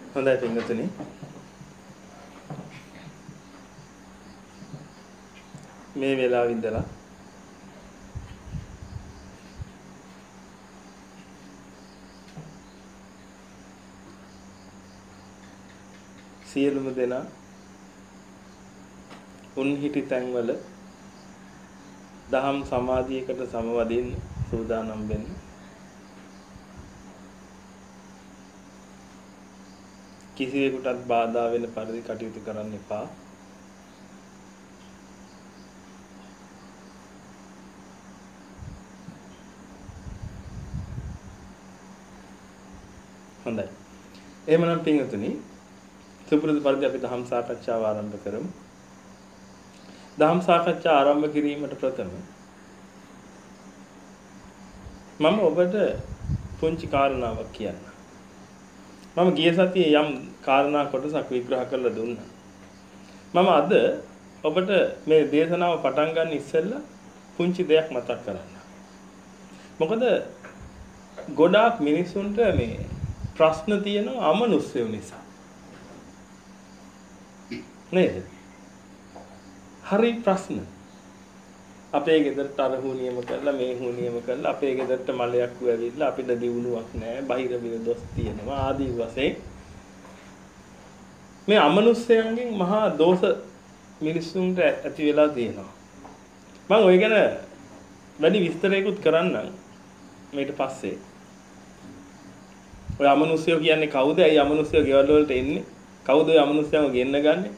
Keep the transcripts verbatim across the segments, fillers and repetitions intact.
හොඳයි පින්වතුනි. මේ වෙලාවෙ ඉඳලා සියලුම දෙනා උන් හිටි තැන්වල දහම් සමාධියකට සමවදින්න සූදානම් වෙන්න. කිසිවෙකුටත් බාධා වෙන පරිදි කටයුතු කරන්න එපා. හොඳයි. එහෙමනම් පින්වතුනි සුපුරුදු පරිදි අපි දහම් සාකච්ඡාව ආරම්භ කරමු. දහම් සාකච්ඡා ආරම්භ කිරීමට ප්‍රථම මම ඔබට පුංචි කාරණාවක් කියන්න. මම ගිය සතියේ යම් කාරණා කොටසක් විග්‍රහ කරලා දුන්නා. මම අද ඔබට මේ දේශනාව පටන් ගන්න ඉස්සෙල්ලා පුංචි දෙයක් මතක් කරන්න. මොකද ගොඩාක් මිනිස්සුන්ට මේ ප්‍රශ්න තියෙනවා අමනුෂ්‍යව නිසා. නේද? හරි ප්‍රශ්න. අපේ ගෙදරට අර හු නියම කරලා මේ හු නියම කරලා අපේ ගෙදරට මලයක් වැවිලා අපිට දියුණුවක් නැහැ බහිර බිර දොස් තියෙනවා ආදී වශයෙන් මේ අමනුෂ්‍යයන්ගෙන් මහා දෝෂ මිනිස්සුන්ට ඇති වෙලා තියෙනවා. මම ඔය ගැන වැඩි විස්තරයකුත් කරන්නම් ඊට පස්සේ. ඔය අමනුෂ්‍යයෝ කියන්නේ කවුද? ඇයි අමනුෂ්‍යයෝ ගෙවල් වලට එන්නේ? කවුද ඔය අමනුෂ්‍යයන්ව ගෙන්න ගන්නේ?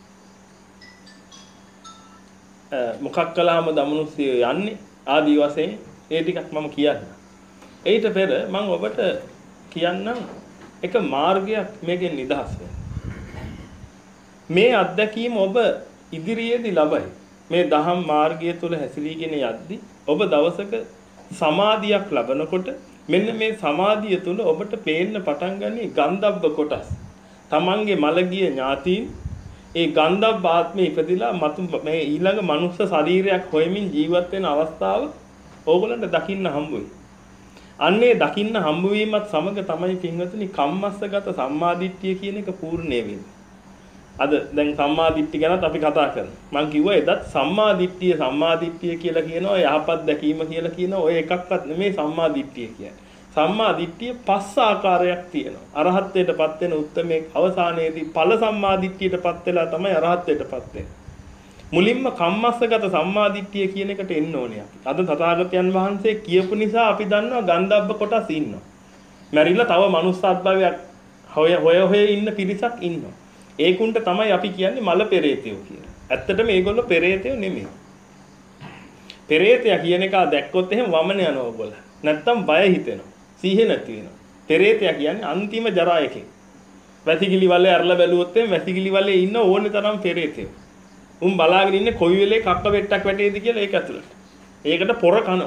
මොකක් කළාමද අමනුෂ්‍යයෝ යන්නේ? ආදී වශයෙන් ඒ ටිකක් මම කියන්නම්. ඊට පෙර මම ඔබට කියන්නම් එක මාර්ගයක් මේකෙන් නිදහස් වෙන්න. මේ අත්දැකීම ඔබ ඉදිරියේදී ලබයි. මේ දහම් මාර්ගය තුල හැසිරීගෙන යද්දී ඔබ දවසක සමාධියක් ලබනකොට මෙන්න මේ සමාධිය තුල ඔබට පේන්න පටන් ගන්නේ ගන්ධබ්බ කොටස්. තමන්ගේ මළගිය ඥාතීන් ඒ ගන්ධබ්බ ආත්මේ ඉපදිලා මතු මේ ඊළඟ මනුස්ස ශරීරයක් හොයමින් ජීවත් වෙන අවස්ථාව ඕගොල්ලන්ට දකින්න හම්බ වෙයි. අන්නේ දකින්න හම්බ වීමත් සමග තමයි පින්වතුනි කම්මස්සගත සම්මාදිට්ඨිය කියන එක පූර්ණේ වෙන්නේ. අද දැන් සම්මාදිට්ඨිය ගැනත් අපි කතා කරනවා. මම කිව්වා එදත් සම්මාදිට්ඨිය සම්මාදිට්ඨිය කියලා කියනවා යහපත් දැකීම කියලා කියනවා. ඔය එකක්වත් නෙමෙයි සම්මාදිට්ඨිය කියන්නේ. සම්මාදිට්ඨිය පස් ආකාරයක් තියෙනවා. අරහත්ත්වයටපත් වෙන උත්මයේ අවසානයේදී ඵල සම්මාදිට්ඨියටපත් වෙලා තමයි අරහත්ත්වයටපත් වෙන්නේ. මුලින්ම කම්මස්සගත සම්මාදිට්ඨිය කියන එකට එන්න ඕනේ අපි. අද තථාගතයන් වහන්සේ කියපු නිසා අපි දන්නවා ගන්ධබ්බ කොටස් ඉන්නවා. මැරිලා තව මනුස්සත්භවයක් හොය හොය හොය ඉන්න පිරිසක් ඉන්නවා. ඒකුන්ට තමයි අපි කියන්නේ මල පෙරේතයෝ කියලා. ඇත්තටම මේගොල්ලෝ පෙරේතයෝ නෙමෙයි. පෙරේතයා කියන එක දැක්කොත් එහෙම වමන යනවා ඔයගොල්ලෝ. නැත්තම් බය හිතෙනවා. සීහෙ නැති වෙනවා. පෙරේතයා කියන්නේ අන්තිම ජරා එකේ. වැසිකිලි වලේ අරලා බැලුවොත් එම් වැසිකිලි වලේ ඉන්න ඕනේ තරම් පෙරේතයෝ. උන් බලාගෙන ඉන්නේ කොයි වෙලේ කක්ක වෙට්ටක් වැටේද කියලා ඒක ඇතුළට. ඒකට පොර කනවා.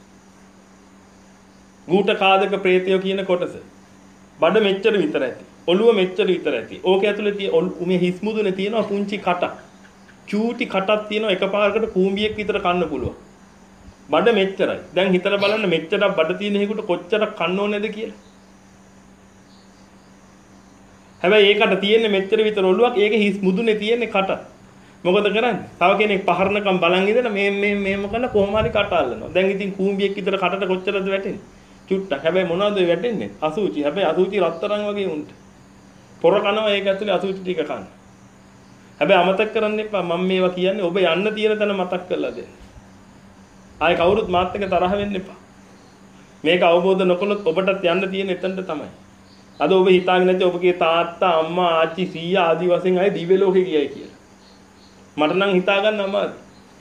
ගූට කාදක ප්‍රේතයෝ කියන කොටස. බඩ මෙච්චර විතර ඇති. ඔළුව මෙච්චර විතර ඇති. ඕක ඇතුලේ තියෙන උමේ හිස් මුදුනේ තියෙනවා පුංචි කටක්. චූටි කටක් තියෙනවා එකපාරකට කූඹියක් විතර කන්න පුළුවන්. බඩ මෙච්චරයි. දැන් හිතලා බලන්න මෙච්චරක් බඩ තියෙන හේකට කොච්චරක් කන්න ඕනේද කියලා. හැබැයි ඒකට තියෙන්නේ මෙච්චර විතර ඔළුවක්. ඒක හිස් මුදුනේ තියෙන්නේ කට. මොකද කරන්නේ? තව කෙනෙක් පහරනකම් බලන් ඉඳලා මේ මේ මේම කරලා කොහොම හරි කට අල්ලනවා. දැන් ඉතින් කූඹියක් විතර කටට කොච්චරද වැටෙන්නේ? චුට්ටක්. හැබැයි මොනවද වැටෙන්නේ? අසුචි. හැබැයි අසුචි රත්තරන් වගේ උන්ට. පොර කනවා ඒක ඇතුලේ අසුචි ටික කන්න. හැබැයි අමතක කරන්න එපා මම මේවා කියන්නේ ඔබ යන්න තියෙන තැන මතක් කරලා දෙන්න. ආයි කවුරුත් මාත් එක්ක තරහ වෙන්න එපා. මේක අවබෝධ නොකළොත් ඔබටත් යන්න තියෙන එතනට තමයි. අද ඔබ හිතාගෙන නැති ඔබගේ තාත්තා අම්මා ආච්චි සීයා ආදි වශයෙන් අය දිව්‍ය ලෝකේ ගියයි කියලා. මට නම් හිතා ගන්න අමාරුයි.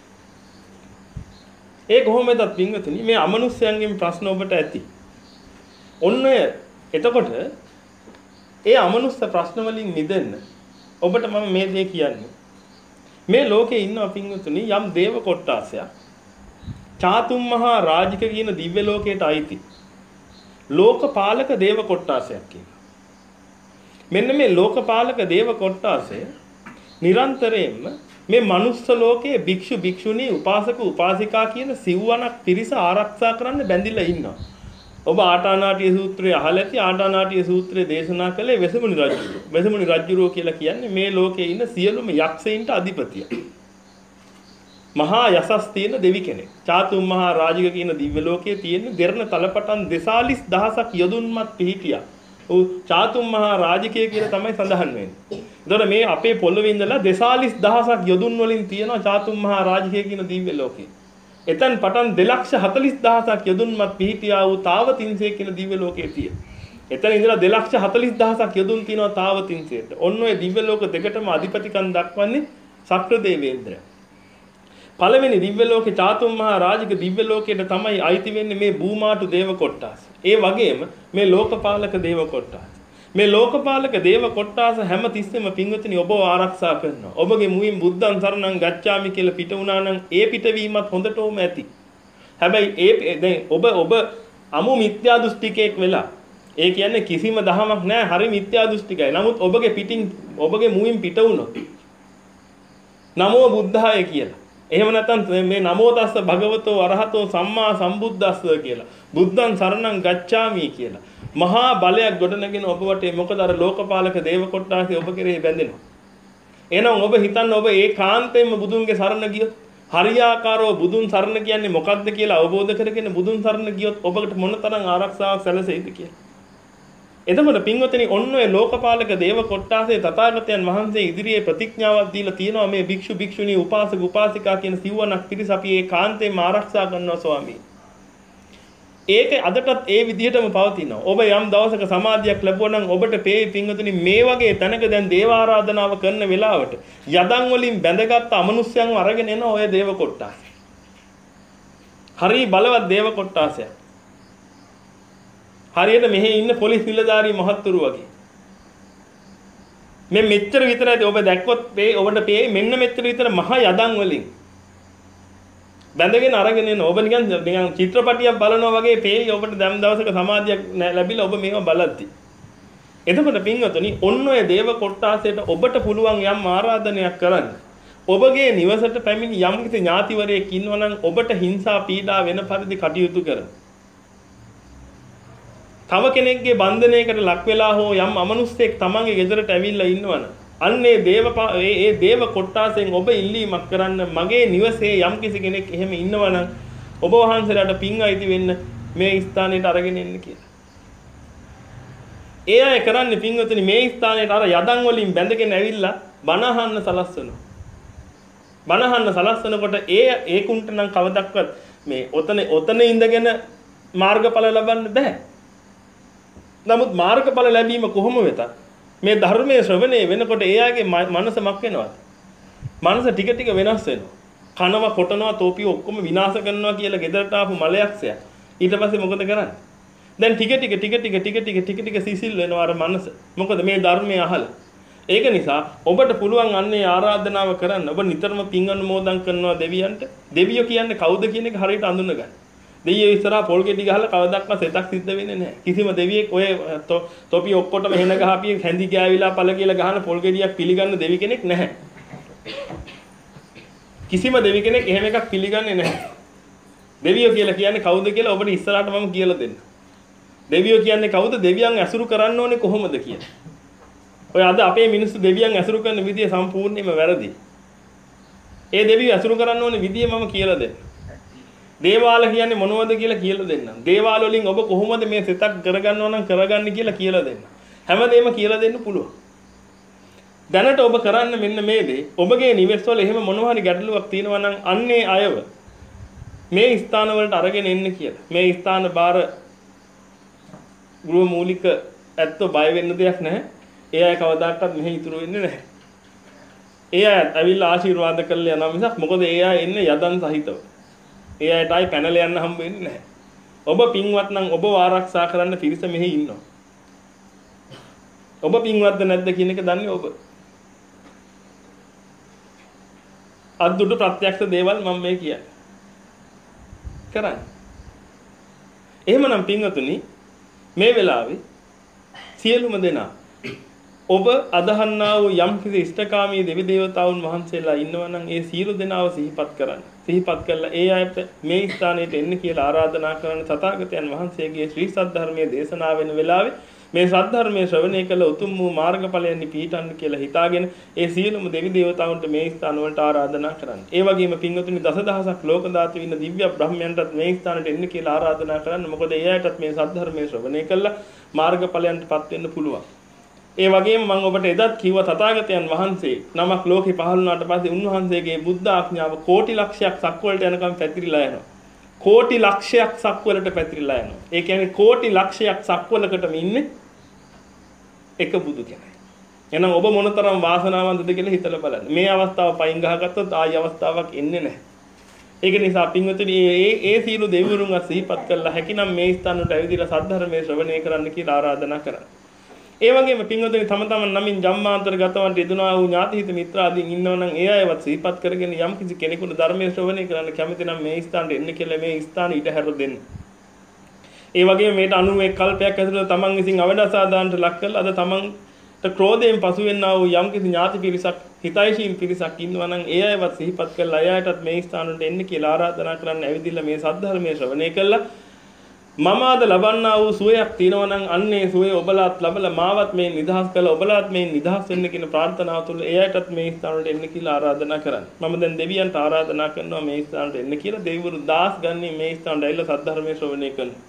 ඒ කොහොමද පින්වතුනි මේ අමනුෂ්‍යයන්ගෙන් ප්‍රශ්න ඔබට ඇති. ඔන්න එතකොට ඒ අමනුෂ්‍ය ප්‍රශ්න වලින් මිදෙන්න ඔබට මම මේ දේ කියන්නේ. මේ ලෝකේ ඉන්න පින්වතුනි යම් දේව කොට්ටාසයක් චාතුම් මහා රාජික කියන දිව්‍ය ලෝකයට අයිති. ලෝකපාලක දේව කොට්ටාසයක් කියනවා. මෙන්න මේ ලෝකපාලක දේව කොට්ටාසය නිරන්තරයෙන්ම මේ මනුස්ස ලෝකයේ භික්ෂු භික්ෂුණී උපාසක උපාසිකා කියන සිව්වණක් පිරිස ආරක්ෂා කරන්න බැඳිලා ඉන්නවා. ඔබ ආටානාටිය සූත්‍රය අහලා ඇති. ආටානාටිය සූත්‍රය දේශනා කළේ වෙසමුණි රජුරෝ. වෙසමුණි රජුරෝ කියලා කියන්නේ මේ ලෝකේ ඉන්න සියලුම යක්ෂයින්ට අධිපතිය. මහා යසස් තියෙන දෙවි කෙනෙක්. චාතුම් මහා රාජික කියන දිව්‍ය ලෝකයේ තියෙන දෙරණ තලපටන් දෙසාලිස් දහසක් යොදුන්මත් පිහිටියා. ඔව් චාතුම් මහා රාජිකය කියලා තමයි සඳහන් වෙන්නේ. එතකොට මේ අපේ පොළොවේ ඉඳලා දෙසාලිස් දහසක් යොදුන් වලින් තියෙනවා චාතුම් මහා රාජිකය කියන දිව්‍ය ලෝකේ. එතෙන් පටන් දෙලක්ෂ හතළිස් දහසක් යොදුන්මත් පිහිටියා වූ තාවතින්සේ කියන දිව්‍ය ලෝකයේ තියෙන. එතන ඉඳලා දෙලක්ෂ හතළිස් දහසක් යොදුන් තියෙනවා තාවතින්සේට. ඔන්න ඔය දිව්‍ය ලෝක දෙකටම අධිපතිකම් දක්වන්නේ ශක්‍ර දේවේන්ද්‍රය. පළවෙනි දිව්‍ය ලෝකේ චාතුම් මහා රාජික දිව්‍ය ලෝකයට තමයි අයිති වෙන්නේ මේ භූමාටු දේව කොට්ටාස. ඒ වගේම මේ ලෝකපාලක දේව කොට්ටාස. මේ ලෝකපාලක දේව කොට්ටාස හැම තිස්සෙම පින්වතුනි ඔබව ආරක්ෂා කරනවා. ඔබගේ මුවින් බුද්ධං සරණං ගච්ඡාමි කියලා පිට වුණා නම් ඒ පිටවීමත් හොඳටම ඇති. හැබැයි ඒ දැන් ඔබ ඔබ අමු මිත්‍යා දෘෂ්ටිකයෙක් වෙලා ඒ කියන්නේ කිසිම දහමක් නැහැ හරි මිත්‍යා දෘෂ්ටිකයි. නමුත් ඔබගේ පිටින් ඔබගේ මුවින් පිට වුණොත් නමෝ බුද්ධාය කියලා. එහෙම නැත්නම් මේ නමෝ තස්ස භගවතෝ අරහතෝ සම්මා සම්බුද්දස්ස කියලා. බුද්ධං සරණං ගච්ඡාමි කියලා. මහා බලයක් ගොඩනගෙන ඔබ වටේ මොකද අර ලෝකපාලක දේව කොට්ටාසේ ඔබ කෙරෙහි බැඳෙනවා. එහෙනම් ඔබ හිතන්න ඔබ ඒ කාන්තේම බුදුන්ගේ සරණ ගියොත් හරියාකාරව බුදුන් සරණ කියන්නේ මොකක්ද කියලා අවබෝධ කරගෙන බුදුන් සරණ ගියොත් ඔබට මොනතරම් ආරක්ෂාවක් සැලසෙයිද කියලා. එතකොට පින්වතුනි ඔන්න ඔය ලෝකපාලක දේව කොට්ටාසේ තථාගතයන් වහන්සේ ඉදිරියේ ප්‍රතිඥාවක් දීලා තියෙනවා මේ භික්ෂු භික්ෂුණී උපාසක උපාසිකා කියන සිව්වණක් පිරිස අපි ඒ කාන්තේම ආරක්ෂා කරනවා ස්වාමී. ඒක අදටත් ඒ විදිහටම පවතිනවා. ඔබ යම් දවසක සමාධියක් ලැබුවා නම් ඔබට පේ පින්වතුනි මේ වගේ තැනක දැන් දේව ආරාධනාව කරන වෙලාවට යදන් වලින් බැඳගත් අමනුෂ්‍යයන්ව අරගෙන එන ඔය දේව කොට්ටාස. හරි බලවත් දේව කොට්ටාසයක්. හරියට මෙහි ඉන්න පොලිස් නිලධාරී මහත්තුරු වගේ. මේ මෙච්චර විතරයි ඔබ දැක්කොත් මේ ඔබට පේ මෙන්න මෙච්චර විතර මහ යදන් වලින් බැඳගෙන අරගෙන එන ඔබ නිකන් නිකන් චිත්‍රපටියක් බලනවා වගේ පේයි ඔබට දැන් දවසක සමාධියක් ලැබිලා ඔබ මේව බලද්දි. එතකොට පින්වතුනි ඔන්න ඔය දේව කොට්ටාසයට ඔබට පුළුවන් යම් ආරාධනයක් කරන්න. ඔබගේ නිවසට පැමිණි යම් කිසි ඥාතිවරයෙක් ඉන්නවා නම් ඔබට හිංසා පීඩා වෙන පරිදි කටයුතු කරන්න. තව කෙනෙක්ගේ බන්ධනයකට ලක් වෙලා හෝ යම් අමනුෂ්‍යෙක් තමන්ගේ ගෙදරට ඇවිල්ලා ඉන්නවනම් අන්නේ දේව ඒ ඒ දේව කොට්ටාසෙන් ඔබ ඉල්ලීමක් කරන්න මගේ නිවසේ යම් කිසි කෙනෙක් එහෙම ඉන්නවනම් ඔබ වහන්සේලාට පින් අයිති වෙන්න මේ ස්ථානෙට අරගෙන එන්න කියලා. ඒ අය කරන්නේ පින්වතුනි මේ ස්ථානෙට අර යදන් වලින් බැඳගෙන ඇවිල්ලා බණ අහන්න සලස්වනවා. බණ අහන්න සලස්වනකොට ඒ ඒකුන්ට නම් කවදක්වත් මේ ඔතන ඔතන ඉඳගෙන මාර්ගඵල ලබන්න බෑ. නමුත් මාර්ගඵල ලැබීම කොහොම වෙතත් මේ ධර්මයේ ශ්‍රවණය වෙනකොට එයාගේ මනස මක් වෙනවද? මනස ටික ටික වෙනස් වෙනවා. කනවා කොටනවා තෝපිය ඔක්කොම විනාශ කරනවා කියලා ගෙදරට ආපු මලයක්සයා. ඊට පස්සේ මොකද කරන්නේ? දැන් ටික ටික ටික ටික ටික ටික ටික ටික සිසිල් වෙනවා අර මනස. මොකද මේ ධර්මය අහලා. ඒක නිසා ඔබට පුළුවන් අන්නේ ආරාධනාව කරන්න. ඔබ නිතරම පින් අනුමෝදන් කරනවා දෙවියන්ට. දෙවියෝ කියන්නේ කවුද කියන එක හරියට අඳුනගන්න. දෙවියෝ ඉස්සරහා පොල් ගෙඩි ගහලා කවදාවත් සෙතක් සිද්ධ වෙන්නේ නැහැ. කිසිම දෙවියෙක් ඔය තොපි ඔක්කොටම හෙන ගහපිය හැඳි ගෑවිලා පළ කියලා ගහන පොල් ගෙඩියක් පිළිගන්න දෙවි කෙනෙක් නැහැ. කිසිම දෙවි කෙනෙක් එහෙම එකක් පිළිගන්නේ නැහැ. දෙවියෝ කියලා කියන්නේ කවුද කියලා ඔබට ඉස්සරහට මම කියලා දෙන්න. දෙවියෝ කියන්නේ කවුද? දෙවියන් ඇසුරු කරන්න ඕනේ කොහොමද කියලා. ඔය අද අපේ මිනිස්සු දෙවියන් ඇසුරු කරන විදිය සම්පූර්ණයෙන්ම වැරදි. ඒ දෙවියෝ ඇසුරු කරන්න ඕනේ විදිය මම කියලා දෙන්න. දේවාල කියන්නේ මොනවද කියලා කියලා දෙන්නම්. දේවාල වලින් ඔබ කොහොමද මේ සිතක් කරගන්නව නම් කරගන්නේ කියලා කියලා දෙන්න. හැමදේම කියලා දෙන්න පුළුවන්. දැනට ඔබ කරන්න මෙන්න මේ දේ. ඔබගේ නිවෙස් වල එහෙම මොනවා හරි ගැටලුවක් තියෙනවා නම් අන්නේ අයව මේ ස්ථාන වලට අරගෙන එන්න කියලා. මේ ස්ථාන බාර ගෘහ මූලික ඇත්තෝ බය වෙන්න දෙයක් නැහැ. ඒ අය කවදාකවත් මෙහෙ ඉතුරු වෙන්නේ නැහැ. ඒ අය ඇවිල්ලා ආශිර්වාද කරලා යනවා මිසක් මොකද ඒ අය එන්නේ යදන් සහිතව. ඒ අයට ආයි පැනලා යන්න හම්බ වෙන්නේ නැහැ. ඔබ පින්වත් නම් ඔබ ආරක්ෂා කරන්න පිරිස මෙහි ඉන්නවා. ඔබ පින්වත්ද නැද්ද කියන එක දන්නේ ඔබ. අද්දුට ප්‍රත්‍යක්ෂ දේවල් මම මේ කියන්නේ. කරන්නේ. එහෙමනම් පින්වතුනි මේ වෙලාවේ සියලුම දෙනා ඔබ අදහන්නා වූ යම් කිසි ඉෂ්ඨකාමී දෙවි දේවතාවුන් වහන්සේලා ඉන්නවා නම් ඒ සියලු දෙනාව සිහිපත් කරන්න. සිහිපත් කළා ඒ අයට මේ ස්ථානයට එන්න කියලා ආරාධනා කරන තථාගතයන් වහන්සේගේ ශ්‍රී සද්ධර්මයේ දේශනා වෙන වෙලාවේ මේ සද්ධර්මයේ ශ්‍රවණය කළ උතුම් වූ මාර්ගඵලයන්හි පිහිටන්න කියලා හිතාගෙන ඒ සියලුම දෙවි දේවතාවුන්ට මේ ස්ථාන වලට ආරාධනා කරන්න. ඒ වගේම පින්වතුනි දසදහසක් ලෝක ධාතු වින දිව්‍ය බ්‍රහ්මයන්ටත් මේ ස්ථානට එන්න කියලා ආරාධනා කරන්න. මොකද ඒ අයටත් මේ සද්ධර්මයේ ශ්‍රවණය කළා මාර්ගඵලයන්ටපත් වෙන්න පුළුවන්. ඒ වගේම මම ඔබට එදත් කිව්වා තථාගතයන් වහන්සේ නමක් ලෝකේ පහළ වුණාට පස්සේ උන්වහන්සේගේ බුද්ධ ආඥාව කෝටි ලක්ෂයක් සක්වලට යනකම් පැතිරිලා යනවා. කෝටි ලක්ෂයක් සක්වලට පැතිරිලා යනවා. ඒ කියන්නේ කෝටි ලක්ෂයක් සක්වලකටම ඉන්නේ එක බුදු කෙනෙක්. එහෙනම් ඔබ මොනතරම් වාසනාවන්තද කියලා හිතලා බලන්න. මේ අවස්ථාව පයින් ගහගත්තොත් ආයි අවස්ථාවක් එන්නේ නැහැ. ඒක නිසා පින්වතුනි මේ ඒ සීල දෙවිවරුන් අසිහිපත් කළා හැකිනම් මේ ස්ථානවලට ඇවිදලා සද්ධර්මයේ ශ්‍රවණය කරන්න කියලා ආරාධනා කරා. ඒ වගේම පින්වතුනි තම තමන් නමින් ජම්මාන්තර ගතවන්ට යෙදුනා වූ ඥාතිහිත මිත්‍රාදීන් ඉන්නව නම් ඒ අයවත් සිහිපත් කරගෙන යම් කිසි කෙනෙකුට ධර්මයේ ශ්‍රවණය කරන්න කැමති නම් මේ ස්ථානට එන්න කියලා මේ ස්ථාන ඊට හැර දෙන්න. ඒ වගේම මේට අනුව එක් කල්පයක් ඇතුළත තමන් විසින් අවදාසාදානට ලක් කළා අද තමන්ට ක්‍රෝධයෙන් පසු වෙන්නා වූ යම් කිසි ඥාති පිරිසක් හිතයිශීල් පිරිසක් ඉන්නවා නම් ඒ අයවත් සිහිපත් කරලා ඒ අයටත් මේ ස්ථානවලට එන්න කියලා ආරාධනා කරන්න ඇවිදින්න මේ සද්ධර්මයේ ශ්‍රවණය කළා මම අද ලබන්නා වූ සුවයක් තියෙනවා නම් අන්නේ සුවේ ඔබලාත් ලබලා මාවත් මේ නිදහස් කළ ඔබලාත් මේ නිදහස් වෙන්න කියන ප්‍රාර්ථනාව තුළ එයටත් මේ ස්ථානවලට එන්න කියලා ආරාධනා කරන්න. මම දැන් දෙවියන්ට ආරාධනා කරනවා මේ ස්ථානවලට එන්න කියලා. දෙවිවරු දහස් ගණන් මේ ස්ථානවලට ඇවිල්ලා සද්ධර්මයේ ශ්‍රවණය කරනවා.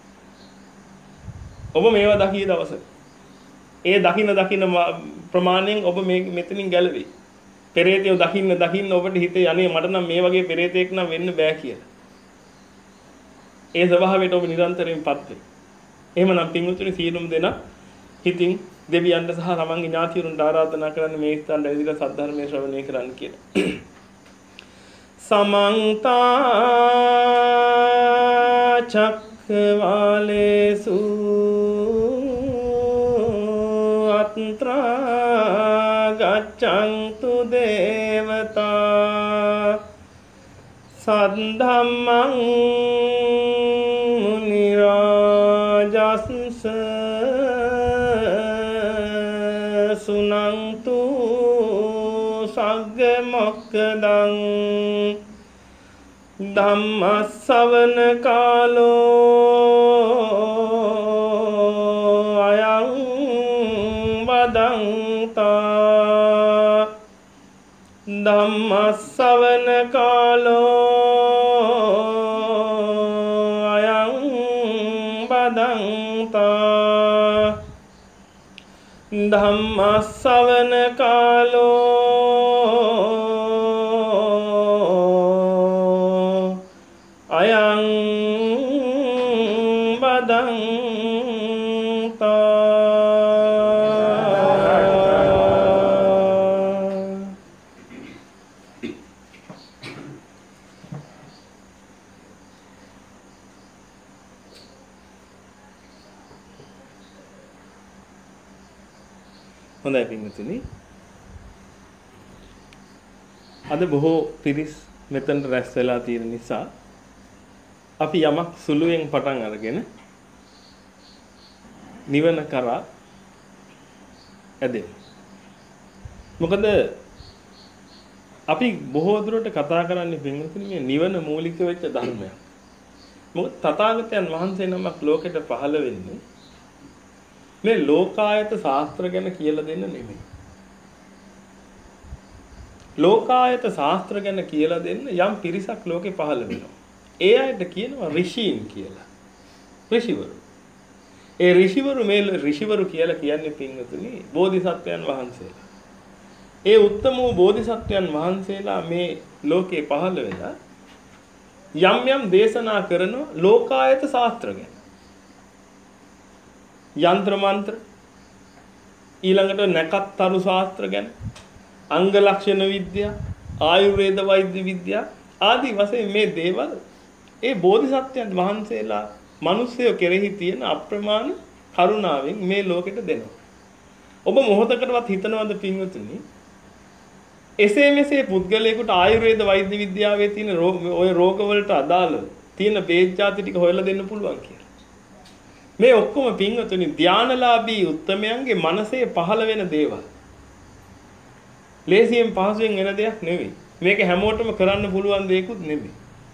ඔබ මේවා දකිය දවස. ඒ දකින්න දකින්න ප්‍රමාණයෙන් ඔබ මේ මෙතනින් ගැලවෙයි. පෙරේතයෝ දකින්න දකින්න ඔබට හිතේ අනේ මට නම් මේ වගේ පෙරේතෙක් නම් වෙන්න බෑ කියලා. ඒ ස්වභාවයට ඔබ නිරන්තරයෙන් පත් වෙයි. එහෙමනම් පින්වතුනි සියලුම දෙනා හිතින් දෙවියන්ට සහ තමන්ගේ ඥාතිවරුන්ට ආරාධනා කරන්න මේ ස්ථානට ඇවිදලා සද්ධර්මයේ ශ්‍රවණය කරන්න කියලා. සමන්ත චක්කවාලේසු අත්‍රා ගච්ඡන්තු දේවතා සද්ධම්මං නිරාජස්ස සුනන්තු සග්ග මොක්ඛදං ධම්මස්සවන කාලෝ අයං වදන්තා ධම්මස්සවන කාලෝ ධම්මස්සවන කාලෝ අයං බදන්තා හොඳයි පින්වතුනි අද බොහෝ පිරිස් මෙතනට රැස් වෙලා තියෙන නිසා අපි යමක් සුළුවෙන් පටන් අරගෙන නිවන කරා ඇදෙමු. මොකද අපි බොහෝ දුරට කතා කරන්නේ පින්වතුනි මේ නිවන මූලික වෙච්ච ධර්මයක්. මොකද තථාගතයන් වහන්සේ නමක් ලෝකෙට පහළ වෙන්නේ මේ ලෝකායත ශාස්ත්‍ර ගැන කියලා දෙන්න නෙමෙයි. ලෝකායත ශාස්ත්‍ර ගැන කියලා දෙන්න යම් පිරිසක් ලෝකේ පහළ වෙනවා. ඒ අයට කියනවා ඍෂීන් කියලා. ඍෂිවරු. ඒ ඍෂිවරු මේ ඍෂිවරු කියලා කියන්නේ පින්වතුනි බෝධිසත්වයන් වහන්සේලා. ඒ උත්තම වූ බෝධිසත්වයන් වහන්සේලා මේ ලෝකේ පහළ වෙලා යම් යම් දේශනා කරන ලෝකායත ශාස්ත්‍ර ගැන. යන්ත්‍ර මන්ත්‍ර ඊළඟට නැකත්තරු ශාස්ත්‍ර ගැන අංග ලක්ෂණ විද්‍යා ආයුර්වේද වෛද්‍ය විද්‍යා ආදී වශයෙන් මේ දේවල් ඒ බෝධිසත්වයන් වහන්සේලා මිනිස්සුયો කෙරෙහි තියෙන අප්‍රමාණ කරුණාවෙන් මේ ලෝකෙට දෙනවා. ඔබ මොහොතකටවත් හිතනවද පින්වතුනි එසේ මෙසේ පුද්ගලයෙකුට ආයුර්වේද වෛද්‍ය විද්‍යාවේ තියෙන ওই රෝග වලට අදාළ තියෙන බේත් જાති ටික හොයලා දෙන්න පුළුවන් කියලා. මේ ඔක්කොම පින්වතුනි ධානලාභී උත්තමයන්ගේ මනසේ පහළ වෙන දේවල්. ලේසියෙන් පහසුවෙන් එන දෙයක් නෙවෙයි. මේක හැමෝටම කරන්න පුළුවන් දෙයක්ුත් නෙවෙයි.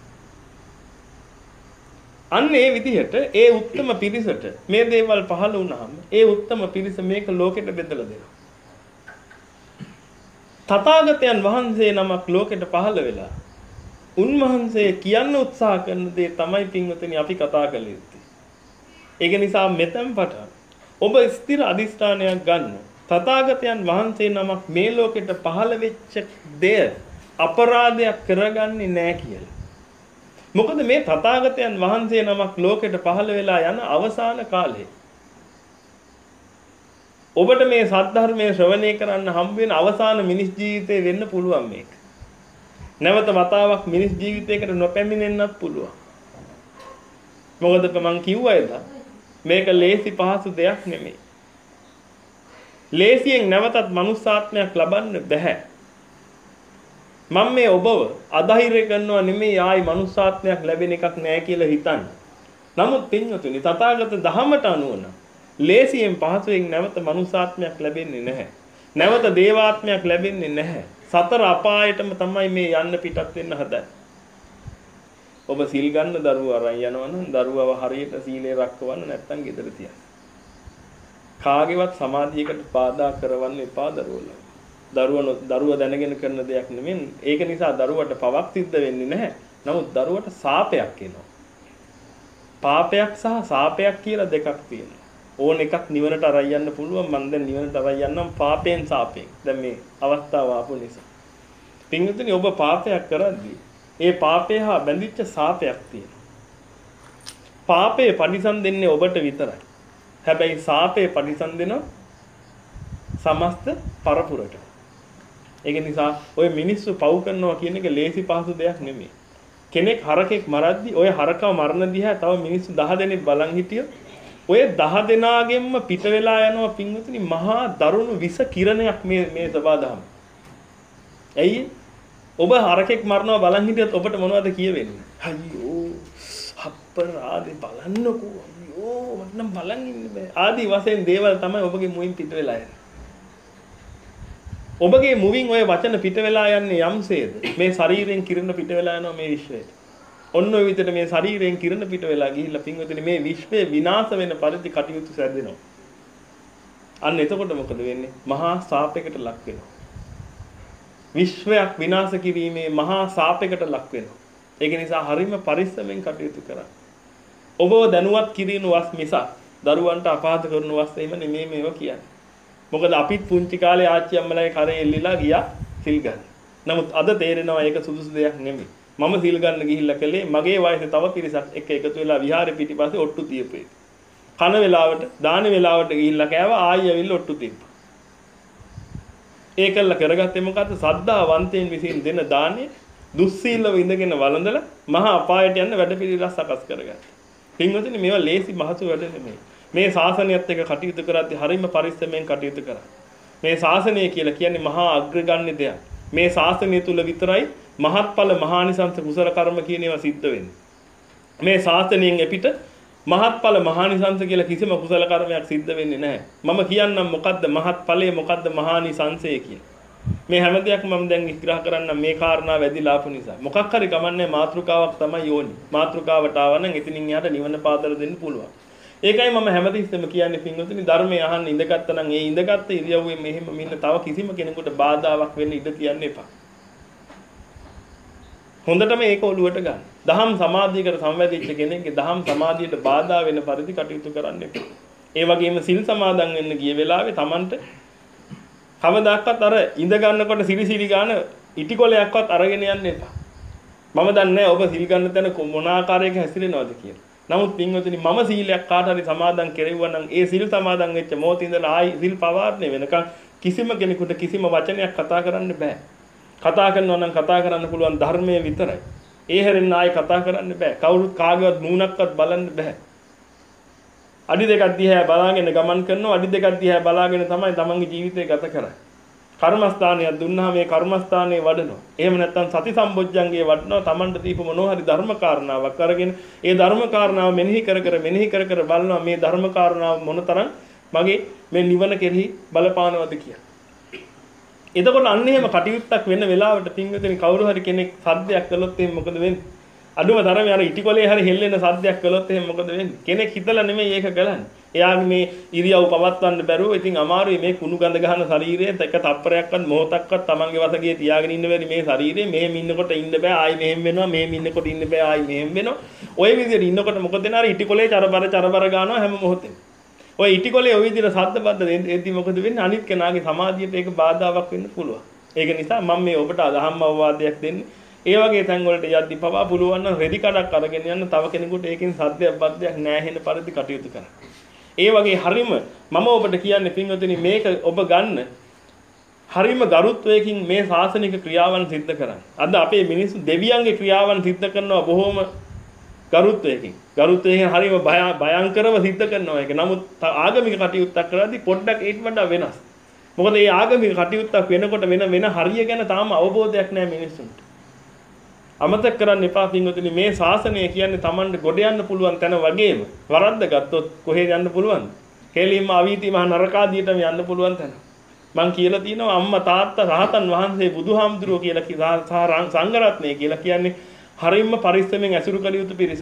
අන්න ඒ විදිහට ඒ උත්තම පිරිසට මේ දේවල් පහළ වුණාම ඒ උත්තම පිරිස මේක ලෝකෙට බෙදලා දෙනවා. තථාගතයන් වහන්සේ නමක් ලෝකෙට පහළ වෙලා උන්වහන්සේ කියන්න උත්සාහ කරන දේ තමයි පින්වතුනි අපි කතා කළ යුත්තේ. ඒක නිසා මෙතෙන් පටන් ඔබ ස්ථිර අදිස්ථානයක් ගන්න. තථාගතයන් වහන්සේ නමක් මේ ලෝකෙට පහළ වෙච්ච දෙය අපරාධයක් කරගන්නේ නැහැ කියලා. මොකද මේ තථාගතයන් වහන්සේ නමක් ලෝකෙට පහළ වෙලා යන අවසාන කාලේ ඔබට මේ සද්ධර්මයේ ශ්‍රවණය කරන්න හම්බ වෙන අවසාන මිනිස් ජීවිතේ වෙන්න පුළුවන් මේක. නැවත වතාවක් මිනිස් ජීවිතයකට නොපැමිණෙන්නත් පුළුවන්. මොකද මම කිව්වයිද මේක ලේසි පහසු දෙයක් නෙමෙයි. ලේසියෙන් නැවතත් මනුස්සාත්මයක් ලබන්න බෑ. මම මේ ඔබව අධෛර්ය කරනවා නෙමෙයි ආයි මනුස්සාත්මයක් ලැබෙන එකක් නෑ කියලා හිතන්නේ. නමුත් පින්වතුනි තථාගත දහමට අනුව නම් ලේසියෙන් පහසුවෙන් නැවත මනුස්සාත්මයක් ලැබෙන්නේ නැහැ. නැවත දේවාත්මයක් ලැබෙන්නේ නැහැ. සතර අපායටම තමයි මේ යන්න පිටත් වෙන්න හදන්නේ. ඔබ සීල් ගන්න දරුවා අරන් යනවා නම් දරුවව හරියට සීලේ රැකවන්න නැත්නම් ගෙදර තියන්න. කාගේවත් සමාධියකට බාධා කරවන්න එපා දරුවෝ. දරුවන දරුවා දැනගෙන කරන දෙයක් නෙමෙයි. ඒක නිසා දරුවට පවක් සිද්ධ වෙන්නේ නැහැ. නමුත් දරුවට සාපයක් එනවා. පාපයක් සහ සාපයක් කියලා දෙකක් තියෙනවා. ඕන එකක් නිවනට අරන් යන්න පුළුවන්. මම දැන් නිවනට අරන් යන්නම් පාපයෙන් සාපයෙන්. දැන් මේ අවස්ථාව ආපු නිසා. පින්විතනි ඔබ පාපයක් කරද්දී ඒ පාපය හා බැඳිච්ච සාපයක් තියෙනවා. පාපේ පරිසම් දෙන්නේ ඔබට විතරයි. හැබැයි සාපේ පරිසම් දෙනවා සමස්ත පරපුරට. ඒක නිසා ඔය මිනිස්සු පව් කරනවා කියන එක ලේසි පහසු දෙයක් නෙමෙයි. කෙනෙක් හරකෙක් මරද්දි ඔය හරකව මරණ දිහා තව මිනිස්සු දහ දෙනෙක් බලන් හිටියොත් ඔය දහ දෙනාගෙන්ම පිට වෙලා යනවා පින්වතුනි මහා දරුණු විස කිරණයක් මේ මේ සබාදහම. ඇයි? ඔබ හරකෙක් මරනවා බලන් හිටියොත් ඔබට මොනවද කියවෙන්නේ? අයියෝ අප්පරාදේ බලන්නකෝ. අයියෝ මට නම් බලන් ඉන්න බෑ. ආදී වශයෙන් දේවල් තමයි ඔබගේ මුවින් පිට වෙලා යන්නේ. ඔබගේ මුවින් ඔය වචන පිට වෙලා යන්නේ යම්සේද මේ ශරීරයෙන් කිරණ පිට වෙලා යනවා මේ විශ්වයට. ඔන්න ඔය විදිහට මේ ශරීරයෙන් කිරණ පිට වෙලා ගිහිල්ලා පින්වතුනි මේ විශ්වය විනාශ වෙන පරිදි කටයුතු සැදෙනවා. අන්න එතකොට මොකද වෙන්නේ? මහා සාපයකට ලක් වෙනවා. විශ්වයක් විනාශ කිරීමේ මහා සාපයකට ලක් වෙනවා. ඒක නිසා හරිම පරිස්සමෙන් කටයුතු කරන්න. ඔබව දැනුවත් කිරීම වස් මිසක් දරුවන්ට අපහාස කරන වස් එහෙම නෙමෙයි මේව කියන්නේ. මොකද අපිත් පුංචි කාලේ ආච්චි අම්මලාගේ කරේ එල්ලිලා ගියා සිල් ගන්න. නමුත් අද තේරෙනවා ඒක සුදුසු දෙයක් නෙමෙයි. මම සිල් ගන්න ගිහිල්ලා කලේ මගේ වයසේ තව පිරිසක් එක්ක එකතු වෙලා විහාරේ පිටිපස්සේ ඔට්ටු තියපු එක. කන වෙලාවට දාන වෙලාවට ගිහිල්ලා කෑවා ආයෙ ඇවිල්ලා ඔට්ටු තියපා. ඒකල්ල කරගත්තේ මොකද්ද? සද්ධාවන්තයන් විසින් දෙන දානේ දුස්සීලව ඉඳගෙන වළඳලා මහා අපායට යන වැඩපිළිවෙල සකස් කරගත්තා. පින්වතුනි මේවා ලේසි මහසු වැඩ නෙමෙයි. මේ ශාසනයත් එක්ක කටයුතු කරද්දී හරිම පරිස්සමෙන් කටයුතු කරා. මේ ශාසනය කියලා කියන්නේ මහා අග්‍රගණ්‍ය දෙයක්. මේ ශාසනය තුල විතරයි මහත්ඵල මහානිසංස කුසල කර්ම කියන ඒවා සිද්ධ වෙන්නේ. මේ ශාසනයෙන් එපිට මහත්ඵල මහානිසංස කියලා කිසිම කුසල කර්මයක් සිද්ධ වෙන්නේ නැහැ. මම කියන්නම් මොකද්ද මහත්ඵලය මොකද්ද මහානිසංසය කියලා. මේ හැම දෙයක්ම මම දැන් විග්‍රහ කරන්න මේ කාරණා වැඩිලා ආපු නිසා. මොකක් හරි කමන්නේ මාත්‍රිකාවක් තමයි ඕනි. මාත්‍රිකාවට ආවනම් එතනින් යාට නිවන පාදල දෙන්න පුළුවන්. ඒකයි මම හැමතිස්සෙම කියන්නේ පින්වතුනි ධර්මය අහන්න ඉඳගත්තා නම් ඒ ඉඳගත්ත ඉරියව්වේ මෙහෙම මෙන්න තව කිසිම කෙනෙකුට බාධාවක් වෙන්න ඉඩ තියන්න එපා. හොඳටම ඒක ඔළුවට ගන්න. දහම් සමාධියකට සම්වැදිච්ච කෙනෙක්ගේ දහම් සමාධියට බාධා වෙන පරිදි කටයුතු කරන්න එපා. ඒ වගේම සිල් සමාදන් වෙන්න ගිය වෙලාවේ Tamanට කවදාකවත් අර ඉඳ ගන්නකොට සිරිසිරි ගන්න ඉටිකොලයක්වත් අරගෙන යන්න එපා. මම දන්නේ ඔබ සිල් ගන්න තැන මොන ආකාරයක හැසිරෙනවද කියලා. නමුත් පින්වතුනි මම සීලයක් කාට හරි සමාදන් කෙරෙව්වා නම් ඒ සිල් සමාදන් වෙච්ච මොහොතේ ඉඳලා ආයි සිල් පවාරණය වෙනකන් කිසිම කෙනෙකුට කිසිම වචනයක් කතා කරන්න බෑ. කතා කරනවා නම් කතා කරන්න පුළුවන් ධර්මයේ විතරයි. ඒ හැරෙන්න ආයි කතා කරන්න බෑ. කවුරුත් කාගේවත් මූණක්වත් බලන්න බෑ. අඩි දෙකක් දිහා බලාගෙන ගමන් කරනවා. අඩි දෙකක් දිහා බලාගෙන තමයි තමන්ගේ ජීවිතය ගත කරන්නේ. කර්මස්ථානයක් දුන්නාම මේ කර්මස්ථානයේ වඩනවා. එහෙම නැත්නම් සති සම්බොජ්ජංගේ වඩනවා. Tamanට දීපු මොනවා හරි ධර්ම කාරණාවක් අරගෙන ඒ ධර්ම කාරණාව මෙනෙහි කර කර මෙනෙහි කර කර බලනවා මේ ධර්ම කාරණාව මොනතරම් මගේ මේ නිවන කෙරෙහි බලපානවද කියලා. එතකොට අන්න එහෙම කටයුත්තක් වෙන වෙලාවට පින්විතනි කවුරු හරි කෙනෙක් සද්දයක් කළොත් එහෙනම් මොකද වෙන්නේ? අඩුම තරමේ අර ඉටිකොලේ හරි හෙල්ලෙන සද්දයක් කළොත් එහෙනම් මොකද වෙන්නේ? කෙනෙක් හිතලා නෙමෙයි ඒක කරන්නේ. එයාගේ මේ ඉරියව් පවත්වන්න බැරුව ඉතින් අමාරුයි මේ කුණු ගඳ ගන්න ශරීරයේ එක තප්පරයක්වත් මොහොතක්වත් Tamange වසගේ තියාගෙන ඉන්න බැරි මේ ශරීරයේ මෙහෙම ඉන්නකොට ඉන්න බෑ ආයි මෙහෙම වෙනවා මෙහෙම ඉන්නකොට ඉන්න බෑ ආයි මෙහෙම වෙනවා. ඔය විදිහට ඉන්නකොට මොකද වෙන්නේ? අර ඉටිකොලේ චරබර චරබර ගන්නවා හැම මොහොතෙම. ඔය ඉටිකොලේ ඔය විදිහට සද්ද බද්ද එද්දි මොකද වෙන්නේ? අනිත් කෙනාගේ සමාධියට ඒක බාධාවක් වෙන්න පුළුවන්. ඒක නිසා මම මේ ඔබට අදහම් අවවාදයක් දෙන්නේ. ඒ වගේ තැන් වලට යද්දි පවා පුළුවන් නම් රෙදි කඩක් අරගෙන යන්න තව කෙනෙකුට ඒකෙන් සද්දයක් බද්දයක් නැහැ පරිදි කටයුතු කරන්න. ඒ වගේ හරීම මම ඔබට කියන්නේ පින්වතුනි මේක ඔබ ගන්න හරීම ගරුත්වයකින් මේ ශාසනික ක්‍රියාවන් සිද්ධ කරන්න. අද අපේ මිනිස්සු දෙවියන්ගේ ක්‍රියාවන් සිද්ධ කරනවා බොහොම ගරුත්වයකින්. ගරුත්වයෙන් හරීම භයංකරව සිද්ධ කරනවා ඒක. නමුත් ආගමික කටයුත්තක් කරද්දී පොඩ්ඩක් ඊට වඩා වෙනස්. මොකද මේ ආගමික කටයුත්තක් වෙනකොට වෙන වෙන හරිය ගැන තාම අවබෝධයක් නැහැ මිනිස්සුන්ට. අමතක කරන්න එපා පින්වතුනි මේ ශාසනය කියන්නේ Tamanට ගොඩ යන්න පුළුවන් තැන වගේම වරද්ද ගත්තොත් කොහෙද යන්න පුළුවන්ද? කෙලින්ම අවීති මහ නරකාදියටම යන්න පුළුවන් තැන. මං කියලා තියෙනවා අම්මා තාත්තා රහතන් වහන්සේ බුදුහාමුදුරුවෝ කියලා සංඝරත්නය කියලා කියන්නේ හරියම පරිස්සමෙන් ඇසුරු කළ යුතු පිරිසක්.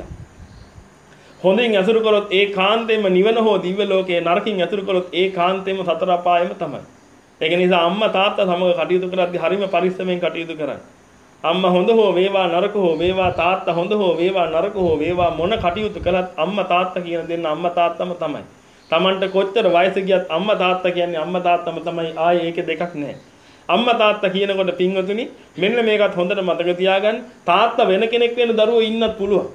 හොඳින් ඇසුරු කරොත් ඒ කාන්තේම නිවන හෝ දිව්‍ය ලෝකේ නරකින් ඇසුරු කරොත් ඒ කාන්තේම සතර අපායෙම තමයි. ඒක නිසා අම්මා තාත්තා සමග කටයුතු කරද්දී හරියම පරිස්සමෙන් කටයුතු කරන්න. අම්මා හොඳ හෝ වේවා නරක හෝ වේවා තාත්තා හොඳ හෝ වේවා නරක හෝ වේවා මොන කටයුතු කළත් අම්මා තාත්තා කියන දෙන්න අම්මා තාත්තම තමයි. Tamanට කොච්චර වයස ගියත් අම්මා තාත්තා කියන්නේ අම්මා තාත්තම තමයි. ආයේ ඒක දෙකක් නැහැ. අම්මා තාත්තා කියනකොට පින්වතුනි මෙන්න මේකත් හොඳට මතක තියාගන්න. තාත්තා වෙන කෙනෙක් වෙන දරුවෝ ඉන්නත් පුළුවන්.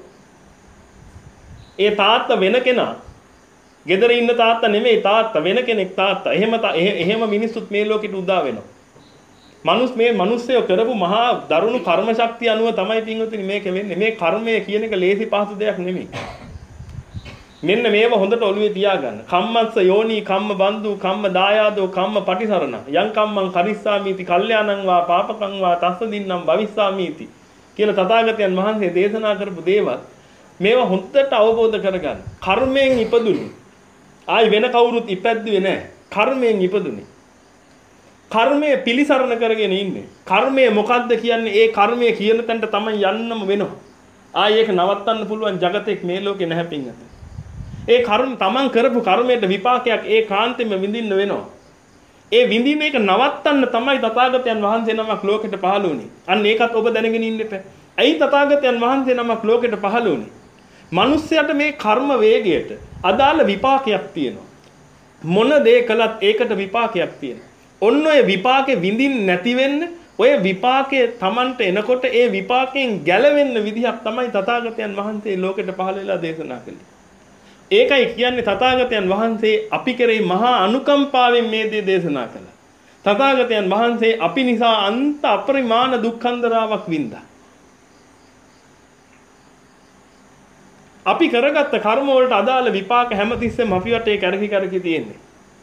ඒ තාත්තා වෙන කෙනා ගෙදර ඉන්න තාත්තා නෙමෙයි තාත්තා වෙන කෙනෙක් තාත්තා. එහෙම එහෙම මිනිස්සුත් මේ ලෝකෙට උදා වෙනවා. මනුස්ස මේ මිනිස්සයෝ කරපු මහා දරුණු කර්ම ශක්තිය අනුව තමයි පින්වතුනි මේක වෙන්නේ. මේ කර්මය කියන එක ලේසි පහසු දෙයක් නෙමෙයි. මෙන්න මේව හොඳට ඔළුවේ තියාගන්න. කම්මස්ස යෝනි කම්ම බන්දු කම්ම දායාදෝ කම්ම පටිසරණ යං කම්මං කරිස්සාමීති කල්යාණං වා පාපකං වා තස්ස දින්නම් භවිස්සාමීති කියලා තථාගතයන් වහන්සේ දේශනා කරපු දේවල් මේවා හොඳට අවබෝධ කරගන්න. කර්මයෙන් ඉපදුනේ. ආයි වෙන කවුරුත් ඉපැද්දුවේ නැහැ. කර්මයෙන් ඉපදුනේ. කර්මය පිළිසරණ කරගෙන ඉන්නේ. කර්මය මොකද්ද කියන්නේ? ඒ කර්මය කියන තැනට තමයි යන්නම වෙනවා. ආයි ඒක නවත්තන්න පුළුවන් జగතෙක් මේ ලෝකේ නැහැ පින්වතුනි. ඒ කර්ම තමන් කරපු කර්මයට විපාකයක් ඒ කාන්තෙම විඳින්න වෙනවා. ඒ විඳින එක නවත්තන්න තමයි තථාගතයන් වහන්සේ නමක් ලෝකෙට පහළ වුණේ. අන්න ඒකත් ඔබ දැනගෙන ඉන්න එපා. ඇයි තථාගතයන් වහන්සේ නමක් ලෝකෙට පහළ වුණේ? මිනිස්යාට මේ කර්ම වේගයට අදාළ විපාකයක් තියෙනවා. මොන දේ කළත් ඒකට විපාකයක් තියෙනවා. ඔන්න ඔය විපාකේ විඳින්න නැති වෙන්න ඔය විපාකයේ Tamanට එනකොට ඒ විපාකයෙන් ගැලවෙන්න විදිහක් තමයි තථාගතයන් වහන්සේ ලෝකෙට පහළ වෙලා දේශනා කළේ. ඒකයි කියන්නේ තථාගතයන් වහන්සේ අපි කෙරෙහි මහා අනුකම්පාවෙන් මේ දේ දේශනා කළා. තථාගතයන් වහන්සේ අපි නිසා අන්ත අපරිමාණ දුක්ඛන්දරාවක් වින්දා. අපි කරගත්ත කර්ම වලට අදාළ විපාක හැමතිස්සෙම අපි වටේ කරකි කරකි තියෙන්නේ.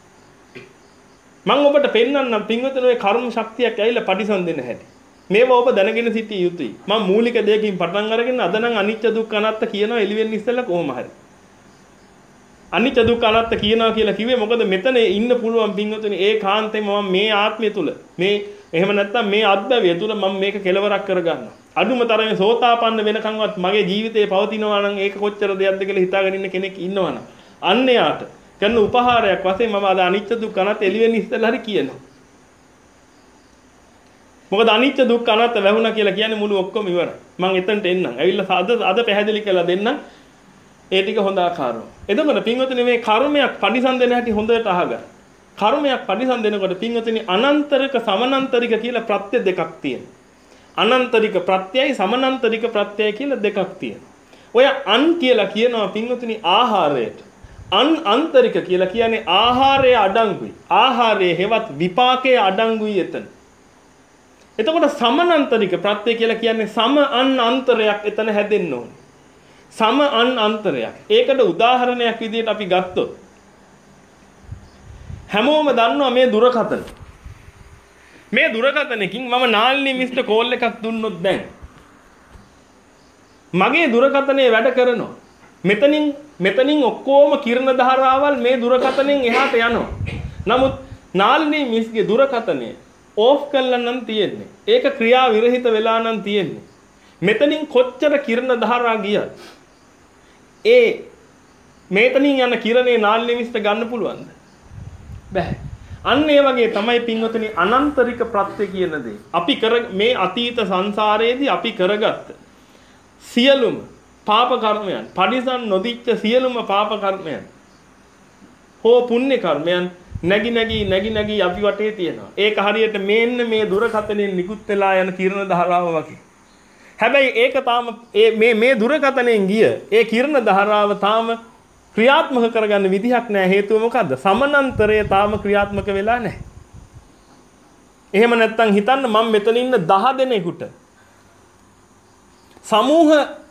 මම ඔබට පෙන්වන්නම් පින්වතුනි ඔය කර්ම ශක්තියක් ඇවිල්ලා පරිසම් දෙන්න හැටි. මේව ඔබ දැනගෙන සිටිය යුතුයි. මම මූලික දෙයකින් පටන් අරගෙන අද නම් අනිච්ච දුක්ඛ අනාත්ත කියනවා එළිවෙන්න ඉස්සෙල්ලා කොහොම හරි. අනිච්ච දුක්ඛ අනාත්ත කියනවා කියලා කිව්වේ මොකද මෙතන ඉන්න පුළුවන් පින්වතුනි ඒ කාන්තේ මම මේ ආත්මය තුල මේ එහෙම නැත්නම් මේ අත්බැවිය තුල මම මේක කෙලවරක් කරගන්නවා. අඩුම තරමේ සෝතාපන්න වෙනකන්වත් මගේ ජීවිතේ පවතිනවා නම් ඒක කොච්චර දෙයක්ද කියලා හිතාගෙන ඉන්න කෙනෙක් ඉන්නවනම් අන්න යාට කරන උපහාරයක් වශයෙන් මම අද අනිච්ච දුක්ඛ අනාත්ත එළිවෙන්න ඉස්සෙල්ලා හරි කියනවා. මොකද අනිච්ච දුක්ඛ අනාත්ත වැහුණා කියලා කියන්නේ මුළු ඔක්කොම ඉවරයි. මම එතනට එන්නම්. ඇවිල්ලා අද අද පැහැදිලි කරලා දෙන්නම්. ඒ ටික හොඳ ආකාරව. එතකොට පින්වතුනි මේ කර්මයක් පරිසම් දෙන හැටි හොඳට අහගන්න. කර්මයක් පරිසම් දෙනකොට පින්වතුනි අනන්තරික සමානන්තරික කියලා ප්‍රත්‍ය දෙකක් තියෙනවා. අනන්තරික ප්‍රත්‍යයයි සමානන්තරික ප්‍රත්‍යයයි කියලා දෙකක් තියෙනවා. ඔය අන් කියලා කියනවා පින්වතුනි ආහාරයට. අන් අන්තරික කියලා කියන්නේ ආහාරයේ අඩංගුයි. ආහාරයේ හෙවත් විපාකයේ අඩංගුයි එතන. එතකොට සමානන්තරික ප්‍රත්‍ය කියලා කියන්නේ සම අන් අන්තරයක් එතන හැදෙන්න ඕනේ. සම අන් අන්තරයක්. ඒකට උදාහරණයක් විදිහට අපි ගත්තොත් හැමෝම දන්නවා මේ දුරකථන. මේ දුරකථනකින් මම නාල්නි මිස්ට කෝල් එකක් දුන්නොත් දැන් මගේ දුරකථනයේ වැඩ කරනවා. මෙතනින් මෙතනින් ඔක්කොම කිරණ ධාරාවල් මේ දුරකථනයෙන් එහාට යනවා. නමුත් නාල්නි මිස්ගේ දුරකථනය ඕෆ් කළා නම් තියෙන්නේ. ඒක ක්‍රියා විරහිත වෙලා නම් තියෙන්නේ. මෙතනින් කොච්චර කිරණ ධාරා ගියත් ඒ මෙතනින් යන කිරණේ නාල්නි මිස්ට ගන්න පුළුවන්ද? බැහැ. අන්න ඒ වගේ තමයි පින්වතුනි අනන්තරික ප්‍රත්‍ය කියන දේ. අපි කර මේ අතීත සංසාරයේදී අපි කරගත්ත සියලුම පාප කර්මයන්, පරිසම් නොදිච්ච සියලුම පාප කර්මයන් හෝ පුණ්‍ය කර්මයන් නැగి නැగి නැగి නැగి අපි වටේ තියෙනවා. ඒක හරියට මේන්න මේ දුරකථනයෙන් නිකුත් වෙලා යන කිරණ ධාරාව වගේ. හැබැයි ඒක තාම මේ මේ දුරකථනයෙන් ගිය ඒ කිරණ ධාරාව තාම ක්‍රියාත්මක කරගන්න විදිහක් නැහැ. හේතුව මොකද්ද? සමානන්තරය තාම ක්‍රියාත්මක වෙලා නැහැ. එහෙම නැත්නම් හිතන්න මම මෙතන ඉන්න දහ දෙනෙකුට සමූහ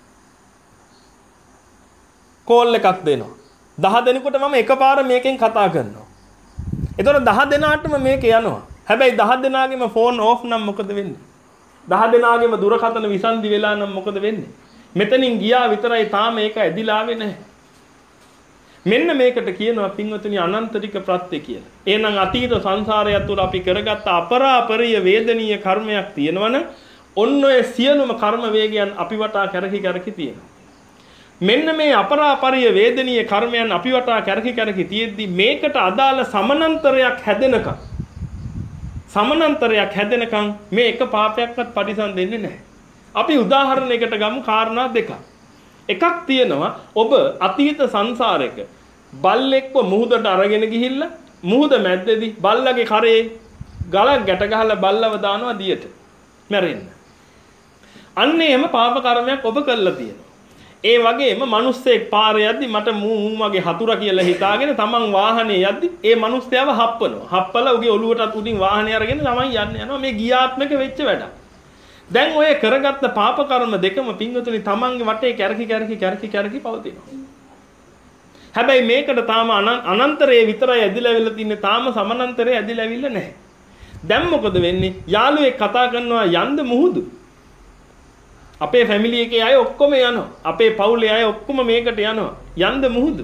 කෝල් එකක් දෙනවා. දහ දෙනෙකුට මම එකපාර මේකෙන් කතා කරනවා. එතකොට දහ දෙනාටම මේක යනවා. හැබැයි දහ දෙනාගේම ෆෝන් ඕෆ් නම් මොකද වෙන්නේ? දහ දෙනාගේම දුරකථන විසන්දි වෙලා නම් මොකද වෙන්නේ? මෙතනින් ගියා විතරයි තාම ඒක ඇදිලා ආවේ නැහැ. මෙන්න මේකට කියනවා පින්වතුනි අනන්තරික ප්‍රත්‍ය කියලා. එහෙනම් අතීත සංසාරය තුළ අපි කරගත්ත අපරාපරිය වේදනීය කර්මයක් තියෙනවනම් ඔන්න ඔය සියලුම කර්ම වේගයන් අපි වටා කැරකි කැරකි තියෙනවා. මෙන්න මේ අපරාපරිය වේදනීය කර්මයන් අපි වටා කැරකි කැරකි තියෙද්දි මේකට අදාළ සමානන්තරයක් හැදෙනකම් සමානන්තරයක් හැදෙනකම් මේ එක පාපයක්වත් පරිසම් දෙන්නේ නැහැ. අපි උදාහරණයකට ගමු කාරණා දෙකක්. එකක් තියෙනවා ඔබ අතීත සංසාරයක බල්ලෙක්ව මුහුදට අරගෙන ගිහිල්ලා මුහුද මැද්දේදී බල්ලගේ කරේ ගලක් ගැට ගහලා බල්ලව දානවා දියට මැරෙන්න. අන්න එහෙම පාප කර්මයක් ඔබ කළා තියෙනවා. ඒ වගේම මිනිස්සෙක් පාරේ යද්දි මට මූ මගේ හතුරා කියලා හිතාගෙන තමන් වාහනේ යද්දි ඒ මිනිස්යාව හප්පනවා. හප්පලා උගේ ඔළුවටත් උඩින් වාහනේ අරගෙන තමයි යන්නේ යනවා. මේ ගියාත්මක වෙච්ච වැඩක්. දැන් ඔය කරගත්ත පාප කර්ම දෙකම පින්වතුනි තමන්ගේ වටේ කැරකි කැරකි කැරකි කැරකි පවතිනවා. හැබැයි මේකට තාම අනන්තරයේ විතරයි ඇදිලා වෙලා තින්නේ. තාම සමානන්තරයේ ඇදිලා ඇවිල්ලා නැහැ. දැන් මොකද වෙන්නේ? යාළුවෙක් කතා කරනවා යන්න මුහුදු. අපේ ෆැමිලි එකේ අය ඔක්කොම යනවා. අපේ පවුලේ අය ඔක්කොම මේකට යනවා. යන්න මුහුදු.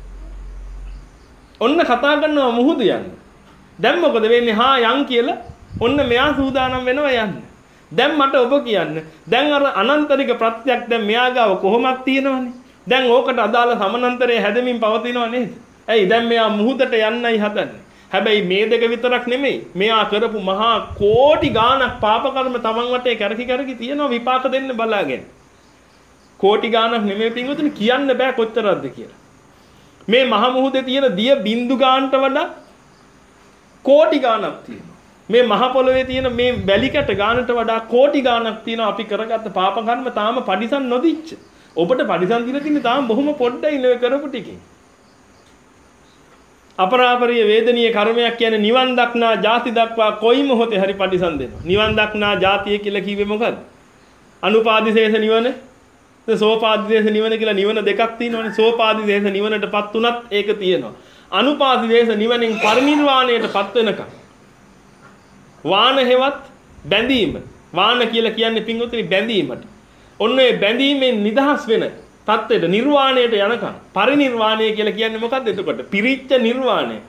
ඔන්න කතා කරනවා මුහුදු යන්න. දැන් මොකද වෙන්නේ? හා යන් කියලා ඔන්න මෙයා සූදානම් වෙනවා යන්න. දැන් මට ඔබ කියන්න. දැන් අර අනන්තරික ප්‍රත්‍යක් දැන් මෙයා ගාව කොහොමද තියෙනවනේ? දැන් ඕකට අදාළ සමානන්තරය හැදෙමින් පවතිනව නේද? ඇයි දැන් මෙයා මුහුදට යන්නයි හදන්නේ. හැබැයි මේ දෙක විතරක් නෙමෙයි. මෙයා කරපු මහා කෝටි ගාණක් පාප කර්ම තමන් වටේ කැරකි කැරකි තියෙනවා විපාක දෙන්න බලාගෙන. කෝටි ගාණක් නෙමෙයි පින්වතුනි කියන්න බෑ කොච්චරක්ද කියලා. මේ මහ මුහුදේ තියෙන දිය බින්දු ගානට වඩා කෝටි ගාණක් තියෙනවා. මේ මහ පොළොවේ තියෙන මේ වැලි කැට ගානට වඩා කෝටි ගාණක් තියෙනවා අපි කරගත්ත පාප කර්ම තාම පරිසම් නොදිච්ච. ඔබට පරිසම් දිලා තින්නේ තාම බොහොම පොඩ්ඩයි නේ කරපු ටිකේ. අපරාපරිය වේදනීය කර්මයක් කියන්නේ නිවන් දක්නා ಜಾති දක්වා කොයි මොහොතේ හරි පරිසම් දෙනවා. නිවන් දක්නා ಜಾතිය කියලා කිව්වේ මොකද්ද? අනුපාදිශේෂ නිවන, සෝපාදිශේෂ නිවන කියලා නිවන දෙකක් තියෙනවානේ. සෝපාදිශේෂ නිවනටපත් උනත් ඒක තියෙනවා. අනුපාදිශේෂ නිවනෙන් පරිනිර්වාණයටපත් වෙනකම් වාන හේවත් බැඳීම. වාන කියලා කියන්නේ පින්වතුනි බැඳීමට. ඔන්න ඒ බැඳීමෙන් නිදහස් වෙන තත්ත්වයට නිර්වාණයට යනකම් පරිනිර්වාණය කියලා කියන්නේ මොකක්ද එතකොට? පිරිච්ච නිර්වාණය.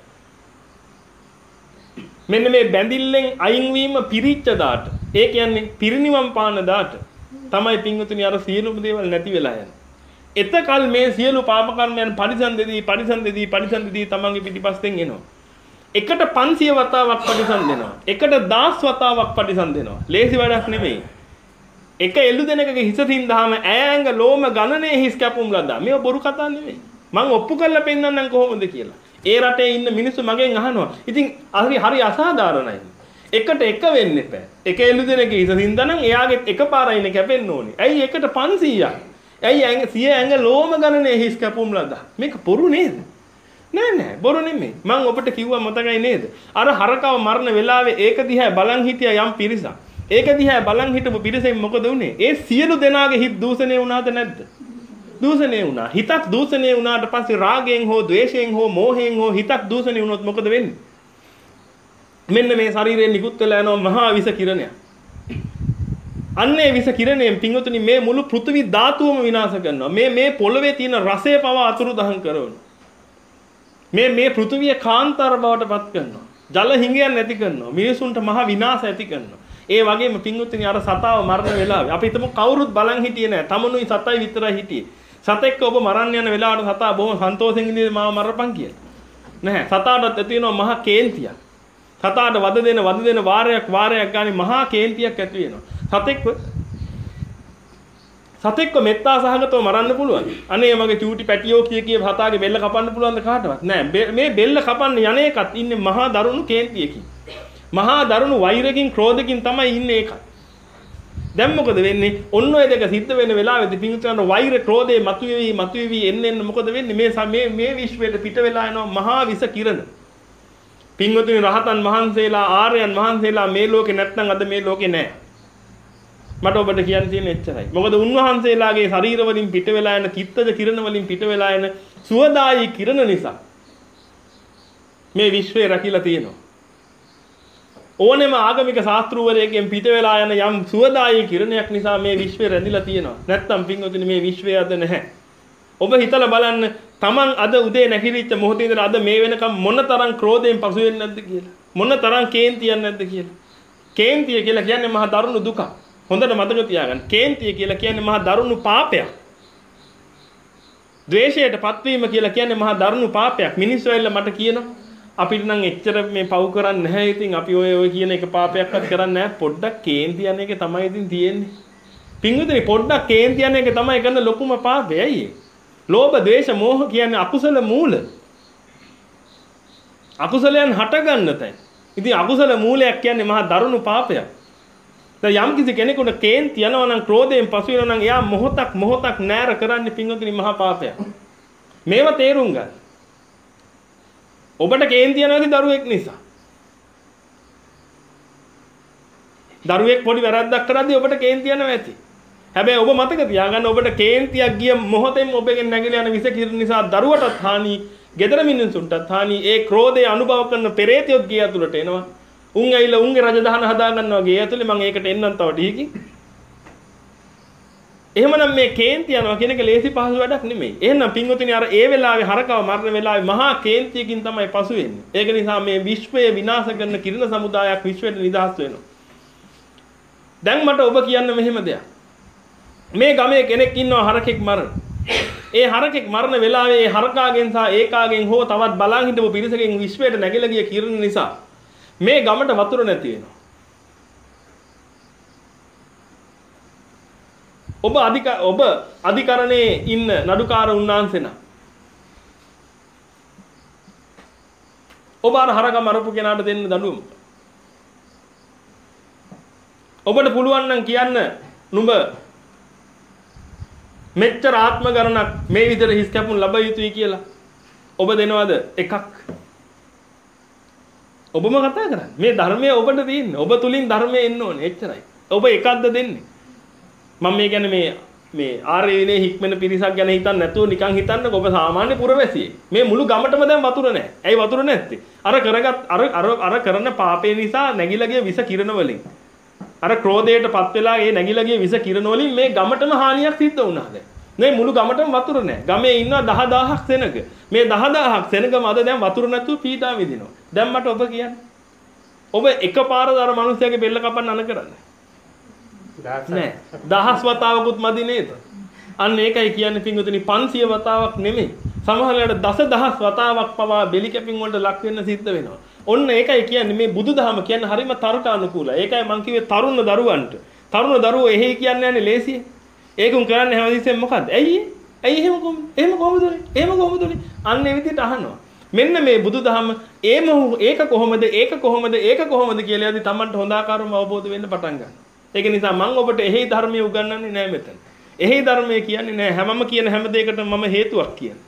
මෙන්න මේ බැඳිල්ලෙන් අයින් වීම පිරිච්ච දාට. ඒ කියන්නේ පිරිනිවන් පාන දාට තමයි පින්වතුනි අර සියලුම දේවල් නැති වෙලා යන්නේ. එතකල් මේ සියලු පාප කර්මයන් පරිසම් දෙදී පරිසම් දෙදී පරිසම් දෙදී තමන්ගේ පිටිපස්සෙන් එනවා. එකට පන්සිය වතාවක් පරිසම් දෙනවා. එකට දහස් වතාවක් පරිසම් දෙනවා. ලේසි වැඩක් නෙමෙයි. එක එළු දෙනකගේ හිස තින්දාම ඈඟ ලෝම ගණනේ හිස් කැපුම් ලද්දා. මේව බොරු කතා නෙමෙයි. මං ඔප්පු කරලා පෙන්නන්නම් කොහොමද කියලා. ඒ රටේ ඉන්න මිනිස්සු මගෙන් අහනවා. ඉතින් හරි හරි අසාධාරණයි. එකට එක වෙන්න එපා. එක එළු දෙනකගේ හිස තින්දානම් එයාගෙත් එකපාරයිනේ කැපෙන්න ඕනේ. ඇයි එකට පන්සීයක්? ඇයි ඇඟ සිය ඇඟ ලෝම ගණනේ හිස් කැපුම් ලද්දා. මේක බොරු නේද? නෑ නෑ බොරු නෙමෙයි. මං ඔබට කිව්වා මතකයි නේද? අර හරකව මරණ වෙලාවේ ඒක දිහා බලන් හිටියා යම් පිරිසක්. ඒක දිහා බලන් හිටපු පිරිසෙන් මොකද වුනේ? ඒ සියලු දෙනාගේ හිත දූෂණය වුණාද නැද්ද? දූෂණය වුණා. හිතක් දූෂණය වුණාට පස්සේ රාගයෙන් හෝ ද්වේෂයෙන් හෝ මෝහයෙන් හෝ හිතක් දූෂණය වුණොත් මොකද වෙන්නේ? මෙන්න මේ ශරීරයෙන් නිකුත් වෙලා යනවා මහා විස කිරණයක්. අන්නේ විස කිරණයෙන් පින්වතුනි මේ මුළු පෘථිවි ධාතුවම විනාශ කරනවා. මේ මේ පොළවේ තියෙන රසය පවා අතුරුදහන් කරනවා. මේ මේ පෘථිවිය කාන්තාර බවට පත් කරනවා. ජල හිඟයන් නැති කරනවා. මිනිසුන්ට මහා විනාශ ඇති කරනවා. ඒ වගේම පින්වතුනි අර සතාව මරණ වෙලාවේ අපි හිතමු කවුරුත් බලන් හිටියේ නැහැ. තමනුයි සතයි විතරයි හිටියේ. සතෙක්ව ඔබ මරන්න යන වෙලාවට සතා බොහොම සන්තෝෂෙන් ඉඳී මාව මරපන් කියලා. නැහැ. සතාටත් ඇති වෙනවා මහා කේන්තියක්. සතාට වද දෙන වද දෙන වාරයක් වාරයක් ගානේ මහා කේන්තියක් ඇති වෙනවා. සතෙක්ව සතෙක්ව මෙත්තා සහගතව මරන්න පුළුවන්. අනේ මගේ චූටි පැටියෝ කිය කිය සතාගේ බෙල්ල කපන්න පුළුවන්ද කාටවත්? නෑ. මේ බෙල්ල කපන්න යන එකත් ඉන්නේ මහා දරුණු කේන්තියකින්. මහා දරුණු වෛරකින් ක්‍රෝධකින් තමයි ඉන්නේ ඒක. දැන් මොකද වෙන්නේ? ඔන්න ඔය දෙක සිද්ධ වෙන වෙලාවෙදී පිටුතන වෛර ක්‍රෝධේ මතුවේවි මතුවේවි එන්න එන්න මොකද වෙන්නේ? මේ මේ මේ විශ්වයට පිට වෙලා යනවා මහා විස කිරණ. පින්වතුනි රහතන් වහන්සේලා ආර්යයන් වහන්සේලා මේ ලෝකේ නැත්නම් අද මේ ලෝකේ නෑ. මට ඔබට කියන්න තියෙන එච්චරයි. මොකද උන්වහන්සේලාගේ ශරීර වලින් පිට වෙලා යන චිත්තජ කිරණ වලින් පිට වෙලා යන සුවදායි කිරණ නිසා මේ විශ්වය රැකිලා තියෙනවා. ඕනෙම ආගමික ශාස්ත්‍රූවරයෙක්ගෙන් පිට වෙලා යන යම් සුවදායි කිරණයක් නිසා මේ විශ්වය රැඳිලා තියෙනවා. නැත්නම් පින්වතුනි මේ විශ්වය අද නැහැ. ඔබ හිතලා බලන්න Taman අද උදේ නැගිටිච්ච මොහොතේ ඉඳලා අද මේ වෙනකම් මොනතරම් ක්‍රෝධයෙන් පසු වෙන්නේ නැද්ද කියලා. මොනතරම් කේන්තියක් නැද්ද කියලා. කේන්තිය කියලා කියන්නේ මහා දරුණු දුකක්. හොඳට මතක තියාගන්න. කේන්තිය කියලා කියන්නේ මහා දරුණු පාපයක්. ද්වේෂයට පත්වීම කියලා කියන්නේ මහා දරුණු පාපයක්. මිනිස්සු ඇවිල්ලා මට කියනවා අපිට නම් එච්චර මේ පව් කරන්නේ නැහැ. ඉතින් අපි ඔය ඔය කියන එක පාපයක්වත් කරන්නේ නැහැ. පොඩ්ඩක් කේන්ති යන එක තමයි ඉතින් තියෙන්නේ. පින්විතේ පොඩ්ඩක් කේන්ති යන එක තමයි කරන ලොකුම පාපය. ඇයි ඒ? ලෝභ, ද්වේෂ, මෝහ කියන්නේ අකුසල මූල. අකුසලයන් හට ගන්න තැන. ඉතින් අකුසල මූලයක් කියන්නේ මහා දරුණු පාපයක්. දැන් යම් කිසි කෙනෙකුට කේන්ති යනවා නම් ක්‍රෝධයෙන් පසු වෙනවා නම් එයා මොහොතක් මොහොතක් නෑර කරන්නේ පින්වතුනි මහා පාපයක්. මේවා තේරුම් ගන්න. ඔබට කේන්ති යනවාද දරුවෙක් නිසා? දරුවෙක් පොඩි වැරද්දක් කරද්දී ඔබට කේන්ති යනවා ඇති. හැබැයි ඔබ මතක තියාගන්න ඔබට කේන්තියක් ගිය මොහොතෙන් ඔබගෙන් නැගිලා යන විස කිරණ නිසා දරුවටත් හානි, ගෙදර මිනිස්සුන්ටත් හානි, ඒ ක්‍රෝධය අනුභව කරන පෙරේතයොත් ගේ ඇතුළට එනවා. උන් ඇවිල්ලා උන්ගේ රජදහන හදා ගන්නවා ගේ ඇතුළේ. මම ඒකට එන්නම් තව ටිකකින්. එහෙමනම් මේ කේන්ති යනවා කියන එක ලේසි පහසු වැඩක් නෙමෙයි. එහෙනම් පින්වතුනි අර ඒ වෙලාවේ හරකව මරණ වෙලාවේ මහා කේන්තියකින් තමයි පසු වෙන්නේ. ඒක නිසා මේ විශ්වය විනාශ කරන කිරණ සමුදායක් විශ්වයට නිදහස් වෙනවා. දැන් මට ඔබ කියන්න මෙහෙම දෙයක්. මේ ගමේ කෙනෙක් ඉන්නවා හරකෙක් මරන. ඒ හරකෙක් මරන වෙලාවේ ඒ හරකාගෙන් සහ ඒකාගෙන් හෝ තවත් බලන් හිටපු පිරිසකින් විශ්වයට නැගිලා ගිය කිරණ නිසා මේ ගමට වතුර නැති වෙනවා. ඔබ අධික ඔබ අධිකරණයේ ඉන්න නඩුකාර උන්නාන්සේන ඔබ අර හරක මරපු කෙනාට දෙන්න දඬුවම. ඔබට පුළුවන් නම් කියන්න නුඹ මෙච්චර ආත්ම ගණනක් මේ විදිහට හිස් කැපුම් ලැබ යුතුයි කියලා. ඔබ දෙනවද එකක්? ඔබම කතා කරන්නේ. මේ ධර්මය ඔබට තියෙන්නේ. ඔබ තුලින් ධර්මය එන්න ඕනේ. එච්චරයි. ඔබ එකක්ද දෙන්නේ? මම මේ කියන්නේ මේ මේ ආර්ය විනය හික්මන පිරිසක් ගැන හිතන්නේ නැතුව නිකන් හිතන්නකො ඔබ සාමාන්‍ය පුරවැසියෙක්. මේ මුළු ගමටම දැන් වතුර නැහැ. ඇයි වතුර නැත්තේ? අර කරගත් අර අර අර කරන පාපේ නිසා නැగిලා ගිය විස කිරණ වලින්. අර ක්‍රෝධයටපත් වෙලා ඒ නැగిලා ගිය විස කිරණ වලින් මේ ගමටම හානියක් සිද්ධ වුණා දැන්. මේ මුළු ගමටම වතුර නැහැ. ගමේ ඉන්නවා දහදාහක් සෙනඟ. මේ දහදාහක් සෙනඟම අද දැන් වතුර නැතුව පීඩා විඳිනවා. දැන් මට ඔබ කියන්නේ. ඔබ එකපාරද අර මිනිහයාගේ බෙල්ල කපන්න අන කරන්නේ? නෑ. දහස් වතාවකුත් මදි නේද? අන්න ඒකයි කියන්නේ පින්වතුනි පන්සිය වතාවක් නෙමෙයි. සමහර වෙලාවට දසදහස් වතාවක් පවා බෙලි කැපින් වලට ලක් වෙන්න සිද්ධ වෙනවා. ඔන්න ඒකයි කියන්නේ මේ බුදුදහම කියන්නේ හරිම තර්කානුකූලයි. ඒකයි මම කිව්වේ තරුණ දරුවන්ට. තරුණ දරුවෝ එහෙයි කියන්නේ නැහැ ලේසියෙන්. ඒකුන් කරන්නේ හැමදෙස්සෙම මොකද්ද? ඇයි? ඇයි එහෙම කොහොමද? එහෙම කොහොමද උනේ? එහෙම කොහොමද උනේ? අන්න ඒ විදිහට අහනවා. මෙන්න මේ බුදුදහම ඒම ඒක කොහොමද? ඒක කොහොමද? ඒක කොහොමද කියලා යදි Tamanට හොඳ ආකාරව අවබෝධ වෙන්න පටන් ගන්නවා. ඒක නිසා මම ඔබට එහෙයි ධර්මයේ උගන්වන්නේ නැහැ මෙතන. එහෙයි ධර්මයේ කියන්නේ නැහැ හැමම කියන හැම දෙයකටම මම හේතුවක් කියන්නේ.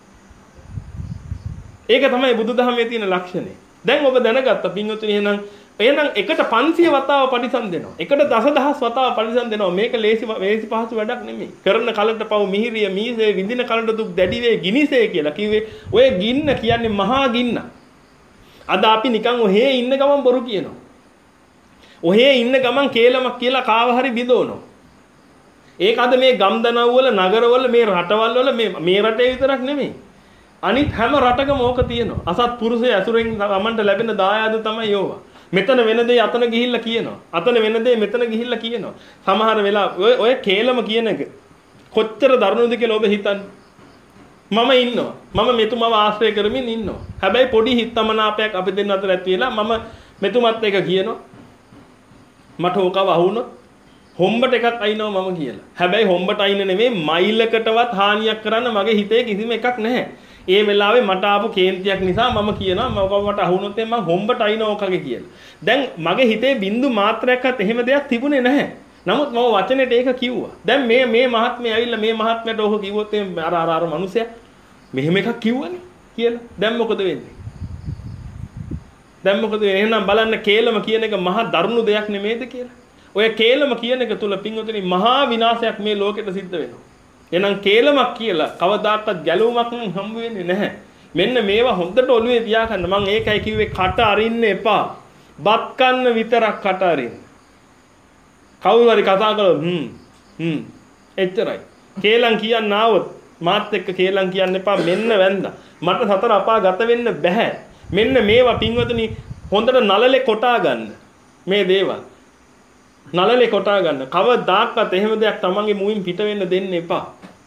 ඒක තමයි බුදුදහමේ තියෙන ලක්ෂණය. දැන් ඔබ දැනගත්තා පින්වතුනි එහෙනම් එහෙනම් එකට පන්සිය වතාව පරිසම් දෙනවා. එකට දසදහස් වතාව පරිසම් දෙනවා. මේක ලේසි ලේසි පහසු වැඩක් නෙමෙයි. කරන කලකට පව මිහිරිය මීසේ විඳින කලකට දුක් දැඩි වේ ගිනිසේ කියලා කිව්වේ. ඔය ගින්න කියන්නේ මහා ගින්න. අද අපි නිකන් ඔහේ ඉන්න ගමන් බොරු කියනවා. ඔහේ ඉන්න ගමන් කේලමක් කියලා කාව හරි බිඳවනවා. ඒක අද මේ ගම්දනව් වල නගරවල මේ රටවල් වල මේ මේ රටේ විතරක් නෙමෙයි. අනිත් හැම රටකම ඕක තියෙනවා. අසත් පුරුෂය ඇසුරෙන් තමන්ට ලැබෙන දායාද තමයි යෝවා. මෙතන වෙන දේ අතන ගිහිල්ලා කියනවා. අතන වෙන දේ මෙතන ගිහිල්ලා කියනවා. සමහර වෙලාව ඔය ඔය කේලම කියන එක කොච්චර දරුණුද කියලා ඔබ හිතන්නේ. මම ඉන්නවා. මම මෙතුමව ආශ්‍රය කරමින් ඉන්නවා. හැබැයි පොඩි හිතමනාපයක් අපි දෙන්න අතර ඇති වෙලා මම මෙතුමත් එක කියනවා. මට ඕකව අහුනොත් හොම්බට එකක් අයින්නවා මම කියලා. හැබැයි හොම්බට අයින්න නෙමෙයි මයිලකටවත් හානියක් කරන්න මගේ හිතේ කිසිම එකක් නැහැ. ඒ වෙලාවේ මට ආපු කේන්තියක් නිසා මම කියනවා මම මට අහුනොත් මම හොම්බට අයින්නවා ඔකගේ කියලා. දැන් මගේ හිතේ බින්දු මාත්‍රයක්වත් එහෙම දෙයක් තිබුණේ නැහැ. නමුත් මම වචනෙට ඒක කිව්වා. දැන් මේ මේ මහත්මයා ඇවිල්ලා මේ මහත්මයාට ඕක කිව්වොත් අර අර අර මිනිසයා මෙහෙම එකක් කිව්වනේ කියලා. දැන් මොකද වෙන්නේ? දැන් මොකද වෙන්නේ? එහෙනම් බලන්න කේලම කියන එක මහා දරුණු දෙයක් නෙමෙයිද කියලා. ඔය කේලම කියන එක තුල පින්වතුනි මහා විනාශයක් මේ ලෝකෙට සිද්ධ වෙනවා. එහෙනම් කේලමක් කියලා කවදාකවත් ගැලවුමක් හම්බ වෙන්නේ නැහැ. මෙන්න මේවා හොඳට ඔළුවේ තියාගන්න. මම ඒකයි කිව්වේ කට අරින්න එපා. බත් කන්න විතරක් කට අරින්න. කවුරු හරි කතා කළොත් හ්ම් හ්ම් එච්චරයි. කේලම් කියන්න ආවොත් මාත් එක්ක කේලම් කියන්න එපා. මෙන්න වැන්දා. මට සතර අපා ගත වෙන්න බෑ. මෙන්න මේවා පින්වතුනි හොඳට නලලේ කොටා ගන්න. මේ දේවල් නලලේ කොටා ගන්න. කවදාක්වත් එහෙම දෙයක් තමන්ගේ මුවින් පිට වෙන්න දෙන්න එපා.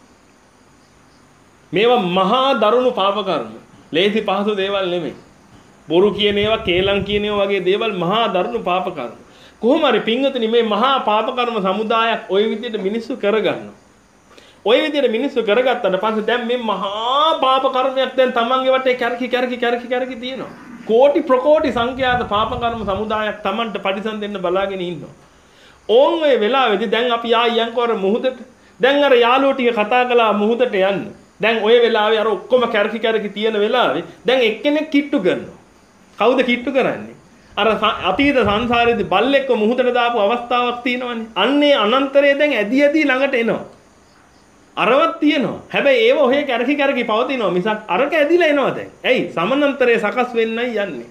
මේවා මහා දරුණු පාප කර්ම. ලේසි පහසු දේවල් නෙමෙයි. බොරු කියන ඒවා, කේලම් කියන ඒවා වගේ දේවල් මහා දරුණු පාප කර්ම. කොහොම හරි පින්වතුනි මේ මහා පාප කර්ම සමුදායක් ওই විදිහට මිනිස්සු කරගන්නවා. ওই විදිහට මිනිස්සු කරගත්තාට පස්සේ දැන් මේ මහා පාප කර්මයක් දැන් තමන්ගේ වටේ කැරකි කැරකි කැරකි කැරකි තියෙනවා. කෝටි ප්‍රකෝටි සංඛ්‍යාත පාප කර්ම සමුදායක් තමන්ට පරිසම් දෙන්න බලාගෙන ඉන්නවා. ඕන් ඔය වෙලාවේදී දැන් අපි ආයන්කෝ අර මුහුදට දැන් අර යාළුවෝ ටික කතා කළා මුහුදට යන්න. දැන් ඔය වෙලාවේ අර ඔක්කොම කැරකි කැරකි තියෙන වෙලාවේ දැන් එක්කෙනෙක් කිට්ටු කරනවා. කවුද කිට්ටු කරන්නේ? අර අතීත සංසාරේදී බල්ලෙක්ව මුහුදට දාපු අවස්ථාවක් තියෙනවනේ. අන්නේ අනන්තරයේ දැන් ඇදි ඇදි ළඟට එනවා. අරවත් තියෙනවා. හැබැයි ඒව ඔහේ කැරකි කැරකි පවතිනවා මිසක් අරක ඇදිලා එනවා දැන්. ඇයි? සමානන්තරයේ සකස් වෙන්නයි යන්නේ.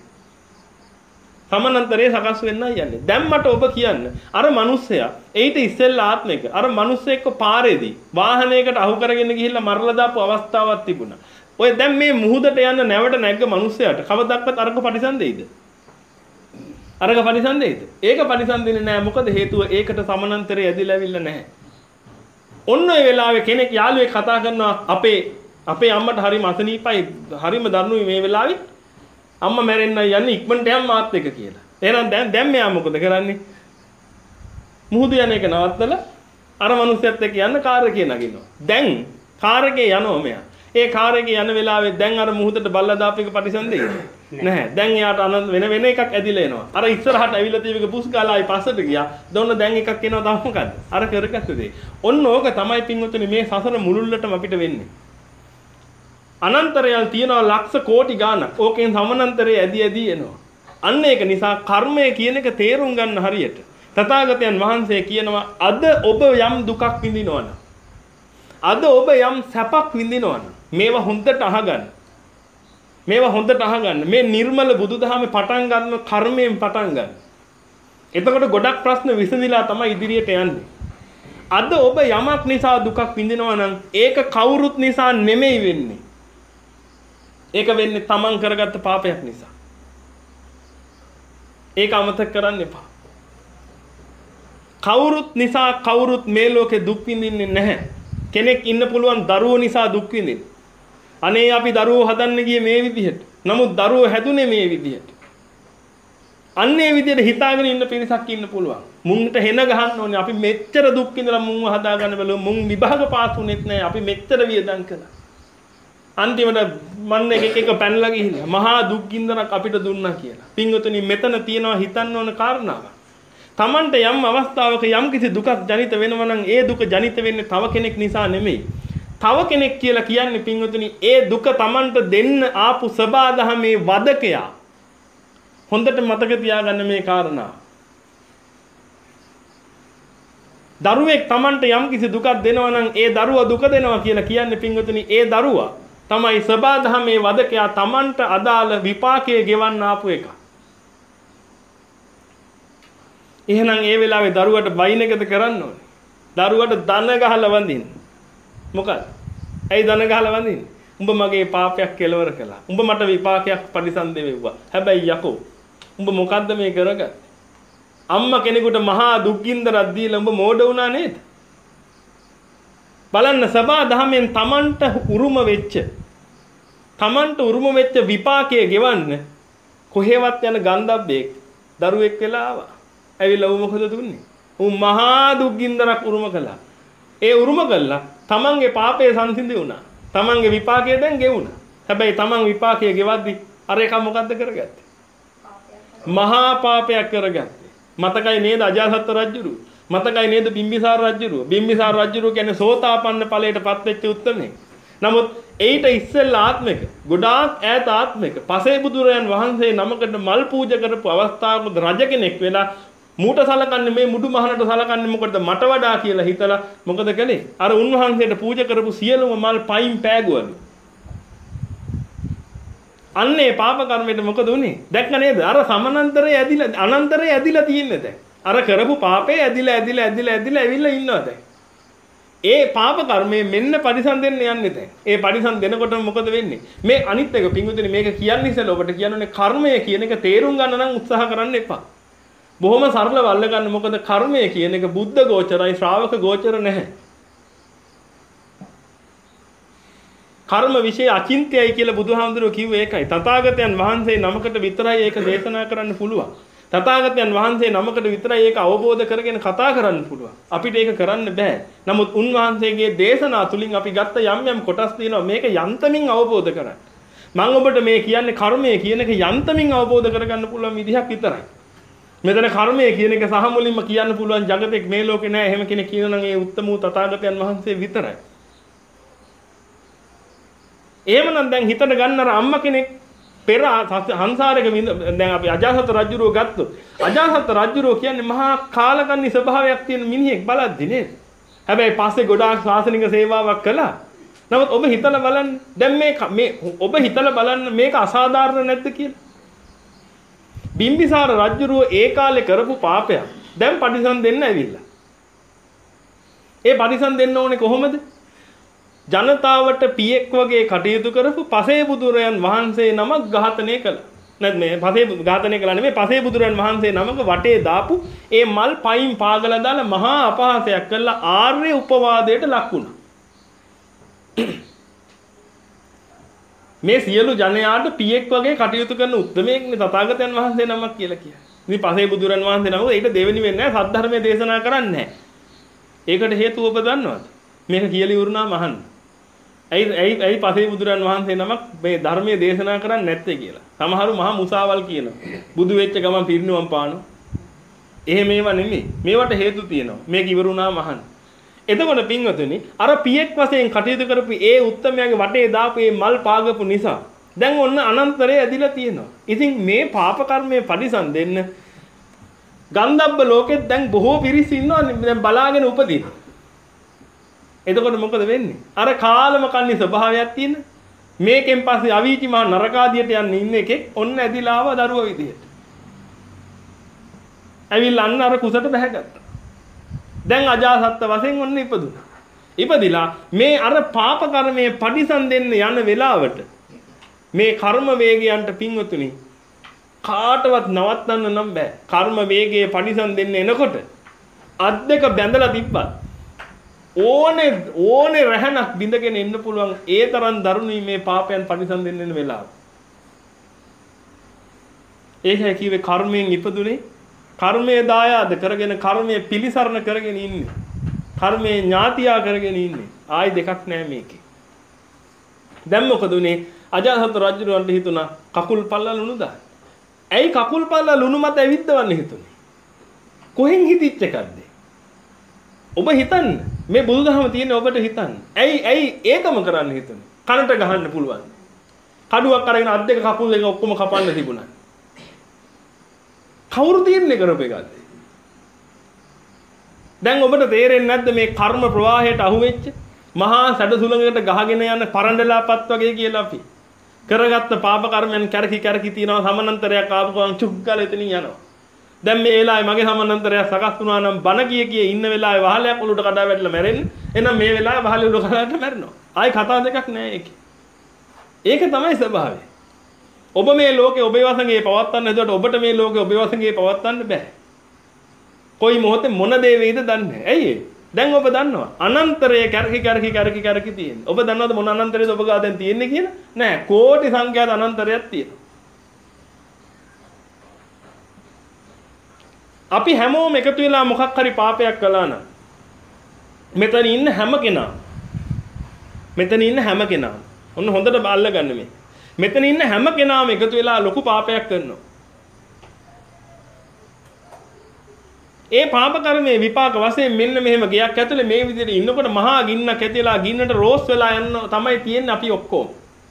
සමානන්තරයේ සකස් වෙන්නයි යන්නේ. දැන් මට ඔබ කියන්න අර මිනිස්සයා ඊට ඉස්සෙල්ලා ආත්මයක අර මිනිස්සෙක්ව පාරේදී වාහනයකට අහු කරගෙන ගිහිල්ලා මරලා දාපු අවස්ථාවක් තිබුණා. ඔය දැන් මේ මුහුදට යන්න නැවට නැග්ග මිනිස්සයාට කවදාවත් අරක පරිසම් දෙයිද? අරක පරිසම් දෙයිද? ඒක පරිසම් දෙන්නේ නැහැ. මොකද හේතුව ඒකට සමානන්තරයේ ඇදිලා ඇවිල්ලා නැහැ. ඔන්න ඔය වෙලාවේ කෙනෙක් යාළුවෙක් කතා කරනවා අපේ අපේ අම්මට හරිම අසනීපයි හරිම දරුණුයි මේ වෙලාවේ අම්මා මැරෙන්නයි යන්නේ ඉක්මනට යන්න මාත් එක්ක කියලා. එහෙනම් දැන් දැන් මෙයා මොකද කරන්නේ? මුහුද යන එක නවත්තලා අර මිනිස්සුත් එක්ක යන්න කාර් එකේ නගිනවා. දැන් කාර් එකේ යනවා මෙයා. ඒ කාර් එකේ යන වෙලාවේ දැන් අර මුහුදට බල්ලා දාපු එක පරිසම් දෙයිද? නැහැ. දැන් එයාට අනන්ත වෙන වෙන එකක් ඇදිලා එනවා. අර ඉස්සරහට ඇවිල්ලා තියෙක පුස් ගාලා ආයි පස්සට ගියා. දොන්න දැන් එකක් එනවා තව මොකද්ද? අර කරගත්ත දේ. ඔන්න ඕක තමයි පින්වතුනි මේ සසර මුළුල්ලටම අපිට වෙන්නේ. අනන්තරයල් තියනවා ලක්ෂ කෝටි ගාණක්. ඕකෙන් සමානන්තරයේ ඇදි ඇදි එනවා. අන්න ඒක නිසා කර්මය කියන එක තේරුම් ගන්න හරියට. තථාගතයන් වහන්සේ කියනවා අද ඔබ යම් දුකක් විඳිනවනම් අද ඔබ යම් සැපක් විඳිනවනම් මේවා හොඳට අහගන්න. මේවා හොඳට අහගන්න. මේ නිර්මල බුදුදහමේ පටන් ගන්න කර්මයෙන් පටන් ගන්න. එතකොට ගොඩක් ප්‍රශ්න විසඳිලා තමයි ඉදිරියට යන්නේ. අද ඔබ යමක් නිසා දුකක් විඳිනවා නම් ඒක කවුරුත් නිසා නෙමෙයි වෙන්නේ. ඒක වෙන්නේ තමන් කරගත්ත පාපයක් නිසා. ඒක අමතක කරන්න එපා. කවුරුත් නිසා කවුරුත් මේ ලෝකේ දුක් විඳින්නේ නැහැ. කෙනෙක් ඉන්න පුළුවන් දරුවෝ නිසා දුක් විඳින්න. අනේ අපි දරුවෝ හදන්න ගියේ මේ විදිහට. නමුත් දරුවෝ හැදුනේ මේ විදිහට. අන්නේ විදිහට හිතාගෙන ඉන්න පිරිසක් ඉන්න පුළුවන්. මුන්ට හෙන ගහන්න ඕනේ. අපි මෙච්චර දුක් විඳලා මුන්ව හදාගන්න බැලුව මුන් විභාග පාස් වුනේත් නැහැ. අපි මෙච්චර වියදම් කළා. අන්තිමට මන්න එක එක පැනලා ගිහිල්ලා මහා දුක් ගින්දරක් අපිට දුන්නා කියලා. පින්වතුනි මෙතන තියෙනවා හිතන්න ඕන කාරණාවක්. Tamante යම් අවස්ථාවක යම් කිසි දුකක් ජනිත වෙනවා නම් ඒ දුක ජනිත වෙන්නේ තව කෙනෙක් නිසා නෙමෙයි. තව කෙනෙක් කියලා කියන්නේ පින්වතුනි ඒ දුක Tamante දෙන්න ආපු සබාදහමේ වදකයා. හොඳට මතක තියාගන්න මේ කාරණා. දරුවෙක් Tamante යම් කිසි දුකක් දෙනවා නම් ඒ දරුවා දුක දෙනවා කියලා කියන්නේ පින්වතුනි ඒ දරුවා තමයි සබාධමේ වදකයා Tamanට අදාළ විපාකයේ ගෙවන්න ආපු එක. එහෙනම් ඒ වෙලාවේ දරුවට බයින් එකද කරන්න ඕනේ. දරුවට දන ගහලා වඳින්න. මොකද? ඇයි දන ගහලා වඳින්නේ? උඹ මගේ පාපයක් කෙලවර කළා. උඹ මට විපාකයක් පරිසම් දෙවෙව්වා. හැබැයි යකෝ උඹ මොකද්ද මේ කරගත්තේ? අම්මා කෙනෙකුට මහා දුක්ගින්දරක් දීලා උඹ මෝඩ වුණා නේද? බලන්න සබා දහමෙන් Tamanට උරුම වෙච්ච Tamanට උරුම වෙච්ච විපාකයේ ගෙවන්න කොහෙවත් යන ගන්ධබ්බෙක් දරුවෙක් වෙලා ආවා. ඇවිල්ලා ඌ මොකද දුන්නේ? ඌ මහා දුක්ගින්දරක් උරුම කළා. ඒ උරුම කළා Tamanගේ පාපය සංසිඳි වුණා. Tamanගේ විපාකය දැන් ගෙවුණා. හැබැයි Taman විපාකය ගෙවද්දි අර එක මොකද්ද කරගත්තේ? මහා පාපයක් කරගත්තේ. මතකයි නේද අජාසත් රජුරු? මතකයි නේද බිම්බිසාර රජුරු? බිම්බිසාර රජුරු කියන්නේ සෝතාපන්න ඵලයටපත් වෙච්ච උත්තමෙක්. නමුත් ඒට ඉස්සෙල්ලා ආත්මික ගොඩාක් ඈත ආත්මික පසේ බුදුරයන් වහන්සේ නමකට මල් පූජා කරපු අවස්ථාවක රජ කෙනෙක් වෙලා මූට සලකන්නේ මේ මුඩු මහනට සලකන්නේ මොකටද මට වඩා කියලා හිතලා මොකද කළේ? අර උන්වහන්සේට පූජා කරපු සියලුම මල් පයින් පෑගුවලු. අන්නේ පාප කර්මයට මොකද උනේ? දැක්ක නේද? අර සමානන්තරේ ඇදිලා අනන්තරේ ඇදිලා තියෙන්නේ දැන්. අර කරපු පාපේ ඇදිලා ඇදිලා ඇදිලා ඇදිලා ඇවිල්ලා ඉන්නවා දැන්. ඒ පාප කර්මයේ මෙන්න පරිසම් දෙන්න යන්නේ දැන්. ඒ පරිසම් දෙනකොට මොකද වෙන්නේ? මේ අනිත් එක පිංගුතුනි මේක කියන්නේ ඉස්සෙල්ලා ඔබට කියන්නෝනේ කර්මය කියන එක තේරුම් ගන්න නම් උත්සාහ කරන්න එපා. බොහොම සරලව අල්ලගන්න. මොකද කර්මය කියන එක බුද්ධ ගෝචරයි ශ්‍රාවක ගෝචර නැහැ. කර්ම વિશે අචින්ත්‍යයි කියලා බුදුහාමුදුරුවෝ කිව්වේ ඒකයි. තථාගතයන් වහන්සේ නමකට විතරයි ඒක දේශනා කරන්න පුළුවන්. තථාගතයන් වහන්සේ නමකට විතරයි ඒක අවබෝධ කරගෙන කතා කරන්න පුළුවන්. අපිට ඒක කරන්න බෑ. නමුත් උන්වහන්සේගේ දේශනා තුලින් අපි ගත්ත යම් යම් කොටස් තියෙනවා මේක යන්තමින් අවබෝධ කරගන්න. මම ඔබට මේ කියන්නේ කර්මය කියන එක යන්තමින් අවබෝධ කරගන්න පුළුවන් විදිහක් විතරයි. මෙතන කර්මය කියන එක සහ මුලින්ම කියන්න පුළුවන් జగතෙක් මේ ලෝකේ නෑ. එහෙම කෙනෙක් කියනවා නම් ඒ උත්තම වූ තථාගතයන් වහන්සේ විතරයි. එහෙමනම් දැන් හිතට ගන්න අර අම්මා කෙනෙක් පෙර හංසාරයක දැන් අපි අජාසත් රජුරෝ ගත්තොත් අජාසත් රජුරෝ කියන්නේ මහා කාලකන්ණි ස්වභාවයක් තියෙන මිනිහෙක් බලද්දි නේද? හැබැයි පස්සේ ගොඩාක් ශාසනික සේවාවක් කළා. නමුත් ඔබ හිතලා බලන්න දැන් මේ මේ ඔබ හිතලා බලන්න මේක අසාධාරණ නැද්ද කියලා. බිම්බිසාර රජුරෝ ඒ කාලේ කරපු පාපයක් දැන් පරිසම් දෙන්න ඇවිල්ලා. ඒ පරිසම් දෙන්න ඕනේ කොහොමද? ජනතාවට පියෙක් වගේ කටයුතු කරපු පසේ බුදුරයන් වහන්සේ නමක් ඝාතනය කළා. නැත්නම් මේ පසේ ඝාතනය කළා නෙමෙයි පසේ බුදුරයන් වහන්සේ නමක වටේ දාපු ඒ මල් පයින් පාගලා දාලා මහා අපහාසයක් කළා ආර්ය උපවාදයට ලක් වුණා. මේ සියලු ජනයාට පියෙක් වගේ කටයුතු කරන උත්මයෙක්නේ තථාගතයන් වහන්සේ නමක් කියලා කියන්නේ. ඉතින් පසේ බුදුරයන් වහන්සේ නමක ඊට දෙවෙනි වෙන්නේ නැහැ සද්ධර්මයේ දේශනා කරන්නේ නැහැ. ඒකට හේතුව ඔබ දන්නවද? මේක කියලා ඉවරුනාම අහන්න. ඇයි ඇයි ඇයි පසේ බුදුරන් වහන්සේ නමක් මේ ධර්මයේ දේශනා කරන්නේ නැත්තේ කියලා. සමහරු මහා මුසාවල් කියනවා. බුදු වෙච්ච ගමන් පිරිනුවම් පානවා. එහෙම ඒවා නෙමෙයි. මේවට හේතු තියෙනවා. මේක ඉවරුනාම අහන්න. එතකොට පින්වතුනි අර පියෙක් වශයෙන් කටයුතු කරපු ඒ උත්තමයාගේ වටේ දාපු මේ මල් පාගපු නිසා දැන් ඔන්න අනන්තරේ ඇදිලා තියෙනවා. ඉතින් මේ පාප කර්මයේ පරිසම් දෙන්න ගන්ධබ්බ ලෝකෙත් දැන් බොහෝ පිරිස් ඉන්නවා දැන් බලාගෙන උපදින. එතකොට මොකද වෙන්නේ? අර කාලම කන්නේ ස්වභාවයක් තියෙන මේකෙන් පස්සේ අවීචි මහ නරකාදියට යන්න ඉන්න එකෙක් ඔන්න ඇදිලා ආව දරුවා විදියට. ඇවිල්ලා අන්න අර කුසට බැහැගත්තා. දැන් අජාසත් වශයෙන් ඔන්න ඉපදුනා. ඉපදිලා මේ අර පාප කර්මයේ පරිසම් දෙන්න යන වෙලාවට මේ කර්ම වේගයන්ට පින්වතුනි කාටවත් නවත්තන්න නම් බෑ. කර්ම වේගයේ පරිසම් දෙන්න එනකොට අත් දෙක බැඳලා තිබ්බත් ඕනේ ඕනේ රහණක් බින්දගෙන ඉන්න පුළුවන් ඒ තරම් දරුණුයි මේ පාපයන් පරිසම් දෙන්න වෙන වෙලාව. ඒකයි කිව්වේ කර්මයෙන් ඉපදුනේ කර්මයේ දායාද කරගෙන කර්මයේ පිලිසරණ කරගෙන ඉන්නේ. කර්මයේ ඥාතියා කරගෙන ඉන්නේ. ආයි දෙකක් නෑ මේකේ. දැන් මොකද උනේ? අජාසත් රජුන්ට හිතුණා කකුල් පල්ලා ලුණු දාන්න. ඇයි කකුල් පල්ලා ලුණු මත ඇවිද්දවන්න හිතුනේ? කොහෙන් හිතිච්ච එකක්ද? ඔබ හිතන්න මේ බුදුදහම තියෙන්නේ ඔබට හිතන්න. ඇයි ඇයි ඒකම කරන්න හිතුනේ? කනට ගහන්න පුළුවන්. කඩුවක් අරගෙන අත් දෙක කකුල් දෙක ඔක්කොම කපන්න තිබුණා. කවුරු තීරණය කරපු එකද? දැන් ඔබට තේරෙන්නේ නැද්ද මේ කර්ම ප්‍රවාහයට අහු වෙච්ච මහා සැඩ සුළඟකට ගහගෙන යන පරණ්ඩලාපත් වගේ කියලා අපි කරගත්ත පාප කර්මයන් කැරකි කැරකි තියනවා සමනන්තරයක් ආපු ගමන් චුක් ගාලා එතනින් යනවා. දැන් මේ වෙලාවේ මගේ සමනන්තරයක් සකස් වුණා නම් බන කිය කිය ඉන්න වෙලාවේ වහලයක් උලුට කඩා වැටලා මැරෙන්නේ. එහෙනම් මේ වෙලාවේ වහලේ උලුට කඩාට මැරෙනවා. ආයි කතා දෙකක් නෑ ඒකේ. ඒක තමයි ස්වභාවය. ඔබ මේ ලෝකේ ඔබේ වසඟේ පවත්වන්න හදුවට ඔබට මේ ලෝකේ ඔබේ වසඟේ පවත්වන්න බෑ. කොයි මොහොතේ මොන දේ වෙයිද දන්නේ නැහැ. ඇයි දැන් ඔබ දන්නවා අනන්තරයේ කැරකි කැරකි කැරකි කැරකි තියෙන්නේ. ඔබ දන්නවද මොන අනන්තරයේද ඔබ ගා දැන් තියෙන්නේ කියලා? නෑ කෝටි සංඛ්‍යාත අනන්තරයක් තියෙනවා. අපි හැමෝම එකතු වෙලා මොකක් හරි පාපයක් කළා නම් මෙතන ඉන්න හැම කෙනා මෙතන ඉන්න හැම කෙනාම ඔන්න හොඳට බල්ලගන්න මේ. මෙතන ඉන්න හැම කෙනාම එකතු වෙලා ලොකු පාපයක් කරනවා. ඒ පාප කර්මයේ විපාක වශයෙන් මෙන්න මෙහෙම ගයක් ඇතුලේ මේ විදිහට ඉන්නකොට මහා ගින්නක් ඇතිලා ගින්නට රෝස් වෙලා යන තමයි තියෙන්නේ අපි ඔක්කොම.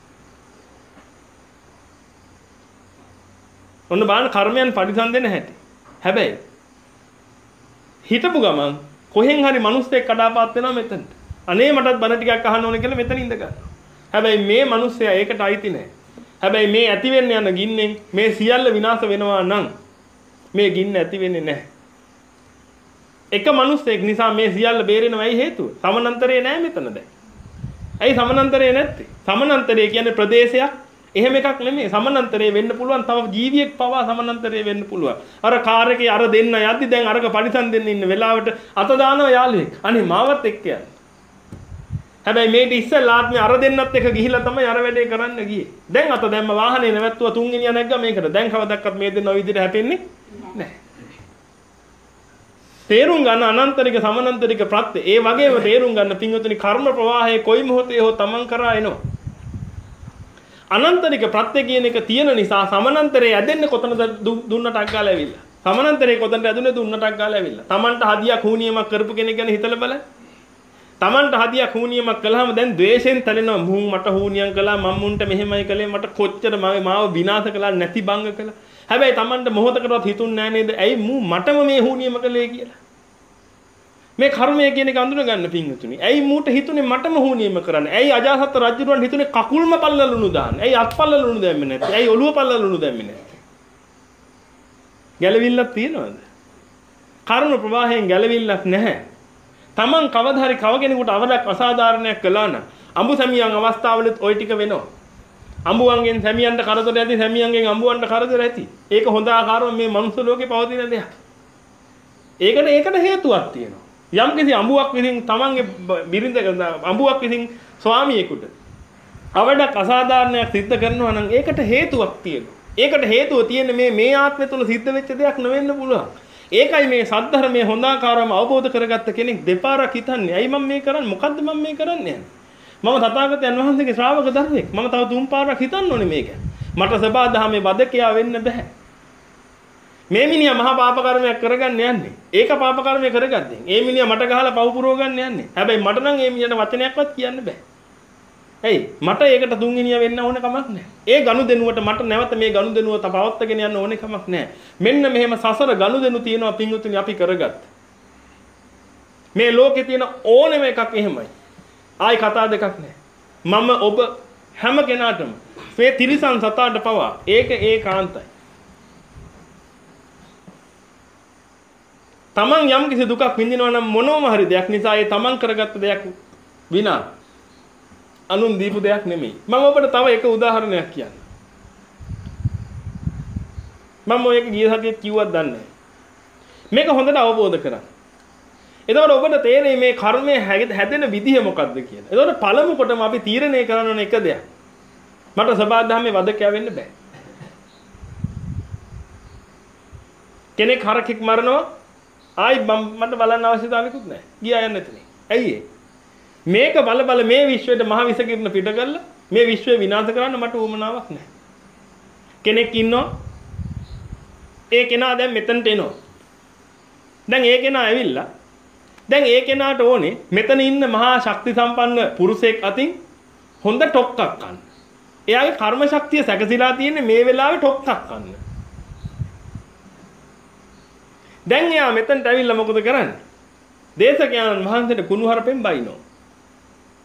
ඔන්න බලන්න කර්මයන් පරිසම් දෙන්න හැටි. හැබැයි හිතපු ගමන් කොහෙන් හරි මිනිස්සෙක් කඩාපාත් වෙනවා මෙතනට. අනේ මටත් බණ ටිකක් අහන්න ඕනේ කියලා මෙතන ඉඳ ගන්නවා. හැබැයි මේ මිනිස්සයා ඒකට අයිති නැහැ. හැබැයි මේ ඇති වෙන්න යන ගින්නෙන් මේ සියල්ල විනාශ වෙනවා නම් මේ ගින්න ඇති වෙන්නේ නැහැ. එක මිනිස්සෙක් නිසා මේ සියල්ල බේරෙනවයි හේතුව. සමනන්තරේ නැහැ මෙතන දැන්. ඇයි සමනන්තරේ නැත්තේ? සමනන්තරේ කියන්නේ ප්‍රදේශයක්. එහෙම එකක් නෙමෙයි. සමනන්තරේ වෙන්න පුළුවන් තව ජීවියෙක් පවා සමනන්තරේ වෙන්න පුළුවන්. අර කාර් එකේ අර දෙන්න යද්දි දැන් අරක පරිසම් දෙන්න ඉන්න වෙලාවට අත දානවා යාළුවෙක්. අනේ මාවත් එක්ක යන්න. හැබැයි මේට ඉස්සෙල්ලා ආත්මේ අර දෙන්නත් එක ගිහිලා තමයි අර වැඩේ කරන්න ගියේ. දැන් අත දැම්ම වාහනේ නැවැත්තුවා තුන්වෙනියා නැග්ගා මේකට. දැන් කවදාවත් මේ දෙන්න ඔය විදිහට හැපෙන්නේ නැහැ. තේරුම් ගන්න අනන්තරික සමනන්තරික ප්‍රත්‍ය. ඒ වගේම තේරුම් ගන්න පින්වතුනි කර්ම ප්‍රවාහයේ කොයි මොහොතේ හෝ තමන් කරා එනවා. අනන්තරික ප්‍රත්‍ය කියන එක තියෙන නිසා සමනන්තරේ ඇදෙන්නේ කොතනද දුන්නටක් ගාලා ඇවිල්ලා. සමනන්තරේ කොතනද ඇදුනේ දුන්නටක් ගාලා ඇවිල්ලා. තමන්ට හදියක් හුනියමක් කරපු කෙනෙක් ගැන හිතලා බලන්න. තමන්ට හදියක් හුනියමක් කළාම දැන් ද්වේෂයෙන් තැලෙනවා. මුන් මට හුනියම් කළා මම මුන්ට මෙහෙමයි කළේ මට කොච්චර මාව විනාශ කළා නැති බංග කළා. හැබැයි තමන්ට මොහොතකටවත් හිතුන්නේ නැහැ නේද? ඇයි මූ මටම මේ හුනියම කළේ කියලා. මේ කර්මය කියන එක අඳුන ගන්න පින්වතුනි. ඇයි මූට හිතුනේ මටම හුනියම කරන්න? ඇයි අජාසත් රජුරන් හිතුනේ කකුල්ම පල්ලලුණු දාන්න? ඇයි අත් පල්ලලුණු දැම්මේ නැත්තේ? ඇයි ඔළුව පල්ලලුණු දැම්මේ නැත්තේ? ගැළවිල්ලක් තියනවද? කර්ම ප්‍රවාහයෙන් ගැළවිල්ලක් නැහැ. Taman කවදා හරි කව කෙනෙකුට අවරක් අසාධාරණයක් කළා නම් අඹු සැමියන් අවස්ථාවලත් ওই ටික වෙනවා. අඹුවන්ගෙන් සැමියන්ට කරදර ඇති, සැමියන්ගෙන් අඹුවන්ට කරදර ඇති. ඒක හොඳ ආකාරව මේ මනුස්ස ලෝකේ පවතින දෙයක්. ඒකට ඒකට හේතුවක් තියෙනවා. යම් කිසි අඹුවක් විසින් තමන්ගේ බිරිඳ අඹුවක් විසින් ස්වාමියෙකුට අවඩක් අසාධාරණයක් සිද්ධ කරනවා නම් ඒකට හේතුවක් තියෙනවා. ඒකට හේතුව තියෙන්නේ මේ මේ ආත්මය තුල සිද්ධ වෙච්ච දෙයක් නෙවෙන්න පුළුවන්. ඒකයි මේ සද්ධර්මයේ හොඳාකාරවම අවබෝධ කරගත්ත කෙනෙක් දෙපාරක් හිතන්නේ. ඇයි මම මේ කරන්නේ? මොකද්ද මම මේ කරන්නේ? මම තථාගතයන් වහන්සේගේ ශ්‍රාවක දරුවෙක්. මම තව තුන් පාරක් හිතන්න ඕනේ මේක. මට සබා දහමේ වදකියා වෙන්න බෑ. මේ මිනිහා මහා පාප කර්මයක් කරගන්න යන්නේ. ඒක පාප කර්මය කරගද්දී. ඒ මිනිහා මට ගහලා පව් පුරව ගන්න යන්නේ. හැබැයි මට නම් මේ මිනිහට වචනයක්වත් කියන්න බෑ. ඇයි? මට ඒකට තුන්වෙනියා වෙන්න ඕන කමක් නැහැ. ඒ ගනුදෙනුවට මට නැවත මේ ගනුදෙනුව තවවත්තගෙන යන්න ඕනේ කමක් නැහැ. මෙන්න මෙහෙම සසර ගනුදෙනු තියෙනවා පින්වතුනි අපි කරගත්ත. මේ ලෝකේ තියෙන ඕනෙම එකක් එහෙමයි. ආයි කතා දෙකක් නැහැ. මම ඔබ හැම කෙනාටම මේ තිරිසන් සතාට පවා ඒක ඒකාන්තයි. තමන් යම් කිසි දුකක් විඳිනවා නම් මොනෝම හරි දෙයක් නිසා ඒ තමන් කරගත්ත දෙයක් විනා අනුන් දීපු දෙයක් නෙමෙයි. මම ඔබට තව එක උදාහරණයක් කියන්නම්. මම ඔය එක ගිය සතියේ කිව්වක් දන්නේ නැහැ. මේක හොඳට අවබෝධ කරගන්න. එතකොට ඔබට තේරෙයි මේ කර්මය හැදෙන විදිහ මොකක්ද කියලා. එතකොට පළමු කොටම අපි තීරණය කරන්න ඕන එක දෙයක්. මට සබා දහමේ වදකයා වෙන්න බෑ. කෙනෙක් හරකෙක් මරනවා ආයි මට බලන්න අවශ්‍යතාවයකුත් නැහැ. ගියා යන්න එතන. ඇයි ඒ? මේක බල බල මේ විශ්වයට මහ විස කිරණ පිට කරලා මේ විශ්වය විනාශ කරන්න මට උවමනාවක් නැහැ. කෙනෙක් ඉන්නවා. ඒ කෙනා දැන් මෙතනට එනවා. දැන් ඒ කෙනා ඇවිල්ලා දැන් ඒ කෙනාට ඕනේ මෙතන ඉන්න මහා ශක්ති සම්පන්න පුරුෂයෙක් අතින් හොඳ ටොක්ක්ක් ගන්න. එයාගේ කර්ම ශක්තිය සැකසීලා තියෙන්නේ මේ වෙලාවේ ටොක්ක්ක් ගන්න. දැන් එයා මෙතනට ඇවිල්ලා මොකද කරන්නේ? දේශකයන්න් වහන්සේට කුණුහරුපෙන් බයිනෝ.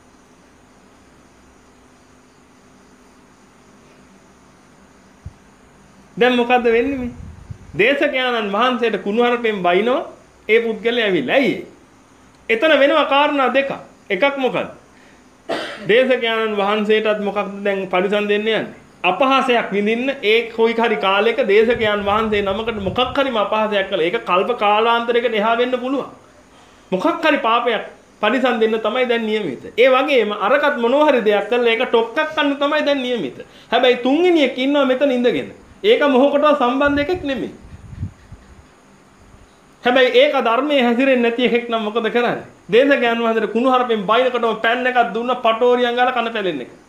දැන් මොකද්ද වෙන්නේ මේ? දේශකයන්න් වහන්සේට කුණුහරුපෙන් බයිනෝ ඒ පුද්ගලයා ඇවිල්ලා. ඇයි? එතන වෙනවා කාරණා දෙකක්. එකක් මොකද්ද? දේශකයන්න් වහන්සේටත් මොකක්ද දැන් පරිසම් දෙන්න යන්නේ? අපහාසයක් විඳින්න ඒ කොයි හරි කාලයක දේශකයන් වහන්සේ නමකට මොකක් හරිම අපහාසයක් කළා. ඒක කල්ප කාලාන්තරයකට එහා වෙන්න පුළුවන්. මොකක් හරි පාපයක් පරිසම් දෙන්න තමයි දැන් නියමිත. ඒ වගේම අරකට මොනවා හරි දෙයක් කළා ඒක ටොක්ක්ක් ගන්න තමයි දැන් නියමිත. හැබැයි තුන්වෙනියෙක් ඉන්නවා මෙතන ඉඳගෙන. ඒක මොහොකටවත් සම්බන්ධ එකක් නෙමෙයි. හැබැයි ඒක ධර්මයේ හැසිරෙන්නේ නැති එකෙක් නම් මොකද කරන්නේ? දේශකයන් වහන්සේට කුණුහරුපෙන් බයිනකටම පෑන් එකක් දුන්න පටෝරියන් ගාලා කන පැලෙන්න එක.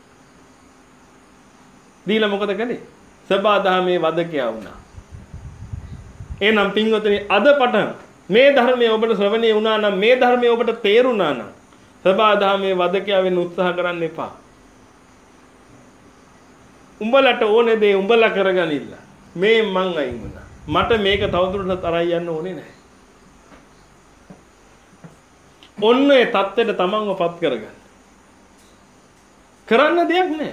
දීලා මොකද කළේ? සබාදහමේ වදකයා වුණා. එහෙනම් පින්වතුනි අද පටන් මේ ධර්මයේ ඔබට ශ්‍රවණය වුණා නම් මේ ධර්මයේ ඔබට තේරුණා නම් සබාදහමේ වදකයා වෙන්න උත්සාහ කරන්න එපා. උඹලට ඕනේ දේ උඹලා කරගනින්න. මේ මං අයින් වුණා. මට මේක තවදුරටත් අරයි යන්න ඕනේ නැහැ. ඔන්න ඒ தත්ත්වෙට තමන්ව පත් කරගන්න. කරන්න දෙයක් නැහැ.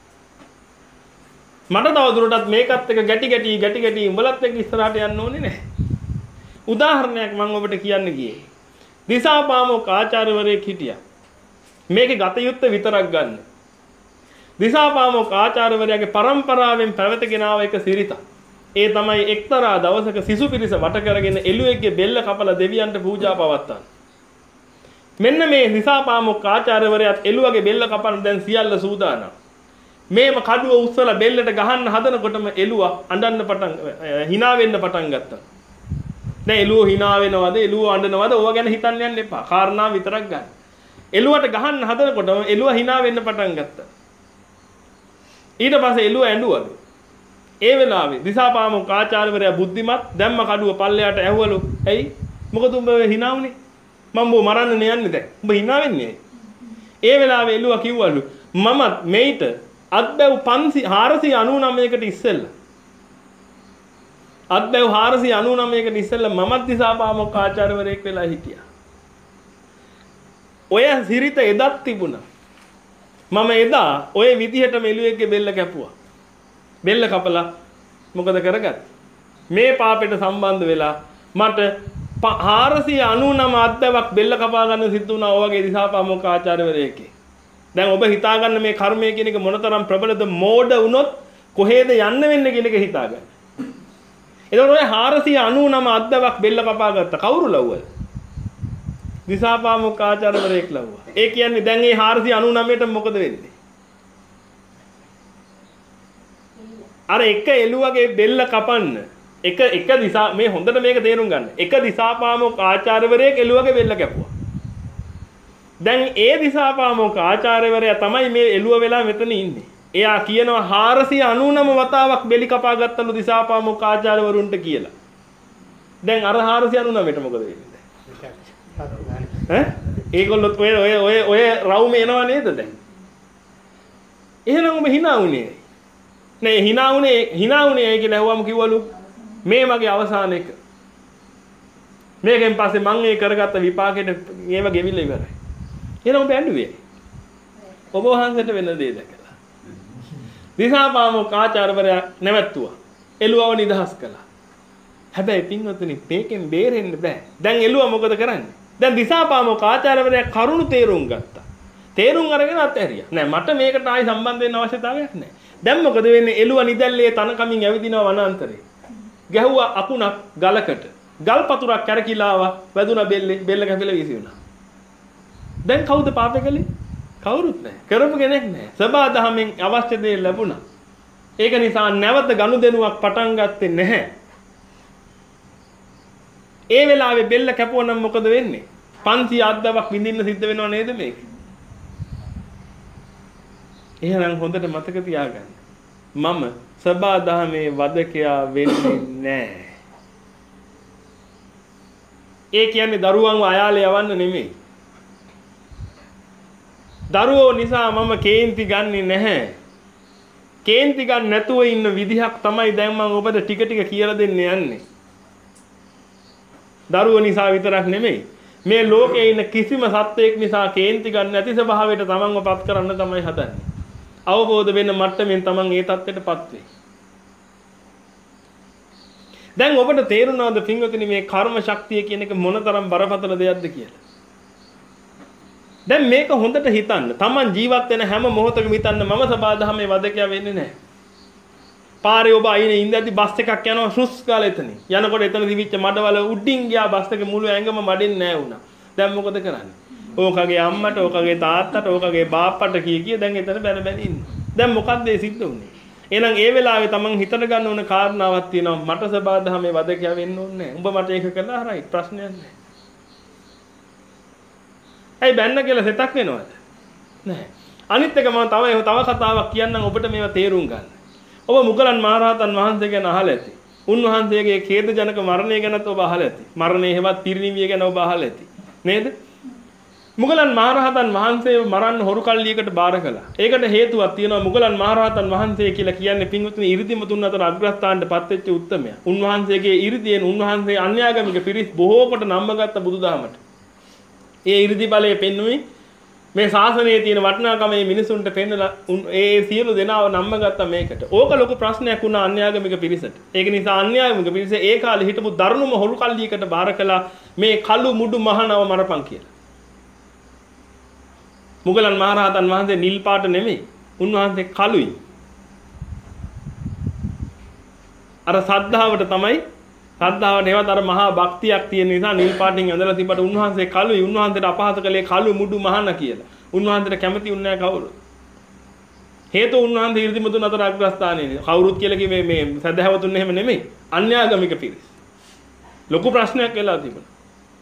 මට තවදුරටත් මේකත් එක්ක ගැටි ගැටි ගැටි ගැටි උඹලත් එක්ක ඉස්සරහට යන්න ඕනේ නැහැ. උදාහරණයක් මම ඔබට කියන්න ගියේ. දිසාපාමොක් ආචාර්යවරයෙක් හිටියා. මේකේ ගත යුත්තේ විතරක් ගන්න. දිසාපාමොක් ආචාර්යවරයාගේ පරම්පරාවෙන් පැවතගෙන ආව එක සිරිතක්. ඒ තමයි එක්තරා දවසක සිසු පිරිස වට කරගෙන එළුවෙක්ගේ බෙල්ල කපලා දෙවියන්ට පූජා පවත්වන. මෙන්න මේ දිසාපාමොක් ආචාර්යවරයාත් එළුවගේ බෙල්ල කපන්න දැන් සියල්ල සූදානම්. මේම කඩුව උස්සලා බෙල්ලට ගහන්න හදනකොටම එළුව අඬන්න පටන් hina වෙන්න පටන් ගත්තා. දැන් එළුව hina වෙනවද එළුව අඬනවද ඕවා ගැන හිතන්න යන්න එපා. කාරණා විතරක් ගන්න. එළුවට ගහන්න හදනකොටම එළුව hina වෙන්න පටන් ගත්තා. ඊට පස්සේ එළුව ඇඬුවලු. ඒ වෙලාවේ දිසාපාමොක් ආචාර්යවරයා බුද්ධිමත් දැම්ම කඩුව පල්ලයට ඇහුවලු. "ඇයි? මොකද උඹ hina වුනේ? මම බෝ මරන්න යන්නේ දැන්. උඹ hina වෙන්නේ." ඒ වෙලාවේ එළුව කිව්වලු මමත් මේිට අත්බැව් හාරසිය අනූනවයකට ඉස්සෙල්ලා අත්බැව් හාරසිය අනූනවයකට ඉස්සෙල්ලා මමත් දිසාපාමොක් ආචාර්යවරයෙක් වෙලා හිටියා. ඔය සිරිත එදත් තිබුණා. මම එදා ඔය විදිහටම එළුවෙක්ගේ බෙල්ල කැපුවා. බෙල්ල කපලා මොකද කරගත්තේ? මේ පාපෙට සම්බන්ධ වෙලා මට හාරසිය අනූනව අත්බැවක් බෙල්ල කපා ගන්න සිද්ධ වුණා. ඔය වගේ දිසාපාමොක් ආචාර්යවරයෙක්ගේ. දැන් ඔබ හිතාගන්න මේ කර්මය කියන එක මොනතරම් ප්‍රබලද මෝඩ වුණොත් කොහෙද යන්න වෙන්නේ කියන එක හිතාගන්න. එතකොට ඔය හාරසිය අනූනව අද්දවක් බෙල්ල කපා ගත්ත කවුරු ලව්වද? දිසාපාමොක් ආචාර්යවරයෙක් ලව්වා. ඒ කියන්නේ දැන් මේ හාරසිය අනූනවයට මොකද වෙන්නේ? අර එක එළුවගේ බෙල්ල කපන්න එක එක දිසා මේ හොඳට මේක තේරුම් ගන්න. එක දිසාපාමොක් ආචාර්යවරයෙක් එළුවගේ බෙල්ල කැපුවා. දැන් ඒ දිසාපාමොක් ආචාර්යවරයා තමයි මේ එළුව වෙලා මෙතන ඉන්නේ. එයා කියනවා හාරසිය අනූනව වතාවක් බෙලි කපා ගත්තලු දිසාපාමොක් ආචාර්යවරුන්ට කියලා. දැන් අර හාරසිය අනූනවයට මොකද වෙන්නේ? ඈ? ඒගොල්ලොත් ඔය ඔය ඔය ඔය රවුම එනවා නේද දැන්? එහෙනම් ඔබ hina වුණේ. නේ hina වුණේ hina වුණේ කියලා ඇහුවම කිව්වලු මේ මගේ අවසාන එක. මේකෙන් පස්සේ මම ඒ කරගත්ත විපාකෙට ඒව ගෙවිලා ඉවරයි. එහෙනම් ඔබ ඇඬුවේ. ඔබ වහන්සේට වෙන දේ දැකලා. දිසාපාමොක් ආචාර්යවරයා නැවැත්තුවා. එළුවව නිදහස් කළා. හැබැයි පින්වත්නි මේකෙන් බේරෙන්න බෑ. දැන් එළුව මොකද කරන්නේ? දැන් දිසාපාමොක් ආචාර්යවරයා කරුණු තේරුම් ගත්තා. තේරුම් අරගෙන අත්හැරියා. නෑ මට මේකට ආයි සම්බන්ධ වෙන්න අවශ්‍යතාවයක් නෑ. දැන් මොකද වෙන්නේ? එළුව නිදැල්ලේ තනකමින් ඇවිදිනවා වනාන්තරේ. ගැහුවා අකුණක් ගලකට. ගල් පතුරක් කැරකිලා ආවා. වැදුනා බෙල්ලේ. බෙල්ල කැපිලා වීසි වුණා. දැන් කවුද පාපේ කළේ? කවුරුත් නැහැ. කරපු කෙනෙක් නැහැ. සබාදහමෙන් අවශ්‍ය දේ ලැබුණා. ඒක නිසා නැවත ගනුදෙනුවක් පටන් ගත්තේ නැහැ. ඒ වෙලාවේ බෙල්ල කැපුවනම් මොකද වෙන්නේ? පන්සිය අද්දවක් විඳින්න සිද්ධ වෙනව නේද මේක? එහෙනම් හොඳට මතක තියාගන්න. මම සබාදහමේ වදකයා වෙන්නේ නැහැ. ඒ කියන්නේ දරුවන්ව අයාලේ යවන්න නෙමෙයි. දරුවෝ නිසා මම කේන්ති ගන්නෙ නැහැ. කේන්ති ගන්න නැතුව ඉන්න විදිහක් තමයි දැන් මම ඔබට ටික ටික කියලා දෙන්න යන්නේ. දරුවෝ නිසා විතරක් නෙමෙයි. මේ ලෝකේ ඉන්න කිසිම සත්වයක් නිසා කේන්ති ගන්න නැති ස්වභාවයට තමන්ව පත් කරන්න තමයි හදන්නේ. අවබෝධ වෙන්න මට්ටමින් තමන් ඒ தත්ත්වයටපත් වෙයි. දැන් ඔබට තේරුණාද පින්වතුනි මේ කර්ම ශක්තිය කියන එක මොනතරම් බරපතල දෙයක්ද කියලා? දැන් මේක හොඳට හිතන්න. Taman ජීවත් වෙන හැම මොහොතකම හිතන්න මම සබාධමේ වදකයා වෙන්නේ නැහැ. පාරේ ඔබ අයිනේ ඉඳද්දි බස් එකක් යනවා ශුස් කාලේ එතනින්. යනකොට එතන දිවිච්ච මඩවල උඩින් ගියා බස් එකේ මුළු ඇඟම මඩෙන්නේ නැහැ වුණා. දැන් මොකද කරන්නේ? ඕකගේ අම්මට, ඕකගේ තාත්තට, ඕකගේ බාප්පට කී කිය දැන් එතන බැන බැන ඉන්නවා. දැන් මොකද්ද ඒ සිද්ධ වුනේ? එහෙනම් ඒ වෙලාවේ Taman හිතට ගන්න ඕන කාරණාවක් තියෙනවා. මට සබාධමේ වදකයා වෙන්න ඕනේ නැහැ. උඹ මට ඒක කළා හරයි ප්‍රශ්නයක් නැහැ. ඇයි බැන්න කියලා සෙතක් වෙනවද? නැහැ. අනිත් එක මම තව තව කතාවක් කියන්නම් ඔබට මේවා තේරුම් ගන්න. ඔබ මුගලන් මහරහතන් වහන්සේ ගැන අහලා ඇති. උන්වහන්සේගේ ඛේදජනක මරණය ගැනත් ඔබ අහලා ඇති. මරණය හේවත් පිරිනිවිය ගැන ඔබ අහලා ඇති. නේද? මුගලන් මහරහතන් වහන්සේ මරන්න හොරු කල්ලියකට බාර කළා. ඒකට හේතුවක් තියෙනවා. මුගලන් මහරහතන් වහන්සේ කියලා කියන්නේ පින්වතුනි 이르දිමතුන් අතර අග්‍රස්ථානටපත් වෙච්ච උත්තමයා. උන්වහන්සේගේ 이르දියෙන් උන්වහන්සේ අන්‍යාගමික පිරිස් බොහෝ කොට නම්බගත්ත බුදුදහමට. ඒ 이르දි බලය පෙන්වුවේ මේ ශාසනයේ තියෙන වටිනාකම මේ මිනිසුන්ට පෙන්නලා ඒ සියලු දෙනාව නම්මගත්තා මේකට. ඕක ලොකු ප්‍රශ්නයක් වුණා අන්‍යාගමික පිරිසට. ඒක නිසා අන්‍යාගමික පිරිස ඒ කාලේ හිටපු දරුණුම හොරු කල්ලියකට බාර කළා මේ කළු මුඩු මහනව මරපන් කියලා. මුගලන් මහරහතන් වහන්සේ නිල් පාට නෙමෙයි. උන්වහන්සේ කළුයි. අර සද්ධාවට තමයි සද්ධාවට ඒවත් අර මහා භක්තියක් තියෙන නිසා නිල් පාටින් ඇඳලා තිබ්බට උන්වහන්සේ කළුයි. උන්වහන්සේට අපහාස කළේ කළු මුඩු මහන කියලා. උන්වහන්සේට කැමති උන්නේ නැහැ කවුරුත්. හේතුව උන්වහන්සේ 이르දිමතුන් අතර අග්‍රස්ථානයේ කවුරුත් කියලා කිව්වේ මේ සදහැවතුන් එහෙම නෙමෙයි. අන්‍යාගමික පිරිස්. ලොකු ප්‍රශ්නයක් වෙලා තිබුණා.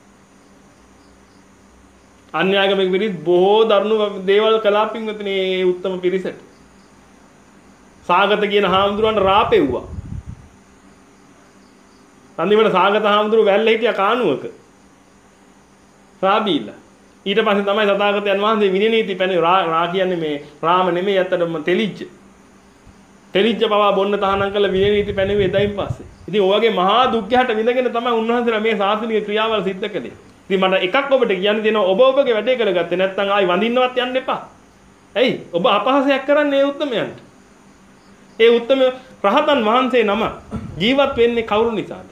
අන්‍යාගමික පිරිස් බොහෝ දරුණු දේවල් කළා පින්වතුනි මේ උත්තම පිරිසට. සාගත කියන හාමුදුරන්ට රාපෙව්වා. අන්තිමට සාගත හාමුදුරුව වැල්ල හිටියා කානුවක. රාබීලා. ඊට පස්සේ තමයි සතාගතයන් වහන්සේ විනය නීති පැනේ රා කියන්නේ මේ රාම නෙමෙයි ඇත්තටම තෙලිච්ච. තෙලිච්ච පවා බොන්න තහනම් කළ විනය නීති පැනෙන්නේ එදයින් පස්සේ. ඉතින් ඔය වගේ මහා දුක්ඛයට විඳගෙන තමයි උන්වහන්සේලා මේ ශාසනික ක්‍රියාවල් සිද්ධ කළේ. ඉතින් මට එකක් ඔබට කියන්න දෙනවා ඔබ ඔබගේ වැඩේ කරගත්තේ නැත්නම් ආයි වඳින්නවත් යන්න එපා. ඇයි? ඔබ අපහාසයක් කරන්නේ ඒ උත්තමයන්ට. ඒ උත්තම රහතන් වහන්සේ නම ජීවත් වෙන්නේ කවුරු නිසාද?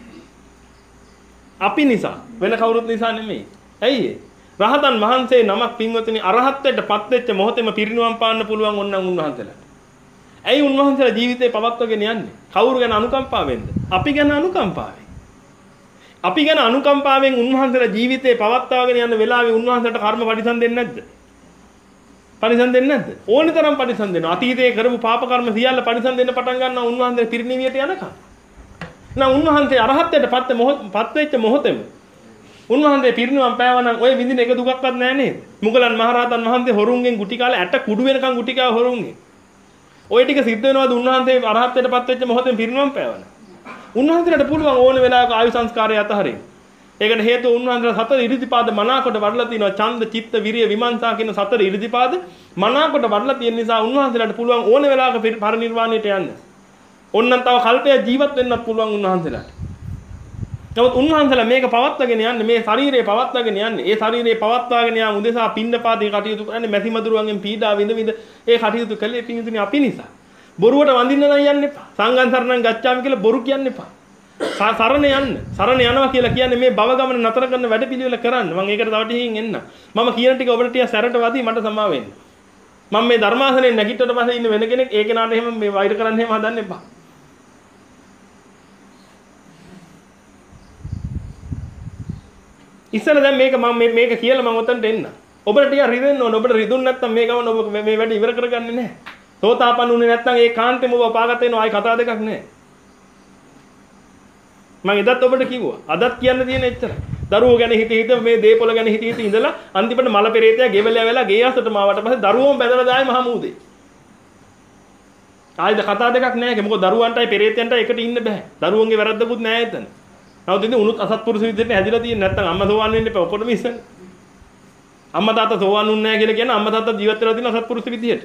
අපි නිසා. වෙන කවුරුත් නිසා නෙමෙයි. ඇයි ඒ? රහතන් වහන්සේ නමක් පින්වතුනි අරහත්ත්වයට පත් වෙච්ච මොහොතේම පිරිනුවම් පාන්න පුළුවන් ඕනනම් උන්වහන්සේලාට. ඇයි උන්වහන්සේලා ජීවිතේ පවත්වගෙන යන්නේ? කවුරු ගැන අනුකම්පාවෙන්ද? අපි ගැන අනුකම්පාවෙන්. අපි ගැන අනුකම්පාවෙන් උන්වහන්සේලා ජීවිතේ පවත්වාගෙන යන වෙලාවේ උන්වහන්සේට කර්ම පරිසම් දෙන්නේ නැද්ද? පරිසම් දෙන්නේ නැද්ද? ඕනි තරම් පරිසම් දෙනවා. අතීතයේ කරපු පාප කර්ම සියල්ල පරිසම් දෙන්න පටන් ගන්නවා උන්වහන්සේ පිරිනිවියට යනකම්. නම් උන්වහන්සේ අරහත්ත්වයට පත් පත් වෙච්ච මොහොතේම උන්වහන්සේ පිරිනිවන් පෑවනම් ඔය විඳින එක දුකක්වත් නැහැ නේද? මුගලන් මහරහතන් වහන්සේ හොරුන්ගෙන් ගුටි කාලේ ඇට කුඩු වෙනකන් ගුටි කාව හොරුන්ගෙන්. ඔය ටික සිද්ධ වෙනවද උන්වහන්සේ අරහත්ත්වයට පත් වෙච්ච මොහොතෙන් පිරිනිවන් පෑවනම්? උන්වහන්සේට පුළුවන් ඕන වෙලාවක ආයු සංස්කාරය අතහරින්න. ඒකට හේතුව උන්වහන්සේලා සතර ඉරිදිපාද මනාකොට වඩලා තිනවා. ඡන්ද, චිත්ත, විරිය, විමර්ශා කියන සතර ඉරිදිපාද මනාකොට වඩලා තියෙන නිසා උන්වහන්සේලාට පුළුවන් ඕන වෙලාවක පරිනිර්වාණයට යන්න. ඕන්නම් තව කල්පයක් ජීවත් වෙන්නත් පුළුවන් උන්වහන්සේලාට. නමුත් උන්වහන්සේලා මේක පවත්වාගෙන යන්නේ මේ ශරීරය පවත්වාගෙන යන්නේ. ඒ ශරීරය පවත්වාගෙන යාම උදෙසා පින්නපාතේ කටයුතු කරන්නේ මැසි මදුරුවන්ගෙන් පීඩා විඳ විඳ ඒ කටයුතු කළේ පින්තුනි අපි නිසා. බොරුවට වඳින්න නම් යන්න එපා. සංඝං සරණං ගච්ඡාමි කියලා බොරු කියන්න එපා. සරණ යන්න. සරණ යනවා කියලා කියන්නේ මේ භව ගමන නතර කරන වැඩ පිළිවෙල කරන්න. මම ඒකට තව ටිකකින් එන්න. මම කියන ටික ඔබට ටික සැරට වදී මට සමා වෙන්න. මම මේ ධර්මාසනේ නැගිට්ටට පස්සේ ඉන්න වෙන කෙනෙක් ඒ කෙනාට එහෙම මේ වෛර කරන්න එහෙම හදන්න එපා. ඉස්සර දැන් මේක මම මේක කියලා මම ඔතනට එන්න. ඔබට ටික රිදෙන්න ඕන. ඔබට රිදුන් නැත්තම් මේ ගමන ඔබ මේ වැඩ ඉවර කරගන්නේ නැහැ. සෝතාපන්න උනේ නැත්තම් ඒ කාන්තේම ඔබ පාගත වෙනවා. ආයි කතා දෙකක් නැහැ. මම එදත් ඔබට කිව්වා. අදත් කියන්න තියෙන එච්චරයි. දරුවෝ ගැන හිත හිත මේ දේපොළ ගැන හිත හිත ඉඳලා අන්තිමට මල පෙරේතයා ගෙවල ඇවලා ගේ අසට මාවට පස්සේ දරුවෝම බැදලා දායි මහමූදේ. ආයිද කතා දෙකක් නැහැ. මොකද දරුවන්ටයි පෙරේතයන්ටයි එකට ඉන්න බෑ. දරුවන්ගේ වැරද්දකුත් නැහැ එතන. නමුත් ඉතින් උනුත් අසත්පුරුෂ විදිහට හැදිලා තියෙන්නේ නැත්තම් අම්මා සෝවන් වෙන්න එපා. ඔක්කොටම ඉස්සන්නේ. අම්මා තාත්තා සෝවන් වුන්නේ නැහැ කියලා කියන්නේ අම්මා තාත්තා ජීවත් වෙලා තියෙන අසත්පුරුෂ විදිහට.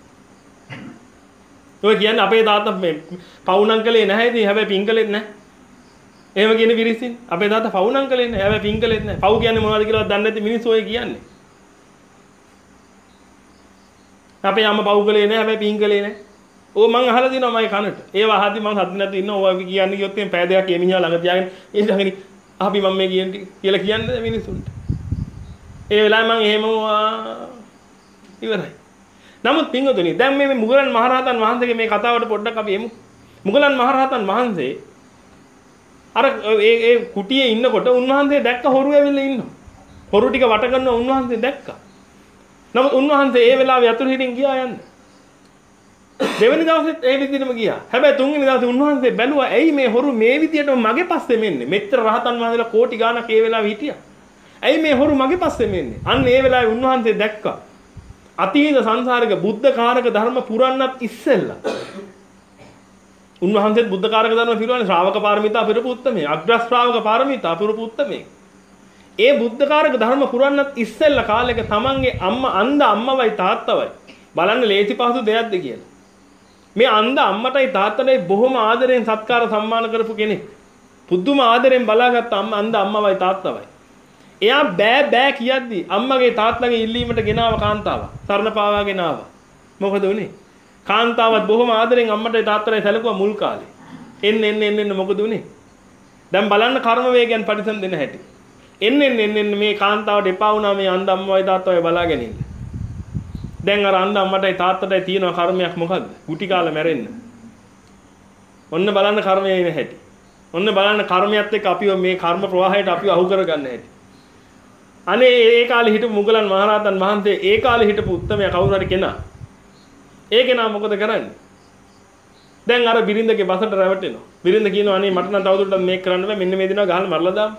ඔය කියන්නේ අපේ තාත්තා මේ පවුනම් කළේ නැහැ ඉතින් හැබැයි පින් කළෙත් නැහැ. එහෙම කියන පිරිසින් අපේ තාත්තා පවුනම් කළේ නැහැ හැබැයි පින් කළෙත් නැහැ. පව් කියන්නේ මොනවද කියලාවත් දන්නේ නැති මිනිස්සු ඔය කියන්නේ. අපේ අම්මා පව් කළේ නැහැ හැබැයි පින් කළේ නැහැ. ඕ මං අහලා දිනවා මගේ කනට. ඒවා අහද්දි මං හදි නැතු ඉන්න ඕවා කියන්නේ කිව්වොත් එම් පෑ දෙකක් එමිණියා ළඟ තියාගෙන ඒ ළඟනි අපි මම මේ කියන්නේ කියලා කියන්නේ මිනිසුන්ට. ඒ වෙලාවේ මං එහෙම ඉවරයි. නමුත් පින්වතුනි දැන් මේ මුගලන් මහරහතන් වහන්සේගේ මේ කතාවට පොඩ්ඩක් අපි එමු. මුගලන් මහරහතන් වහන්සේ අර ඒ ඒ කුටියේ ඉන්නකොට උන්වහන්සේ දැක්ක හොරු ඇවිල්ලා ඉන්නවා. හොරු ටික වට කරනවා උන්වහන්සේ දැක්කා. නමුත් උන්වහන්සේ ඒ වෙලාවේ යතුරු හිටින් ගියා යන්න. දෙවෙනි දවසෙත් ඒ විදිහටම ගියා. හැබැයි තුන්වෙනි දවසේ උන්වහන්සේ බැලුවා ඇයි මේ හොරු මේ විදිහටම මගේ පස්සේ මෙන්නේ. මෙච්චර රහතන් වහන්සේලා කෝටි ගාණක් ඒ වෙලාවේ හිටියා. ඇයි මේ හොරු මගේ පස්සේ මෙන්නේ? අන්න ඒ වෙලාවේ උන්වහන්සේ දැක්කා. අතීත සංසාරික බුද්ධ කාරක ධර්ම පුරන්නත් ඉස්සෙල්ලා. උන්වහන්සේත් බුද්ධ කාරක ධර්ම පිරුවානේ ශ්‍රාවක පාරමිතා පිරපු උත්තමේ. අග්‍ර ශ්‍රාවක පාරමිතා පිරපු උත්තමේ. ඒ බුද්ධ කාරක ධර්ම පුරන්නත් ඉස්සෙල්ලා කාලෙක තමන්ගේ අම්මා අන්ධ අම්මවයි තාත්තවයි බලන්න ලේසි පහසු දෙයක්ද කියලා. මේ අන්ධ අම්මටයි තාත්තටයි බොහොම ආදරෙන් සත්කාර සම්මාන කරපු කෙනෙක්. පුදුම ආදරෙන් බලාගත්ත අම්මා අන්ධ අම්මවයි තාත්තවයි. එයා බෑ බෑ කියද්දි අම්මගේ තාත්තගේ ඉල්ලීමට ගෙනාව කාන්තාව. සරණ පාවා ගෙනාව. මොකද උනේ? කාන්තාවත් බොහොම ආදරෙන් අම්මටයි තාත්තටයි සැලකුවා මුල් කාලේ. එන්න එන්න එන්න එන්න මොකද උනේ? දැන් බලන්න කර්ම වේගයන් පරිසම් දෙන්න හැටි. එන්න එන්න එන්න එන්න මේ කාන්තාවට එපා වුණා මේ අන්ධ අම්මවයි තාත්තවයි බලාගෙන ඉන්න. දැන් අර අන්ධ අම්මටයි තාත්තටයි තියෙන කර්මයක් මොකද්ද? ගුටි කාලා මැරෙන්න. ඔන්න බලන්න කර්මයේ ඉන හැටි. ඔන්න බලන්න කර්මයත් එක්ක අපිව මේ කර්ම ප්‍රවාහයට අපිව අහු කරගන්න හැටි. අනේ ඒ කාලේ හිටපු මුගලන් මහරහතන් වහන්සේ ඒ කාලේ හිටපු උත්තමයා කවුරු හරි කෙනා. ඒ කෙනා මොකද කරන්නේ? දැන් අර බිරිඳගේ බසට රැවටෙනවා. බිරිඳ කියනවා අනේ මට නම් තවදුරටත් මේක කරන්න බෑ මෙන්න මේ දිනවා ගහලා මරලා දාමු.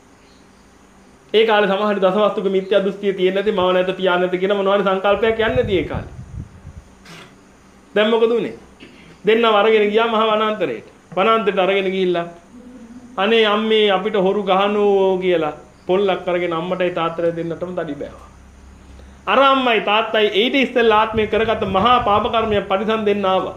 ඒ කාලේ සමහර දසවස්තුක මිත්‍යා දෘෂ්ටිය තියෙන්නේ නැති මව නැත පියා නැත කියන මොනවාරි සංකල්පයක් යන්නේ නැති ඒ කාලේ. දැන් මොකද උනේ? දෙන්නව අරගෙන ගියා මහ වනාන්තරයට. වනාන්තරයට අරගෙන ගිහිල්ලා අනේ අම්මේ අපිට හොරු ගහනෝ කියලා පොල්ලක් අරගෙන අම්මටයි තාත්තටයි දෙන්නටම දඩි බෑවා. අර අම්මයි තාත්තයි ඊට ඉස්සෙල්ලා ආත්මේ කරගත්ත මහා පාප කර්මයක් පරිසම් දෙන්න ආවා.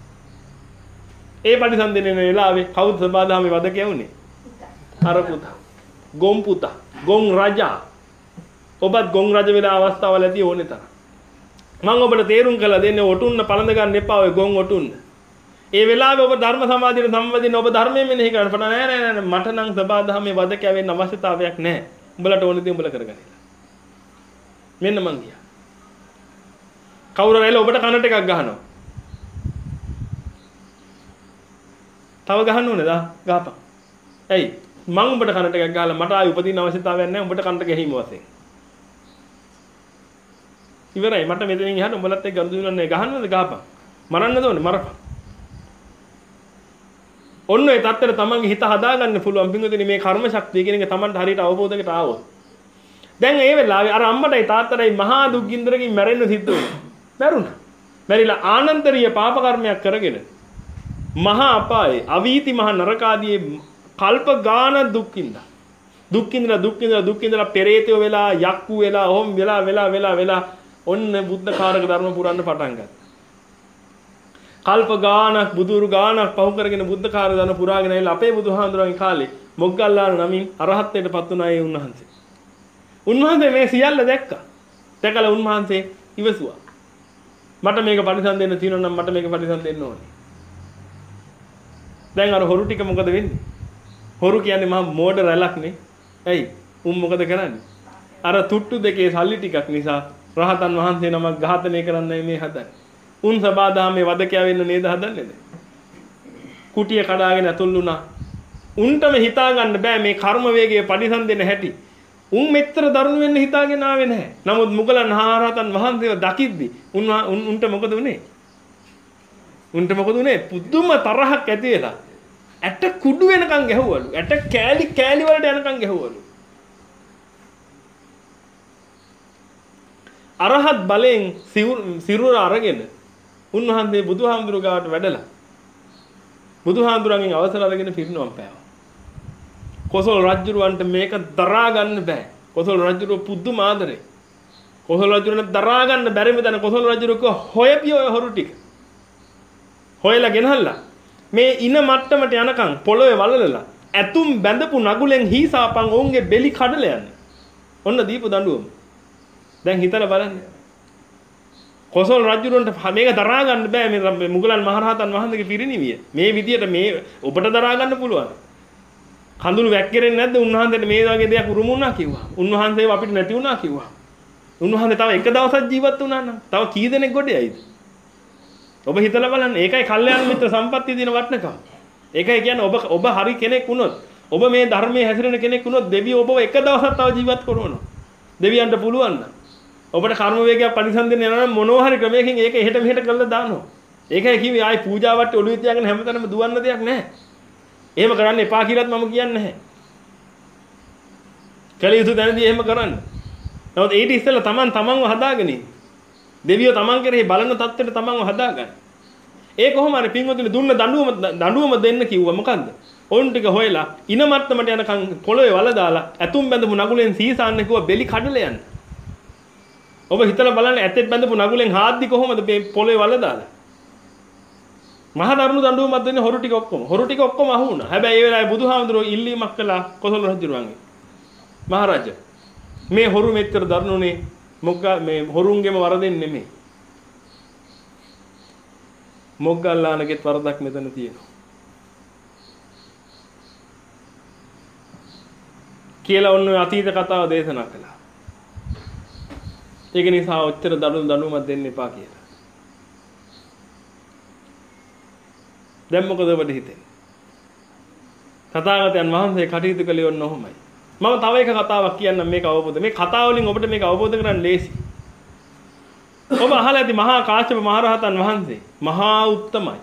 ඒ පරිසම් දෙන්න වෙලාවේ කවුද සබාදාමේ වද කියුනේ? අර පුතා. ගොම් පුතා. ගොන් රජා. ඔබත් ගොන් රජ වෙලා අවස්ථාවල් ඇති ඕනේ තරම්. මම ඔබට තේරුම් කළා දෙන්නේ ඔටුන්න පළඳ ගන්න එපා ඔය ගොන් ඔටුන්න. ඒ වෙලාවේ ඔබ ධර්ම සමාධියට සම්බන්ධින ඔබ ධර්මයෙන් මෙනෙහි කරන්න පණ නෑ නෑ නෑ මට නම් සබාදහමේ වද කැවෙන්න අවශ්‍යතාවයක් නෑ. උඹලට ඕනේ දේ උඹලා කරගන්න. මෙන්න මං ගියා. කවුරු රැයිලා ඔබට කනට එකක් ගහනවා. තව ගහන්න ඕනේද? ගහපන්. ඇයි? මං උඹට කනට එකක් ගහලා මට ආයි උපදින්න අවශ්‍යතාවයක් නැහැ උඹට කනට ගැහිම වශයෙන්. ඉවරයි මට මෙතනින් එහාට උඹලත් එක්ක ගනුදෙනුවන්නේ ගහන්නද ගහපන්. මරන්නද ඕනේ මරපන්. ඔන්න ඒ තත්තර තමන්ගේ හිත හදාගන්න පුළුවන් පින්වතුනි මේ කර්ම ශක්තිය කියන එක තමන්ට හරියට අවබෝධයකට ආවොත්. දැන් ඒ වෙලාවේ අර අම්මටයි තාත්තටයි මහා දුක් ගින්දරකින් මැරෙන්න සිද්ධ වුණා. මැරුණා. මැරිලා ආනන්තරීය පාප කර්මයක් කරගෙන මහා අපායේ අවීති මහා නරකාදී කල්ප ගාන දුක්ින්දා දුක්ින්දලා දුක්ින්දලා දුක්ින්දලා පෙරේතයෝ වෙලා යක්කු වෙලා ඔහොම වෙලා වෙලා වෙලා වෙලා ඔන්න බුද්ධ කාරක ධර්ම පුරන්න පටන් ගත්තා. කල්ප ගානක් බුදුරු ගානක් පහු කරගෙන බුද්ධ කාරක ධර්ම පුරාගෙන ඇවිල්ලා අපේ බුදුහාඳුරන්ගේ කාලේ මොග්ගල්ලාන නමින් අරහත්ත්වයටපත් වුණා ඒ උන්වහන්සේ. උන්වහන්සේ මේ සියල්ල දැක්කා. දැකලා උන්වහන්සේ ඉවසුවා. මට මේක පරිසම් දෙන්න තියෙනවා නම් මට මේක පරිසම් දෙන්න ඕනේ. දැන් අර හොරු ටික මොකද වෙන්නේ? හොරු කියන්නේ මහා මෝඩ රැලක් නේ. ඇයි? උන් මොකද කරන්නේ? අර තුට්ටු දෙකේ සල්ලි ටිකක් නිසා රහතන් වහන්සේ නමක් ඝාතනය කරන්නයි මේ හදන්නේ. උන් සබාදාමේ වදකයා වෙන්න නේද හදන්නේ? කුටිය කඩාගෙන ඇතුල් වුණා. උන්ටම හිතා ගන්න බෑ මේ කර්ම වේගයේ පරිසම් දෙන්න හැටි. උන් මෙච්චර දරුණු වෙන්න හිතාගෙන ආවේ නැහැ. නමුත් මුගලන් මහරහතන් වහන්සේව දකිද්දි උන් උන්ට මොකද උනේ? උන්ට මොකද උනේ? පුදුම තරහක් ඇති වෙලා ඇට කුඩු වෙනකන් ගැහුවලු. ඇට කෑලි කෑලි වලට යනකන් ගැහුවලු. අරහත් බලෙන් සිරුර අරගෙන උන්වහන්සේ බුදුහාමුදුරු ගාවට වැඩලා බුදුහාමුදුරන්ගෙන් අවසර අරගෙන පිරිනවම් පෑවා. කොසල් රජුරවන්ට මේක දරා ගන්න බෑ. කොසල් රජුරව පුදුම ආදරේ. කොසල් රජුරන්ට දරා ගන්න බැරි මෙතන කොසල් රජුරක හොයපිය ඔය හොරු ටික. හොයලා ගෙනහල්ලා මේ ඉන මට්ටමට යනකම් පොළොවේ වලලලා ඇතුම් බැඳපු නගුලෙන් හීසාපන් ඔවුන්ගේ බෙලි කඩල යන්නේ. ඔන්න දීපු දඬුවම. දැන් හිතලා බලන්න. කොසල් රජුරන්ට මේක දරා ගන්න බෑ මේ මුගලන් මහරහතන් වහන්සේගේ පිරිනිවිය. මේ විදියට මේ ඔබට දරා ගන්න පුළුවන්. කඳුළු වැක්කිරෙන්නේ නැද්ද උන්වහන්සේට මේ වගේ දෙයක් උරුම වුණා කිව්වා. උන්වහන්සේව අපිට නැති වුණා කිව්වා. උන්වහන්සේ තව එක දවසක් ජීවත් වුණා නම් තව කී දෙනෙක් ගොඩේයිද? ඔබ හිතලා බලන්න. ඒකයි කල්යාණ මිත්‍ර සම්පත්තිය දින වටනකම. ඒකයි කියන්නේ ඔබ ඔබ හරි කෙනෙක් වුණොත් ඔබ මේ ධර්මයේ හැසිරෙන කෙනෙක් වුණොත් දෙවියෝ ඔබව එක දවසක් තව ජීවත් කරවනවා. දෙවියන්ට පුළුවන් නම් ඔබට කර්ම වේගයක් පරිසම්දෙන්න යනවා නම් මොනවා හරි ක්‍රමයකින් ඒක එහෙට මෙහෙට කරලා දානවා. ඒකයි කිව්වේ ආයි පූජාවට ඔළුවේ තියාගෙන හැමතැනම දුවන්න දෙයක් නැහැ. එහෙම කරන්න එපා කියලාත් මම කියන්නේ නැහැ. කලියුතු දැනදී එහෙම කරන්න. නමුත් ඊට ඉස්සෙල්ලා Taman Tamanව හදාගෙන ඉන්න. දෙවියෝ Taman කෙරෙහි බලන තත්ත්වෙට Tamanව හදාගන්න. ඒ කොහොම හරි පින්වතුනි දුන්න දඬුවම දඬුවම දෙන්න කිව්වා මොකන්ද? ඔවුන් ටික හොයලා ඉන මට්ටමට යනකම් පොළොවේ වල දාලා ඇතුම් බැඳපු නගුලෙන් සීසාන්න කිව්වා බෙලි කඩලා යන්න. ඔබ හිතලා බලන්න ඇතෙත් බැඳපු නගුලෙන් හාද්දි කොහොමද මේ පොළොවේ වල දාලා? මහා දරුණු දඬුවමක් දෙන්නේ හොරු ටික ඔක්කොම. හොරු ටික ඔක්කොම අහු වුණා. හැබැයි ඒ වෙලාවේ බුදුහාමුදුරුවෝ ඉල්ලීමක් කළා කොසල් රජුරුවන්ගේ. මහරජා මේ හොරු මෙච්චර දරුණුනේ මොග්ග මේ හොරුන්ගෙම වරදින් නෙමෙයි. මොග්ගල්ලානගෙත් වරදක් මෙතන තියෙනවා. කියලා ඔන්න ඔය අතීත කතාව දේශනා කළා. ඒක නිසා ඔච්චර දඬුවම් දඬුවමක් දෙන්න එපා කියලා. දැන් මොකද ඔබට හිතෙන්නේ? තථාගතයන් වහන්සේ කටයුතු කළේ ඔන්න ඔහොමයි. මම තව එක කතාවක් කියන්නම් මේක අවබෝධ. මේ කතාව වලින් ඔබට මේක අවබෝධ කරගන්න ලේසි. ඔබ අහලා ඇති මහා කාශ්‍යප මහරහතන් වහන්සේ මහා උත්තමයි.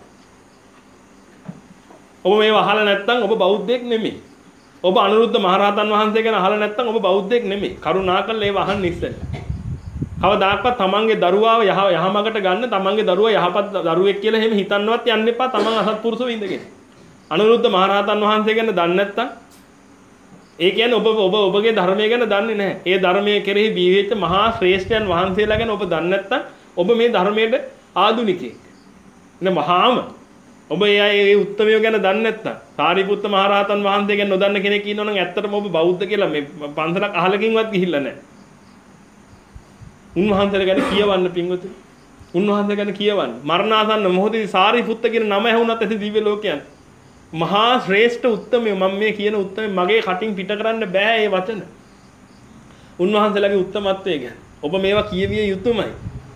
ඔබ මේව අහලා නැත්නම් ඔබ බෞද්ධයෙක් නෙමෙයි. ඔබ අනුරුද්ධ මහරහතන් වහන්සේ ගැන අහලා නැත්නම් ඔබ බෞද්ධයෙක් නෙමෙයි. කරුණාකරලා ඒව අහන්න ඉස්සෙල්ලා. කවදාකවත් තමන්ගේ දරුවාව යහ යහමගට ගන්න තමන්ගේ දරුවා යහපත් දරුවෙක් කියලා එහෙම හිතන්නවත් යන්න එපා. තමන් අසත්පුරුෂව ඉඳගෙන. අනුරුද්ධ මහරහතන් වහන්සේ ගැන දන්නේ නැත්නම් ඒ කියන්නේ ඔබ ඔබ ඔබගේ ධර්මය ගැන දන්නේ නැහැ. ඒ ධර්මයේ කෙරෙහි බිහිවෙච්ච මහා ශ්‍රේෂ්ඨයන් වහන්සේලා ගැන ඔබ දන්නේ නැත්නම් ඔබ මේ ධර්මයේ ආධුනිකයෙක්. නේ මහාම ඔබ ඒ ඒ උත්තමයෝ ගැන දන්නේ නැත්නම් සාරිපුත්ත මහරහතන් වහන්සේ ගැන නොදන්න කෙනෙක් ඉන්නවා නම් ඇත්තටම ඔබ බෞද්ධ කියලා මේ පන්සලක් අහලකින්වත් ගිහිල්ලා නැහැ. උන්වහන්සේලා ගැන කියවන්න පින්වතුනි. උන්වහන්සේ ගැන කියවන්න. මරණාසන්න මොහොතේ සාරිපුත්ත කියන නම ඇහුණත් ඇති දිව්‍ය ලෝකයන්. මහා ශ්‍රේෂ්ඨ උත්තමයෝ මම මේ කියන උත්තමය මගේ කටින් පිට කරන්න බෑ මේ වචන. උන්වහන්සේලාගේ උත්තමත්වය ගැන. ඔබ මේවා කියවිය යුතුමයි.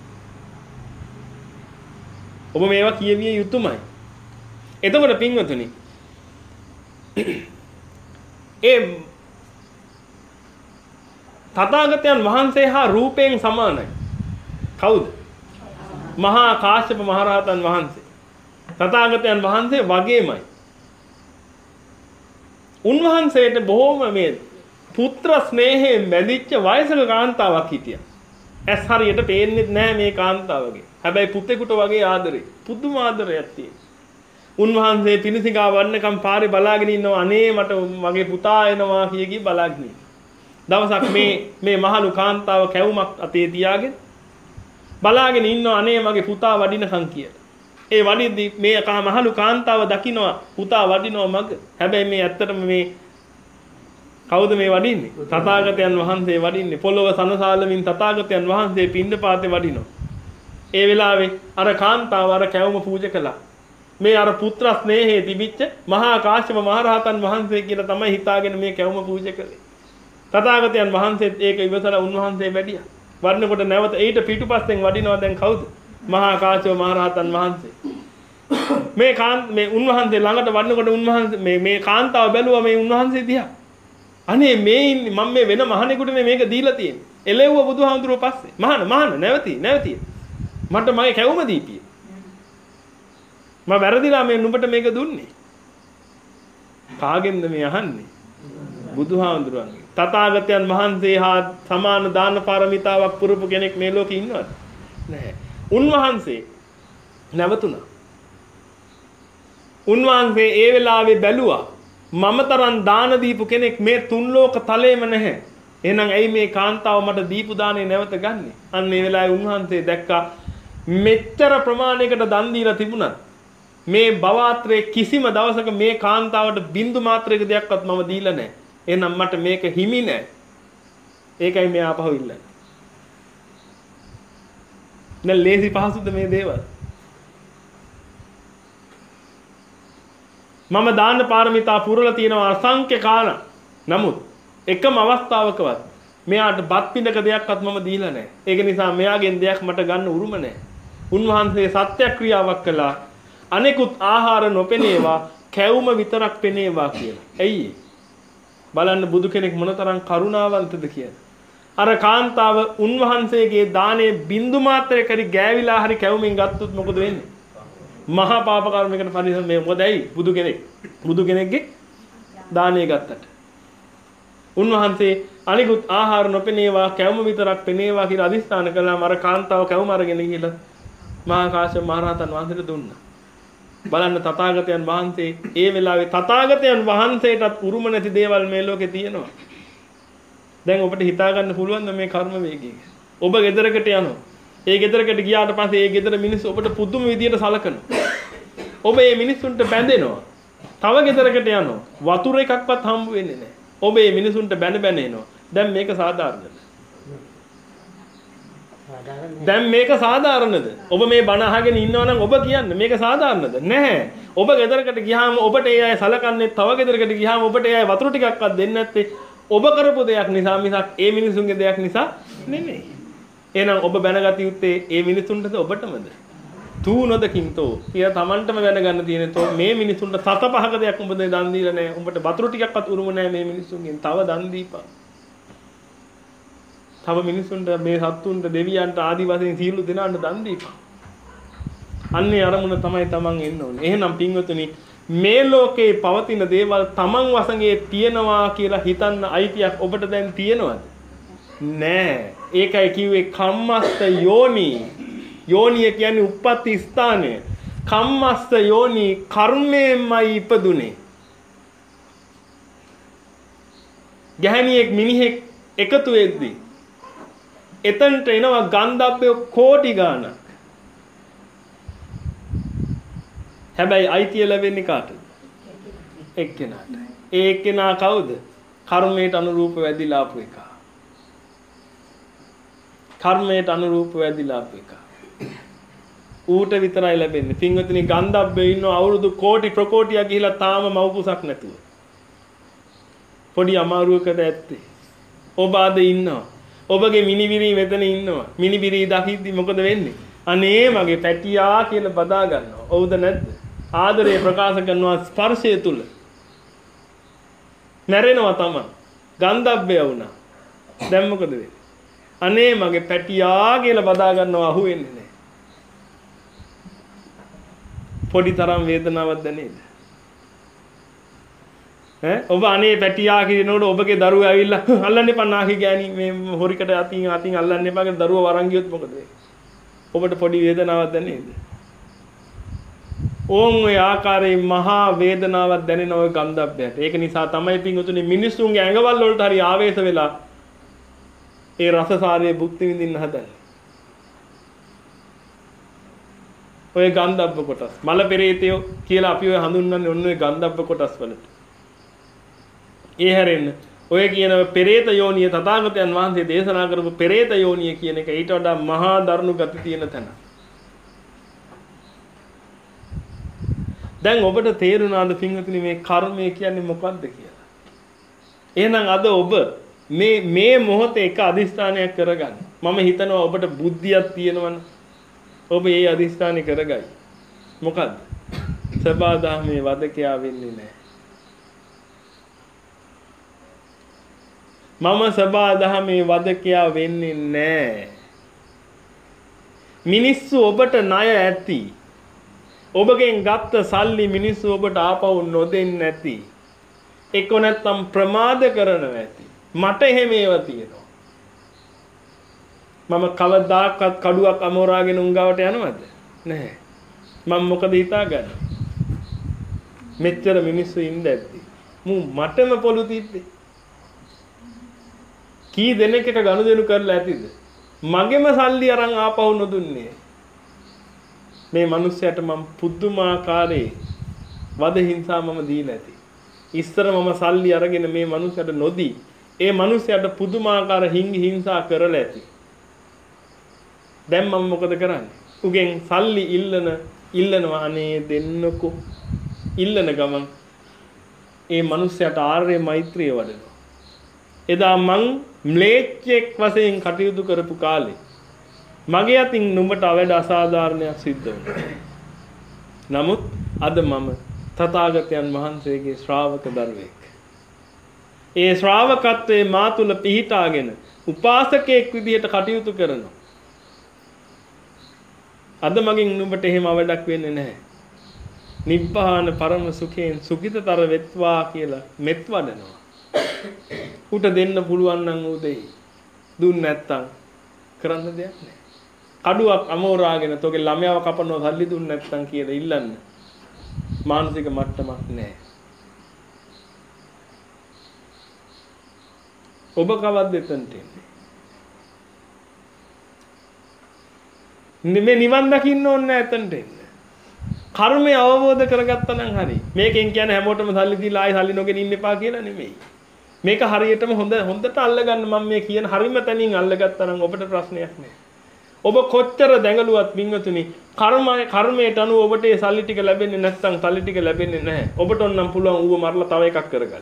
ඔබ මේවා කියවිය යුතුමයි. එතකොට පින්වතුනි ඒ තථාගතයන් වහන්සේ හා රූපයෙන් සමානයි. කවුද? මහා කාශ්‍යප මහරහතන් වහන්සේ. තථාගතයන් වහන්සේ වගේමයි. උන්වහන්සේට බොහොම මේ පුත්‍ර ස්නේහයෙන් බැඳිච්ච වයසක කාන්තාවක් හිටියා. ඇස් හරියට පේන්නේ නැහැ මේ කාන්තාවගේ. හැබැයි පුතෙකුට වගේ ආදරේ. පුදුම ආදරයක් තියෙනවා. උන්වහන්සේ පිණිසිඟා වන්නකම් පාරේ බලාගෙන ඉන්නවා. අනේ මට මගේ පුතා එනවා කිය කී බලාගෙන ඉන්නවා. දවසක් මේ මේ මහලු කාන්තාව කැවුමක් අතේ තියාගෙන බලාගෙන ඉන්නවා අනේ මගේ පුතා වඩිනකම් කියලා. ඒ වඩිද්දි මේ කා මහලු කාන්තාව දකින්නවා පුතා වඩිනවා මග. හැබැයි මේ ඇත්තටම මේ කවුද මේ වඩින්නේ? තථාගතයන් වහන්සේ වඩින්නේ. පොළොව සනසාලමින් තථාගතයන් වහන්සේ පිණ්ඩපාතේ වඩිනවා. ඒ වෙලාවේ අර කාන්තාව අර කැවුම පූජා කළා. මේ අර පුත්‍ර ස්නේහයේ තිබිච්ච මහා කාශ්‍යප මහරහතන් වහන්සේ කියලා තමයි හිතාගෙන මේ කැවුම පූජා කළේ. තථාගතයන් වහන්සේත් ඒක ඉවසලා උන්වහන්සේ වැඩියා. වඩනකොට නැවත ඊට පිටුපස්සෙන් වඩිනවා දැන් කවුද? මහා කාශ්‍යප මහරහතන් වහන්සේ. මේ කාන්ත මේ උන්වහන්සේ ළඟට වඩනකොට උන්වහන්සේ මේ මේ කාන්තාව බැලුවා මේ උන්වහන්සේ දිහා. අනේ මේ ඉන්නේ මම මේ වෙන මහණෙකුටනේ මේක දීලා තියෙන්නේ. එළෙව්ව බුදුහාමුදුරුවෝ පස්සේ. මහාන මහාන නැවති නැවති. මට මගේ කැවුම දීපිය. මම වැරදිලා මේ නුඹට මේක දුන්නේ. කාගෙන්ද මේ අහන්නේ? බුදුහාමුදුරුවන්ගේ. තථාගතයන් වහන්සේ හා සමාන දාන පාරමිතාවක් පුරපු කෙනෙක් මේ ලෝකේ ඉන්නවද? නැහැ. උන්වහන්සේ නැවතුණා. උන්වහන්සේ ඒ වෙලාවේ බැලුවා මම තරම් දාන දීපු කෙනෙක් මේ තුන් ලෝක තලයේම නැහැ. එහෙනම් ඇයි මේ කාන්තාව මට දීපු දානේ නැවත ගන්නෙ? අන්න ඒ වෙලාවේ උන්වහන්සේ දැක්කා මෙච්චර ප්‍රමාණයකට දන් දීලා තිබුණා. මේ භවත්‍රයේ කිසිම දවසක මේ කාන්තාවට බින්දු මාත්‍රයක දෙයක්වත් මම දීලා නැහැ. එහෙනම් මට මේක හිමි නැහැ. ඒකයි මේ ආපහු ඉල්ලන්නේ. දැන් ලේසි පහසුද මේ දේවල්? මම දාන පාරමිතා පුරලා තියෙනවා අසංඛ්‍ය කාණ. නමුත් එකම අවස්ථාවකවත් මෙයාට බත් පිඬක දෙයක්වත් මම දීලා නැහැ. ඒක නිසා මෙයාගෙන් දෙයක් මට ගන්න උරුම නැහැ. උන්වහන්සේ සත්‍යක්‍රියාවක් කළා. අනෙකුත් ආහාර නොපෙනේවා, කැවුම විතරක් පෙනේවා කියලා. ඇයි? බලන්න බුදු කෙනෙක් මොනතරම් කරුණාවන්තද කියලා. අර කාන්තාව උන්වහන්සේගේ දානේ බින්දු මාත්‍රයක හරි ගෑවිලා හරි කැවුමින් ගත්තොත් මොකද වෙන්නේ? මහා පාප කර්මයකට පරිසම් මේ මොකද ඇයි? බුදු කෙනෙක්. බුදු කෙනෙක්ගේ දානේ ගත්තට. උන්වහන්සේ අනිකුත් ආහාර නොපෙනේවා, කැවුම විතරක් පෙනේවා කියලා අදිස්ථාන කළාම අර කාන්තාව කැවුම අරගෙන ගිහලා මහා කාශ්‍යප මහ රහතන් වහන්සේට දුන්නා. බලන්න තථාගතයන් වහන්සේ ඒ වෙලාවේ තථාගතයන් වහන්සේටත් උරුම නැති දේවල් මේ ලෝකේ තියෙනවා. දැන් ඔබට හිතා ගන්න පුළුවන්ද මේ කර්ම වේගය? ඔබ ගෙදරකට යනවා. ඒ ගෙදරකට ගියාට පස්සේ ඒ ගෙදර මිනිස්සු ඔබට පුදුම විදියට සලකනවා. ඔබ මේ මිනිස්සුන්ට බැඳෙනවා. තව ගෙදරකට යනවා. වතුර එකක්වත් හම්බ වෙන්නේ නැහැ. ඔබ මේ මිනිස්සුන්ට බැඳ බැඳ එනවා. දැන් මේක සාධාරණද? දැන් මේක සාධාරණද? ඔබ මේ බණ අහගෙන ඉන්නවා නම් ඔබ කියන්න මේක සාධාරණද? නැහැ. ඔබ ගෙදරකට ගියාම ඔබට ඒ අය සලකන්නේ තව ගෙදරකට ගියාම ඔබට ඒ අය වතුර ටිකක්වත් දෙන්නේ නැත්තේ ඔබ කරපු දෙයක් නිසා මිසක් ඒ මිනිසුන්ගේ දෙයක් නිසා නෙමෙයි. එහෙනම් ඔබ බැනගත යුත්තේ ඒ මිනිසුන්ටද ඔබටමද? තූනොදකින්තෝ කියලා Tamanටම දැනගන්න තියෙන තෝ මේ මිනිසුන්ට සත පහක දෙයක් උඹ දන් දීලා නැහැ. උඹට වතුර ටිකක්වත් උරුම නැහැ මේ මිනිසුන්ගෙන්. තව දන් දීපන්. තව මිනිසුන්ට මේ සත්තුන්ට දෙවියන්ට ආදි වශයෙන් සියලු දෙනාට දන් දීපන්. අන්නේ අරමුණ තමයි Taman එන්න ඕනේ. එහෙනම් පින්වතුනි මේ ලෝකේ පවතින දේවල් Taman වශයෙන් තියෙනවා කියලා හිතන්න අයිතියක් ඔබට දැන් තියෙනවද? නෑ. ඒකයි කිව්වේ කම්මස්ත යෝනි. යෝනිය කියන්නේ උප්පත්ති ස්ථානය. කම්මස්ත යෝනි කර්මයෙන්මයි ඉපදුනේ. ගැහණියෙක් මිනිහෙක් එකතු වෙද්දී එතනට එනවා ගන්ධබ්බය කෝටි ගාණක්. හැබැයි අයිතිය ලැබෙන්නේ කාටද? එක්කෙනාට. ඒ එක්කෙනා කවුද? කර්මයට අනුරූප වැඩිලා ආපු එක. කර්මයට අනුරූප වැඩිලා ආපු එක. ඌට විතරයි ලැබෙන්නේ. පින්වතුනි ගන්ධබ්බේ ඉන්න අවුරුදු කෝටි ප්‍රකෝටියක් ගිහිලා තාම මව්කුසක් නැතුව. පොඩි අමාරුවකද ඇත්තේ. ඔබ ආද ඉන්නවා. ඔබගේ මිනිබිරි මෙතන ඉන්නවා. මිනිබිරි දකිද්දි මොකද වෙන්නේ? අනේ මගේ පැටියා කියලා බදා ගන්නවා. ඔව්ද නැද්ද? ආදරය ප්‍රකාශ කරනවා ස්පර්ශය තුල. නැරෙනවා තමයි. ගන්ධබ්බය වුණා. දැන් මොකද වෙන්නේ? අනේ මගේ පැටියා කියලා බදා ගන්නවා අහු වෙන්නේ නැහැ. පොඩි තරම් වේදනාවක් දැනේද? ඈ ඔබ අනේ පැටියා කියනකොට ඔබගේ දරුවෝ ඇවිල්ලා අල්ලන්න එපා නාකි ගෑණි මේ හොරිකට අතින් අතින් අල්ලන්න එපා කියලා දරුවෝ වරන් ගියොත් මොකද වෙන්නේ? ඔබට පොඩි වේදනාවක් දැනේද? ඕන් ඔය ආකාරයේ මහා වේදනාවක් දැනෙන ඔය ගන්ධබ්බයට. ඒක නිසා තමයි පින්වතුනි මිනිස්සුන්ගේ ඇඟවල් වලට හරි ආවේශ වෙලා ඒ රසසාරයේ භුක්ති විඳින්න හදන්නේ. ඔය ගන්ධබ්බ කොටස් මල පෙරේතයෝ කියලා අපි ඔය හඳුන්වන්නේ ඔන්න ඔය ගන්ධබ්බ කොටස් වලට. ඒ හැරෙන්න ඔය කියන පෙරේත යෝනිය තථාගතයන් වහන්සේ දේශනා කරපු පෙරේත යෝනිය කියන එක ඊට වඩා මහා දරුණු ගති තියෙන තැන. දැන් ඔබට තේරුණාද පින්වතුනි මේ කර්මය කියන්නේ මොකක්ද කියලා? එහෙනම් අද ඔබ මේ මේ මොහොතේ එක අදිස්ථානයක් කරගන්න. මම හිතනවා ඔබට බුද්ධියක් තියෙනවනේ. ඔබ ඒ අදිස්ථානේ කරගයි. මොකද්ද? සබාදාමේ වදකයා වෙන්නේ නැහැ. මම සබාදාමේ වදකයා වෙන්නේ නැහැ. මිනිස්සු ඔබට ණය ඇති. ඔබගෙන් ගත්ත සල්ලි මිනිස්සු ඔබට ආපහු නොදෙන්නේ නැති. එක්ක නැත්තම් ප්‍රමාද කරනවා ඇති. මට එහෙම ඒවා තියෙනවා. මම කවදාකවත් කඩුවක් අමෝරාගෙන උංගාවට යනවද? නැහැ. මම මොකද හිතාගන්නේ? මෙච්චර මිනිස්සු ඉඳද්දි මු මටම පොළු තිබ්බේ. කී දෙනෙක් එක ගනුදෙනු කරලා ඇතිද? මගෙම සල්ලි අරන් ආපහු නොදුන්නේ. මේ මිනිස්සයාට මම පුදුමාකාරේ වද හිංසා මම දීලා ඇති. ඉස්සර මම සල්ලි අරගෙන මේ මිනිස්සයාට නොදී ඒ මිනිස්සයාට පුදුමාකාර හිංගි හිංසා කරලා ඇති. දැන් මම මොකද කරන්නේ? උගෙන් සල්ලි ඉල්ලන ඉල්ලනවා අනේ දෙන්නකෝ. ඉල්ලන ගමන් ඒ මිනිස්යාට ආර්ය මෛත්‍රිය වඩනවා. එදා මං ම්ලේච්චෙක් වශයෙන් කටයුතු කරපු කාලේ මගේ අතින් නුඹට අවඩ අසාධාරණයක් සිද්ධ වුණා. නමුත් අද මම තථාගතයන් වහන්සේගේ ශ්‍රාවක දරුවෙක්. ඒ ශ්‍රාවකත්වයේ මා තුල පිහිටාගෙන උපාසකෙක් විදියට කටයුතු කරනවා. අද මගෙන් නුඹට එහෙම අවඩක් වෙන්නේ නැහැ. නිබ්බාන පරම සුඛයෙන් සුඛිතතර වෙත්වා කියලා මෙත් වඩනවා. උට දෙන්න පුළුවන් නම් ඌ දෙයි. දුන්න නැත්තම් කරන්න දෙයක් නැහැ. කඩුවක් අමෝරාගෙන තෝගේ ළමයාව කපනවා සල්ලි දුන්න නැත්තම් කියලා ඉල්ලන්න. මානසික මට්ටමක් නැහැ. ඔබ කවද්ද එතනට එන්නේ? මේ නිවන් දකින්න ඕනේ නැහැ එතනට එන්න. කර්මය අවබෝධ කරගත්තා නම් හරි. මේකෙන් කියන්නේ හැමෝටම සල්ලි දීලා ආයෙ සල්ලි නොගෙන ඉන්න එපා කියලා නෙමෙයි. මේක හරියටම හොඳ හොඳට අල්ලගන්න මම මේ කියන හරිම තැනින් අල්ලගත්තා නම් ඔබට ප්‍රශ්නයක් නැහැ. ඔබ කොච්චර දැඟලුවත් පින්වතුනි කර්මය කර්මයට අනුව ඔබට ඒ සල්ලි ටික ලැබෙන්නේ නැත්නම් සල්ලි ටික ලැබෙන්නේ නැහැ. ඔබට ඕනම් පුළුවන් ඌව මරලා තව එකක් කරගන්න.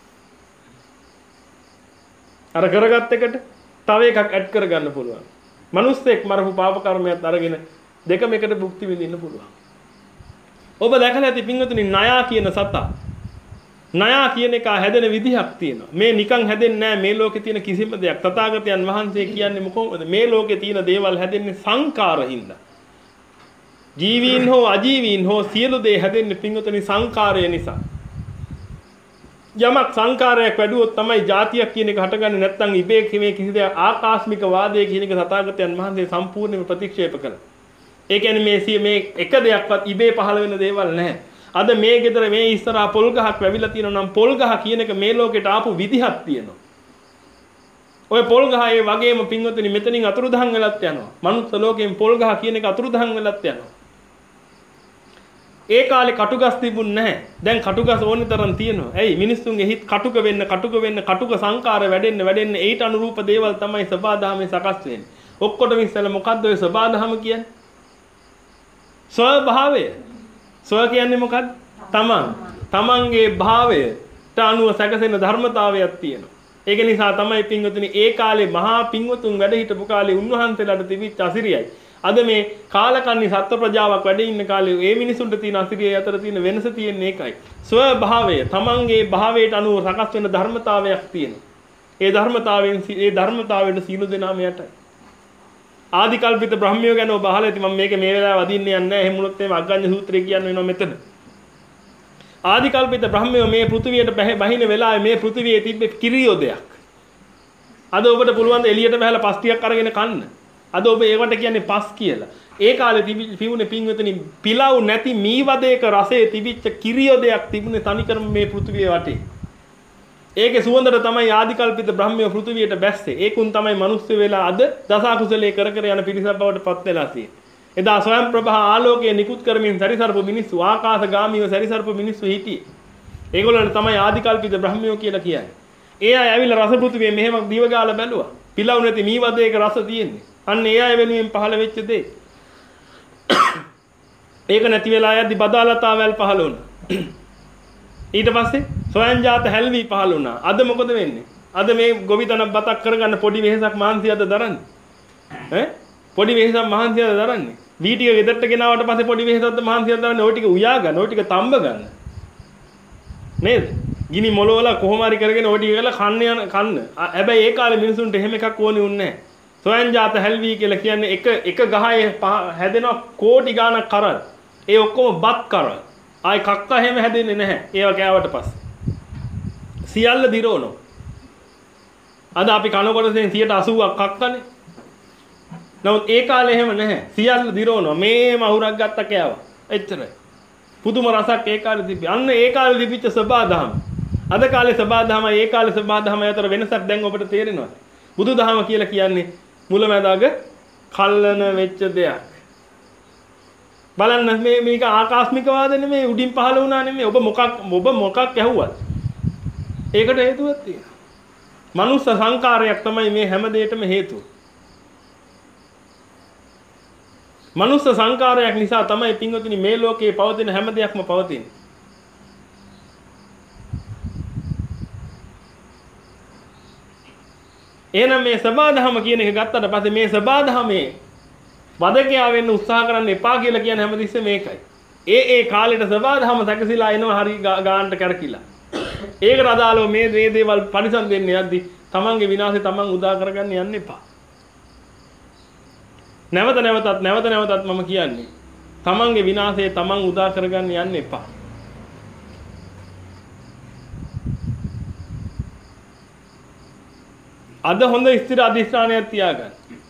අර කරගත් එකට තව එකක් ඇඩ් කරගන්න පුළුවන්. මනුස්සෙක් මරපු පාප කර්මයක් අරගෙන දෙකම එකට භුක්ති විඳින්න පුළුවන්. ඔබ දැකලා ඇති පින්වතුනි ණයා කියන සතා. ණයා කියන එක හැදෙන විදිහක් තියෙනවා. මේ නිකන් හැදෙන්නේ නැහැ මේ ලෝකේ තියෙන කිසිම දෙයක්. තථාගතයන් වහන්සේ කියන්නේ කොහොමද? මේ ලෝකේ තියෙන දේවල් හැදෙන්නේ සංකාරින්ද. ජීවීන් හෝ අජීවීන් හෝ සියලු දේ හැදෙන්නේ පින්වතුනි සංකාරය නිසා. යමක් සංකාරයක් වැඩුවොත් තමයි જાතියක් කියන එක හටගන්නේ. නැත්නම් ඉබේ මේ කිසි දෙයක් ආකාස්මික වාදයේ කියන එක තථාගතයන් වහන්සේ සම්පූර්ණයෙන්ම ප්‍රතික්ෂේප කළා. ඒ කියන්නේ මේ මේ එක දෙයක්වත් ඉබේ පහළ වෙන දේවල් නැහැ. අද මේ ගෙදර මේ ඉස්සරහා පොල් ගහක් වැවිලා තියෙනවා නම් පොල් ගහ කියන එක මේ ලෝකෙට ආපු විදිහක් තියෙනවා. ඔය පොල් ගහ ඒ වගේම පින්වතුනි මෙතනින් අතුරුදහන් වෙලත් යනවා. මනුස්ස ලෝකයෙන් පොල් ගහ කියන එක අතුරුදහන් වෙලත් යනවා. ඒ කාලේ කටුගස් තිබුණ නැහැ. දැන් කටුගස් ඕනි තරම් තියෙනවා. ඇයි මිනිස්සුන්ගේ හිත කටුක වෙන්න කටුක වෙන්න කටුක සංකාර වැඩෙන්න වැඩෙන්න ඒට අනුරූප දේවල් තමයි සබාධමේ සකස් වෙන්නේ. ඔක්කොටම ඉස්සෙල්ලා මොකද්ද ඔය සබාධම කියන්නේ? ස්වභාවය. ස්ව කියන්නේ මොකක්ද? තමන්. තමන්ගේ භාවයට අනුව සැකසෙන ධර්මතාවයක් තියෙනවා. ඒක නිසා තමයි පින්වතුනි ඒ කාලේ මහා පින්වතුන් වැඩ හිටපු කාලේ උන්වහන්සේලාට තිබිච්ච අසිරියයි. අද මේ කාලකන්ණි සත්ව ප්‍රජාවක් වැඩ ඉන්න කාලේ මේ මිනිසුන්ට තියෙන අසිරිය අතර තියෙන වෙනස තියෙන්නේ ඒකයි. ස්වභාවය තමන්ගේ භාවයට අනුව සකස් වෙන ධර්මතාවයක් තියෙනවා. ඒ ධර්මතාවයෙන් ඒ ධර්මතාවයට සීල දෙනාම යටයි. ආදි කල්පිත බ්‍රහ්මියෝ ගැන ඔබ අහලා ඇති. මම මේක මේ වෙලාව වදින්න යන්නේ නැහැ. එහෙම වුණොත් එimhe අග්ගඤ්ඤ සූත්‍රය කියන්න වෙනවා මෙතන. ආදි කල්පිත බ්‍රහ්මියෝ මේ පෘථිවියට බහින වෙලාවේ මේ පෘථිවියේ තිබ්බ කිරියෝදයක්. අද ඔබට පුළුවන් ද එළියට බහලා පස් ටිකක් අරගෙන කන්න. අද ඔබ ඒවට කියන්නේ පස් කියලා. ඒ කාලේ තිබුණේ පින්වතුනි පිලව් නැති මීවදයක රසයේ තිබිච්ච කිරියෝදයක් තිබුණේ තනිකරම මේ පෘථිවිය වටේ. ඒකේ සුවඳට තමයි ආදිකල්පිත බ්‍රහ්මය පෘථිවියට බැස්සේ. ඒකුන් තමයි මිනිස්සු වෙලා අද දස අකුසලයේ කර කර යන පිරිසක් බවට පත් වෙලා තියෙන්නේ. එදා ස්වයං ප්‍රභා ආලෝකයේ නිකුත් කරමින් සැරිසරපු මිනිස්සු ආකාශගාමීව සැරිසරපු මිනිස්සු හිටියේ. ඒගොල්ලන්ට තමයි ආදිකල්පිත බ්‍රහ්මයෝ කියලා කියන්නේ. ඒ අය ඇවිල්ලා රස පෘථිවියේ මෙහෙම දිව ගාලා බැලුවා. පිලව් නැති මීවදයක රස තියෙන්නේ. අන්න ඒ අය වෙනුවෙන් පහළ වෙච්ච දේ. ඒක නැති වෙලා යද්දි බදාලතාවල් පහළ වුණා. ඊට පස්සේ සොයන්ජාත හැල්වි පහළ වුණා. අද මොකද වෙන්නේ? අද මේ ගොවිතැනක් බතක් කරගන්න පොඩි වෙහසක් මහන්සියද දරන්නේ? ඈ පොඩි වෙහසක් මහන්සියද දරන්නේ? වී ටික ගෙදරට ගෙනාවට පස්සේ පොඩි වෙහසක්ද මහන්සියද දරන්නේ? ওই ටික උයා ගන්න, ওই ටික තඹ ගන්න. නේද? ගිනි මොලවල කොහොම හරි කරගෙන ওই ටික කරලා කන්න යන කන්න. හැබැයි ඒ කාලේ මිනිසුන්ට එහෙම එකක් ඕනේ උන්නේ නැහැ. සොයන්ජාත හැල්වි කියලා කියන්නේ එක එක ගහේ හැදෙනවා කෝටි ගාණක් කරල්. ඒ ඔක්කොම බත් කරල්. ආයි කක්ක හැම හැදෙන්නේ නැහැ. ඒව කෑවට පස්සේ. සියල්ල දිරවනවා. අද අපි කනකොට දැන් සියයට අසූවක් කක්කනේ. නමුත් ඒ කාලේ එහෙම නැහැ. සියල්ල දිරවනවා. මේම අහුරක් ගත්ත කෑවා. එච්චරයි. පුදුම රසක් ඒ කාලේ තිබ්බේ. අන්න ඒ කාලේ තිබිච්ච සබාදහම. අද කාලේ සබාදහම ඒ කාලේ සබාදහම අතර වෙනසක් දැන් ඔබට තේරෙනවද? බුදුදහම කියලා කියන්නේ මුලැමැදාග කල්ලන වෙච්ච දෙයක්. බලන්න මේ මේක ආකාස්මික වාද නෙමෙයි උඩින් පහළ වුණා නෙමෙයි. ඔබ මොකක් ඔබ මොකක් ඇහුවත් ඒකට හේතුවක් තියෙනවා. මනුස්ස සංකාරයක් තමයි මේ හැම දෙයකටම හේතුව. මනුස්ස සංකාරයක් නිසා තමයි පින්වතුනි මේ ලෝකේ පවතින හැම දෙයක්ම පවතින්නේ. එහෙනම් මේ සබාධම කියන එක ගත්තට පස්සේ මේ සබාධමේ වදකයා වෙන්න උත්සාහ කරන්න එපා කියලා කියන හැමතිස්සෙම මේකයි. ඒ ඒ කාලෙට සබාධම සැකසීලා එනවා හරි ගානට කරකිලා. ඒකට අදාළව මේ මේ දේවල් පරිසම් දෙන්න යද්දි තමන්ගේ විනාශය තමන් උදා කරගන්න යන්න එපා. නැවත නැවතත් නැවත නැවතත් මම කියන්නේ තමන්ගේ විනාශය තමන් උදා කරගන්න යන්න එපා. අද හොඳ ස්ථිර අධිෂ්ඨානයක් තියාගන්න.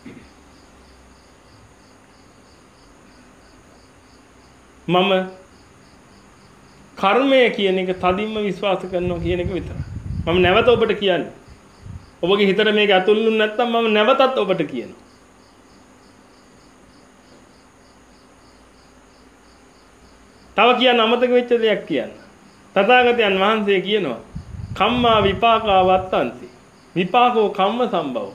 මම කර්මය කියන එක තදින්ම විශ්වාස කරනවා කියන එක විතරයි. මම නැවත ඔබට කියන්නේ. ඔබගේ හිතට මේක ඇතුළුුනේ නැත්නම් මම නැවතත් ඔබට කියනවා. තව කියන්න අමතක වෙච්ච දෙයක් කියන්න. තථාගතයන් වහන්සේ කියනවා කම්මා විපාකා වත්තන්ති. විපාකෝ කම්ම සම්භව.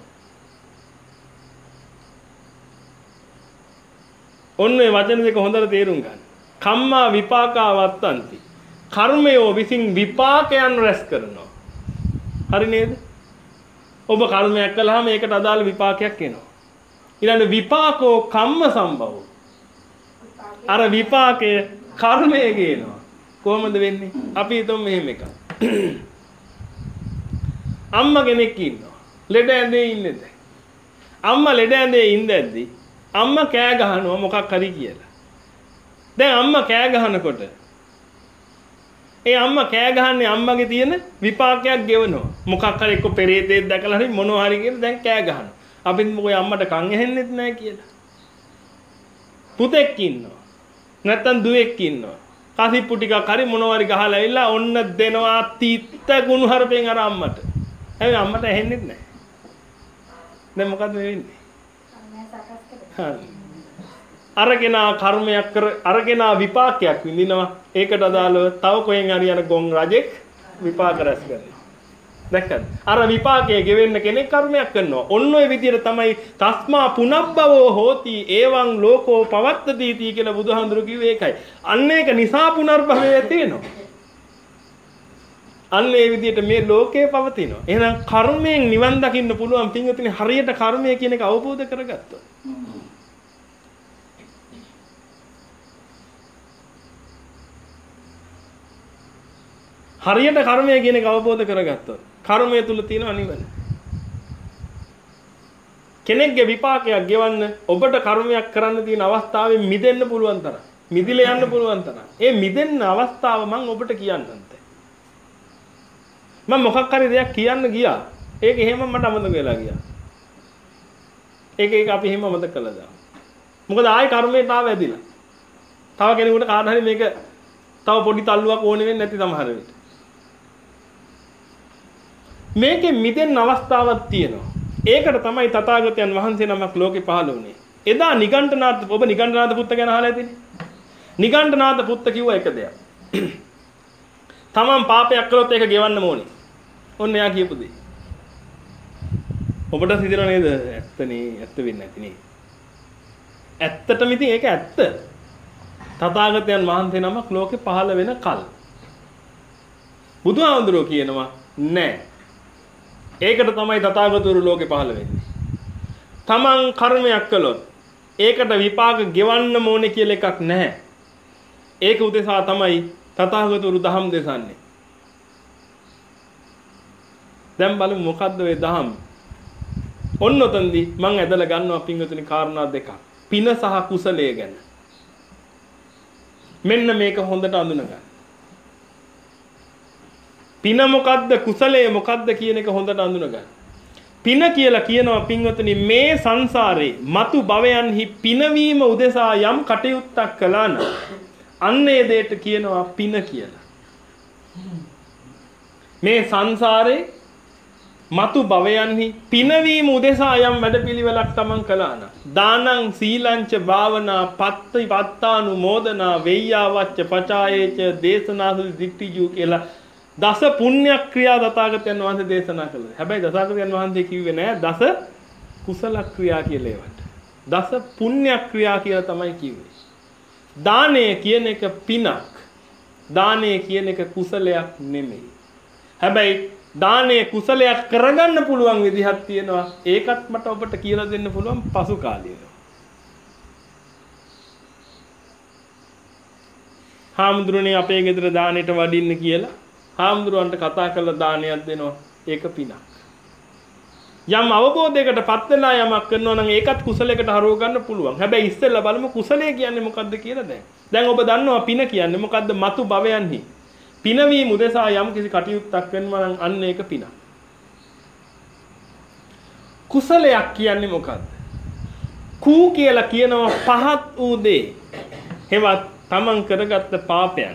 ඔන්න ඒ වචන දෙක හොඳට තේරුම් ගන්න. කම්මා විපාකා වත්තන්ති. කර්මයෝ විසින් විපාකයන් රැස් කරනවා. හරි නේද? ඔබ කර්මයක් කළාම ඒකට අදාළ විපාකයක් එනවා. ඊළඟ විපාකෝ කම්ම සම්භව. අර විපාකය කර්මය ගේනවා. කොහොමද වෙන්නේ? අපි හිතමු මෙහෙම එකක්. අම්මා කෙනෙක් ඉන්නවා. ලෙඩ ඇඳේ ඉන්නේ දැන්. අම්මා ලෙඩ ඇඳේ ඉඳද්දි අම්මා කෑ ගහනවා මොකක් හරි කියලා. දැන් අම්මා කෑ ගහනකොට ඒ අම්මා කෑ ගහන්නේ අම්මගේ තියෙන විපාකයක් ගෙවනවා. මොකක් හරි එක්ක පෙරේතෙක් දැකලා හරි මොනවා හරි කියලා දැන් කෑ ගහනවා. අපිත් මොකෝ අම්මට කන් ඇහෙන්නෙත් නැහැ කියලා. පුතෙක් ඉන්නවා. නැත්තම් දුවෙක් ඉන්නවා. කසිප්පු ටිකක් හරි මොනවා හරි ගහලා ඇවිල්ලා ඔන්න දෙනවා තිත්ත ගුණ හරපෙන් අර අම්මට. හැබැයි අම්මට ඇහෙන්නෙත් නැහැ. දැන් මොකද වෙන්නේ? අරගෙනා කර්මයක් කර අරගෙනා විපාකයක් විඳිනවා. ඒකට අදාළව තව කොහෙන් හරි යන ගොන් රජෙක් විපාක රැස් කරනවා. දැක්කද? අර විපාකයේ ගෙවෙන්න කෙනෙක් කර්මයක් කරනවා. ඔන්න ඔය විදිහට තමයි තස්මා පුනබ්බවෝ හෝති එවං ලෝකෝ පවත්තති තී කියලා බුදුහාඳුරු කිව්වේ ඒකයි. අන්න ඒක නිසා පුනර්භවය තියෙනවා. අන්න ඒ විදිහට මේ ලෝකේ පවතිනවා. එහෙනම් කර්මයෙන් නිවන් දකින්න පුළුවන් පින්වතුනි හරියට කර්මය කියන එක අවබෝධ කරගත්තොත්. හරියට කර්මය කියන එක අවබෝධ කරගත්තොත් කර්මය තුල තියෙන නිවන. කෙනෙක්ගේ විපාකයක් ගෙවන්න ඔබට කර්මයක් කරන්න තියෙන අවස්ථාවෙන් මිදෙන්න පුළුවන් තරම්. මිදිලා යන්න පුළුවන් තරම්. ඒ මිදෙන්න අවස්ථාව මම ඔබට කියන්නම්. මම මොකක් හරි දෙයක් කියන්න ගියා. ඒක එහෙම මට අමතක වෙලා ගියා. ඒක ඒක අපි එහෙම අමතක කළා දාමු. මොකද ආයි කර්මයට ආව ඇදිලා. තව කෙනෙකුට කාට හරි මේක තව පොඩි තල්ලුවක් ඕනෙ වෙන්නේ නැති සමහර වෙලට. මේකෙ මිදෙන්න අවස්ථාවක් තියෙනවා. ඒකට තමයි තථාගතයන් වහන්සේ නමක් ලෝකේ පහළ වුණේ. එදා නිගණ්ඨනාථ ඔබ නිගණ්ඨනාථ පුත්ත ගැන අහලා ඇතිනේ. නිගණ්ඨනාථ පුත්ත කිව්ව එක දෙයක්. තමන් පාපයක් කළොත් ඒක ගෙවන්න ඕනේ. ඔන්න එයා කියපු දේ. ඔබට හිතෙනව නේද? ඇත්තනේ, ඇත්ත වෙන්නේ නැති නේ. ඇත්තටම ඉතින් ඒක ඇත්ත. තථාගතයන් වහන්සේ නමක් ලෝකේ පහළ වෙන කල්. බුදුහාමුදුරුවෝ කියනවා නෑ. ඒකට තමයි තථාගතවරු ලෝකේ පහළ වෙන්නේ. තමන් කර්මයක් කළොත් ඒකට විපාක ගෙවන්න ඕනේ කියලා එකක් නැහැ. ඒක උදෙසා තමයි තථාගතවරු දහම් දෙසන්නේ. දැන් බලමු මොකද්ද ඔය දහම්. ඔන්න ඔතනදී මම ඇදලා ගන්නවා පින්වතුනි කාරණා දෙකක්. පින සහ කුසලයේ ගැන. මෙන්න මේක හොඳට අඳුන ගන්න. පින මොකද්ද කුසලයේ මොකද්ද කියන එක හොඳට අඳුන ගන්න. පින කියලා කියනවා පින්වතුනි මේ සංසාරේ මතු භවයන්හි පිනවීම උදෙසා යම් කටයුත්තක් කළා නම් අන්න ඒ දෙයට කියනවා පින කියලා. මේ සංසාරේ මතු භවයන්හි පිනවීම උදෙසා යම් වැඩපිළිවෙලක් තමන් කළා නම් දානං සීලංච භාවනා පත්ති පත්තානු මෝදනා වෙය්‍යාවච්ච පචායේච දේශනාසු දිට්ඨිජු කියලා දස පුණ්‍ය ක්‍රියා තථාගතයන් වහන්සේ දේශනා කළා. හැබැයි තථාගතයන් වහන්සේ කිව්වේ නෑ දස කුසල ක්‍රියා කියලා ඒවට. දස පුණ්‍ය ක්‍රියා කියලා තමයි කිව්වේ. දානය කියන එක පිනක්. දානය කියන එක කුසලයක් නෙමෙයි. හැබැයි දානය කුසලයක් කරගන්න පුළුවන් විදිහක් තියෙනවා. ඒකත් මට ඔබට කියලා දෙන්න පුළුවන් පසු කාලයක. හාමුදුරනේ අපේ ගෙදර දානෙට වඩින්න කියලා හාමුදුරන්ට කතා කරලා දානයක් දෙනවා. ඒක පිනක්. යම් අවබෝධයකට පත් වෙලා යමක් කරනවා නම් ඒකත් කුසලයකට හරව ගන්න පුළුවන්. හැබැයි ඉස්සෙල්ලා බලමු කුසලය කියන්නේ මොකද්ද කියලා දැන්. දැන් ඔබ දන්නවා පින කියන්නේ මොකද්ද? මතු භවයන්හි පිනවීම උදෙසා යම් කිසි කටයුත්තක් වෙනවා නම් අන්න ඒක පිනක්. කුසලයක් කියන්නේ මොකද්ද? කූ කියලා කියනවා පහත් වූ දේ. හෙවත් තමන් කරගත්ත පාපයන්.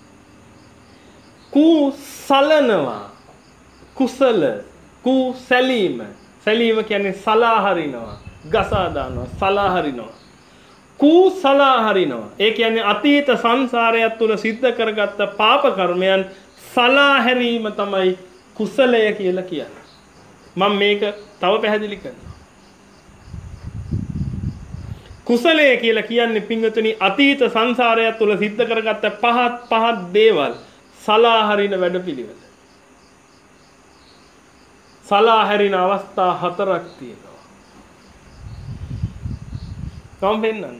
කූ සලනවා. කුසල කූ සැලීම. සැලීම කියන්නේ සලා හරිනවා, ගසා දානවා, සලා හරිනවා. කූ සලා හරිනවා. ඒ කියන්නේ අතීත සංසාරයත් තුල සිද්ධ කරගත්ත පාප කර්මයන් සලා හැරීම තමයි කුසලය කියලා කියන්නේ. මම මේක තව පැහැදිලි කරනවා. කුසලය කියලා කියන්නේ පින්වතුනි අතීත සංසාරයත් තුල සිද්ධ කරගත්ත පහත් පහත් දේවල් සලා හරින වැඩපිළිවෙල. සලා හැරින අවස්ථා හතරක් තියෙනවා. කොම් වෙන්නන්න.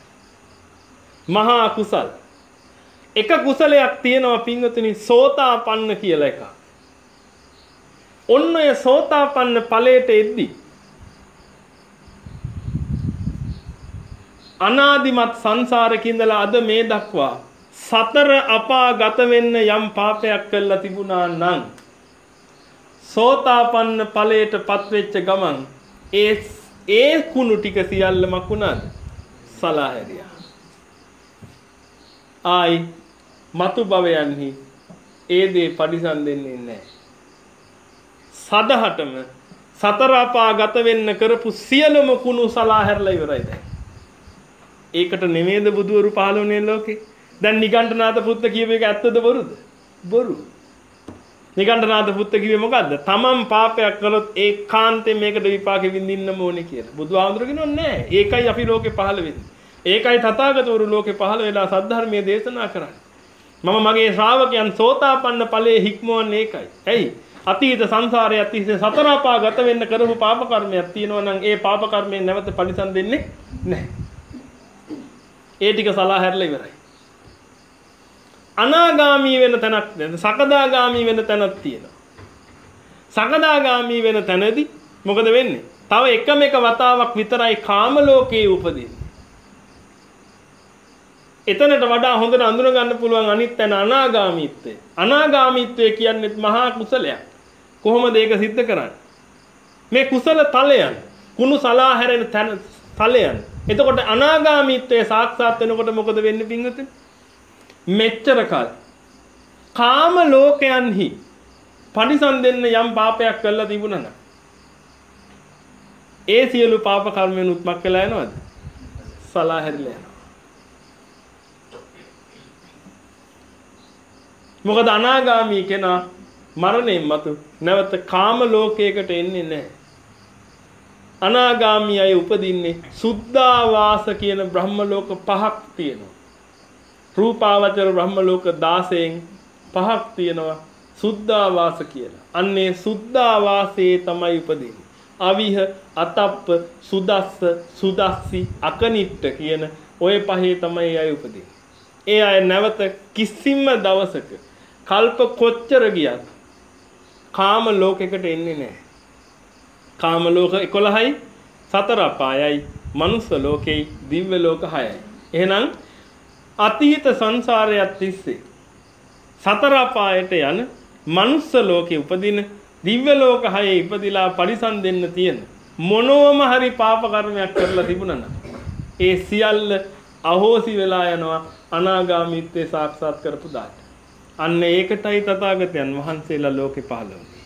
මහා කුසල්. එක කුසලයක් තියෙනවා පින්වතුනි සෝතාපන්න කියලා එකක්. ඔන්න ඔය සෝතාපන්න ඵලයට එද්දී අනාදිමත් සංසාරේ ඉඳලා අද මේ දක්වා සතර අපාගත වෙන්න යම් පාපයක් කළා තිබුණා නම් සෝතාපන්න ඵලයට පත්වෙච්ච ගමන් ඒ ඒ කුණු ටික සියල්ල මකුණාද සලා හැරියා. ආයි මතු භවයන්හි ඒ දේ පරිසම් දෙන්නේ නැහැ. සදහටම සතර අපාගත වෙන්න කරපු සියලුම කුණු සලා හැරලා ඉවරයි දැන්. ඒකට නෙමෙයිද බුදුවරු පහළ වුණේ ලෝකේ? දැන් නිගණ්ඨනාථ පුත්ත කියපු එක ඇත්තද බොරුද? බොරු. නිගණ්ඨනාථ පුත්ත කිව්වේ මොකද්ද? තමන් පාපයක් කළොත් ඒ කාන්තේ මේකට විපාකෙ විඳින්නම ඕනේ කියලා. බුදුහාමුදුරු කියනවා නෑ. ඒකයි අපි ලෝකේ පහළ වෙන්නේ. ඒකයි තථාගතවරු ලෝකේ පහළ වෙලා සද්ධර්මයේ දේශනා කරන්නේ. මම මගේ ශ්‍රාවකයන් සෝතාපන්න ඵලයේ හික්මවන්නේ ඒකයි. ඇයි? අතීත සංසාරයේ අතීත සතර අපාගත වෙන්න කරපු පාප කර්මයක් තියෙනවා නම් ඒ පාප කර්මයෙන් නැවත පරිසම් දෙන්නේ නැහැ. ඒ ටික සලා හැරලා ඉවරයි. අනාගාමී වෙන තැනක් නේද? සකදාගාමී වෙන තැනක් තියෙනවා. සකදාගාමී වෙන තැනදී මොකද වෙන්නේ? තව එකම එක වතාවක් විතරයි කාම ලෝකේ උපදින්නේ. එතනට වඩා හොඳට අඳුන ගන්න පුළුවන් අනිත් තැන අනාගාමීත්වය. අනාගාමීත්වය කියන්නේ මහා කුසලයක්. කොහොමද ඒක सिद्ध කරන්නේ? මේ කුසල තලයන්, කුණු සලා හැරෙන තැන තලයන්. එතකොට අනාගාමීත්වයේ සාක්ෂාත් වෙනකොට මොකද වෙන්නේ පින්වතුනි? මෙච්චර කල් කාම ලෝකයන්හි පරිසම් දෙන්න යම් පාපයක් කළා තිබුණා නම් ඒ සියලු පාප කර්මයන් උත්මක් වෙලා යනවද? සලා හැරිලා යනවා. මොකද අනාගාමී කෙනා මරණයෙන් මතු නැවත කාම ලෝකයකට එන්නේ නැහැ. අනාගාමී අය උපදින්නේ සුද්ධාවාස කියන බ්‍රහ්ම ලෝක පහක් තියෙනවා. රූපාවචර බ්‍රහ්ම ලෝක දාසයෙන් පහක් තියෙනවා සුද්ධාවාස කියලා. අන්නේ සුද්ධාවාසයේ තමයි උපදින්නේ. අවිහ, අතප්ප, සුදස්ස, සුදස්සි, අකනිට්ට කියන ඔය පහේ තමයි අය උපදින්නේ. ඒ අය නැවත කිසිම දවසක කල්ප කොච්චර ගියත් කාම ලෝකයකට එන්නේ නැහැ. කාම ලෝක එකොළහයි, සතර අපායයි, මනුස්ස ලෝකෙයි, දිව්‍ය ලෝක හයයි. එහෙනම් අතීත සංසාරයත් තිස්සේ සතර අපායට යන මනුස්ස ලෝකේ උපදින දිව්‍ය ලෝක හයේ ඉපදිලා පරිසම් දෙන්න තියෙන මොනෝම හරි පාප කර්මයක් කරලා තිබුණා නම් ඒ සියල්ල අහෝසි වෙලා යනවා අනාගාමීත්වයේ සාක්ෂාත් කරපු දාට. අන්න ඒකටයි තථාගතයන් වහන්සේලා ලෝකේ පහළ වුණේ.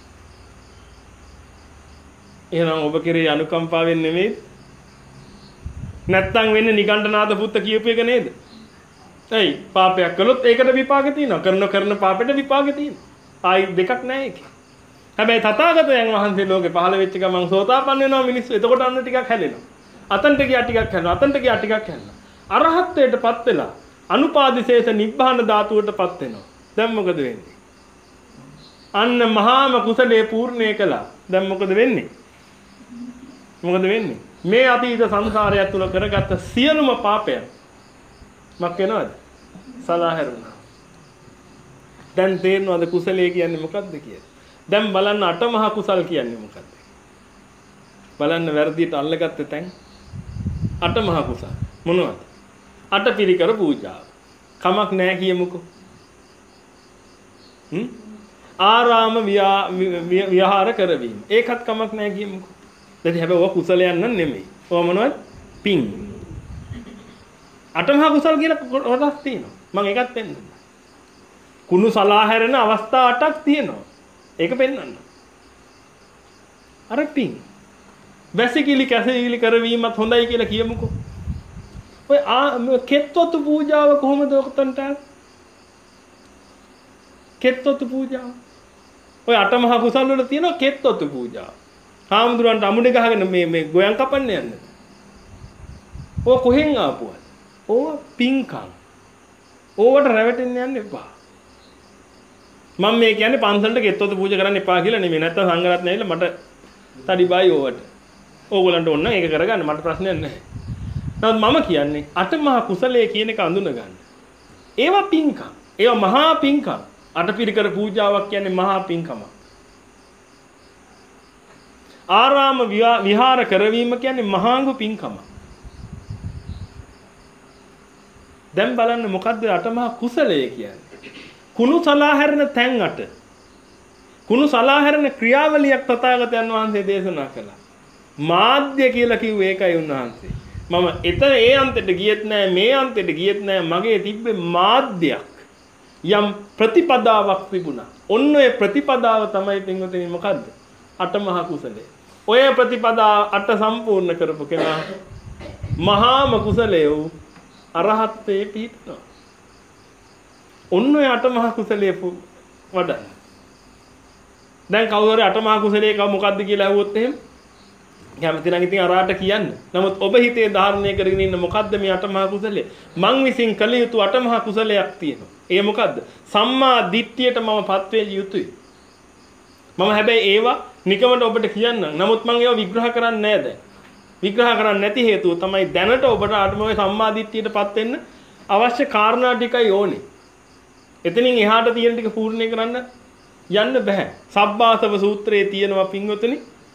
එහෙනම් ඔබ කෙරේ අනුකම්පාවෙන් නෙමෙයි නැත්තම් වෙන්නේ නිගණ්ඨනාථ පුත්ත කියපු එක නේද? ඇයි පාපයක් කළොත් ඒකට විපාක තියෙනවා. කරන කරන පාපෙට විපාක තියෙනවා. ආයි දෙකක් නැහැ ඒකේ. හැබැයි තථාගතයන් වහන්සේ ලෝකේ පහළ වෙච්ච ගමන් සෝතාපන්න වෙනවා මිනිස්සු. එතකොට අන්න ටිකක් හැලෙනවා. අතන්ට ගියා ටිකක් යනවා. අතන්ට ගියා ටිකක් යනවා. අරහත්ත්වයටපත් වෙලා අනුපාදිශේෂ නිබ්බාන ධාතුවටපත් වෙනවා. දැන් මොකද වෙන්නේ? අන්න මහාම කුසලයේ පූර්ණේ කළා. දැන් මොකද වෙන්නේ? මොකද වෙන්නේ? මේ අතීත සංසාරය තුළ කරගත්ත සියලුම පාපයන් මක් වෙනවද? සලාහැරුණා. දැන් තේරෙනවද කුසලයේ කියන්නේ මොකක්ද කියලා? දැන් බලන්න අටමහා කුසල් කියන්නේ මොකක්ද? බලන්න වැරදියට අල්ලගත්ත තැන් අටමහා කුසල් මොනවද? අටපිරිකර පූජාව. කමක් නැහැ කියමුකෝ. හ්ම්? ආරාම විහාර කරවීම. ඒකත් කමක් නැහැ කියමුකෝ. දැන් හැබැයි ඔය කුසලයන් නම් නෙමෙයි. ඔය මොනවද? පින්. අටමහා කුසල් කියලා කොටස් තියෙනවා. මම ඒකත් පෙන්නන්නම්. කුණු සලා හැරෙන අවස්ථා අටක් තියෙනවා. ඒක පෙන්නන්න. අර පින්. වැසිකිලි කැසිකිලි කරවීමත් හොඳයි කියලා කියමුකෝ. ඔය කෙත්වතු පූජාව කොහොමද ඔතනට? කෙත්වතු පූජාව. ඔය අටමහා කුසල් වල තියෙනවා කෙත්වතු පූජාව. හාමුදුරන්ට අමුඩේ ගහගෙන මේ මේ ගෝයන් කපන්න යන්නේ. ඔය කොහෙන් ආපුවද? ඕව පින්කම්. ඕවට රැවටෙන්න යන්න එපා. මම මේ කියන්නේ පන්සලට කෙත්වතු පූජා කරන්න එපා කියලා නෙමෙයි. නැත්තම් සංඝරත්නය ඇවිල්ලා මට තඩිබයි ඕවට. ඕගොල්ලන්ට ඕන නම් ඒක කරගන්න මට ප්‍රශ්නයක් නැහැ. නමුත් මම කියන්නේ අටමහා කුසලයේ කියන එක අඳුන ගන්න. ඒවා පින්කම්. ඒවා මහා පින්කම්. අටපිරිකර පූජාවක් කියන්නේ මහා පින්කමක්. ආරාම විහාර කරවීම කියන්නේ මහාංගු පින්කමක්. දැන් බලන්න මොකද්ද අටමහා කුසලයේ කියන්නේ? කුණු සලා හැරෙන තැන් අට. කුණු සලා හැරෙන ක්‍රියාවලියක් තථාගතයන් වහන්සේ දේශනා කළා. මාධ්‍ය කියලා කිව්වේ ඒකයි උන්වහන්සේ. මම එතන ඒ අන්තයට ගියෙත් නෑ මේ අන්තයට ගියෙත් නෑ මගේ තිබ්බේ මාධ්‍යයක්. යම් ප්‍රතිපදාවක් තිබුණා. ඔන්න ඔය ප්‍රතිපදාව තමයි පින්වතුනි මොකද්ද? අටමහා කුසලය. ඔය ප්‍රතිපදා අට සම්පූර්ණ කරපු කෙනා මහාම කුසලයේ වූ අරහත්ත්වයේ පිහිටනවා. ඔන්න ඔය අටමහා කුසලයේ වඩන්න. දැන් කවුරු හරි අටමහා කුසලයේ කව මොකද්ද කියලා අහුවොත් එහෙම කැමති නම් ඉතින් අරාට කියන්න. නමුත් ඔබ හිතේ ධාරණය කරගෙන ඉන්න මොකද්ද මේ අටමහා කුසලය? මං විසින් කළ යුතු අටමහා කුසලයක් තියෙනවා. ඒ මොකද්ද? සම්මා දිට්ඨියට මම පත් වෙ යුතුයි. මම හැබැයි ඒවා නිකමට ඔබට කියන්නම්. නමුත් මම ඒවා විග්‍රහ කරන්නේ නැහැ දැන්. විග්‍රහ කරන්නේ නැති හේතුව තමයි දැනට ඔබට ආත්මයේ සම්මා දිට්ඨියටපත් වෙන්න අවශ්‍ය කාරණා ටිකයි ඕනේ. එතනින් එහාට තියෙන ටික පූර්ණේ කරන්න යන්න බෑ. සබ්බාසව සූත්‍රයේ තියෙනවා පින්වතුනි.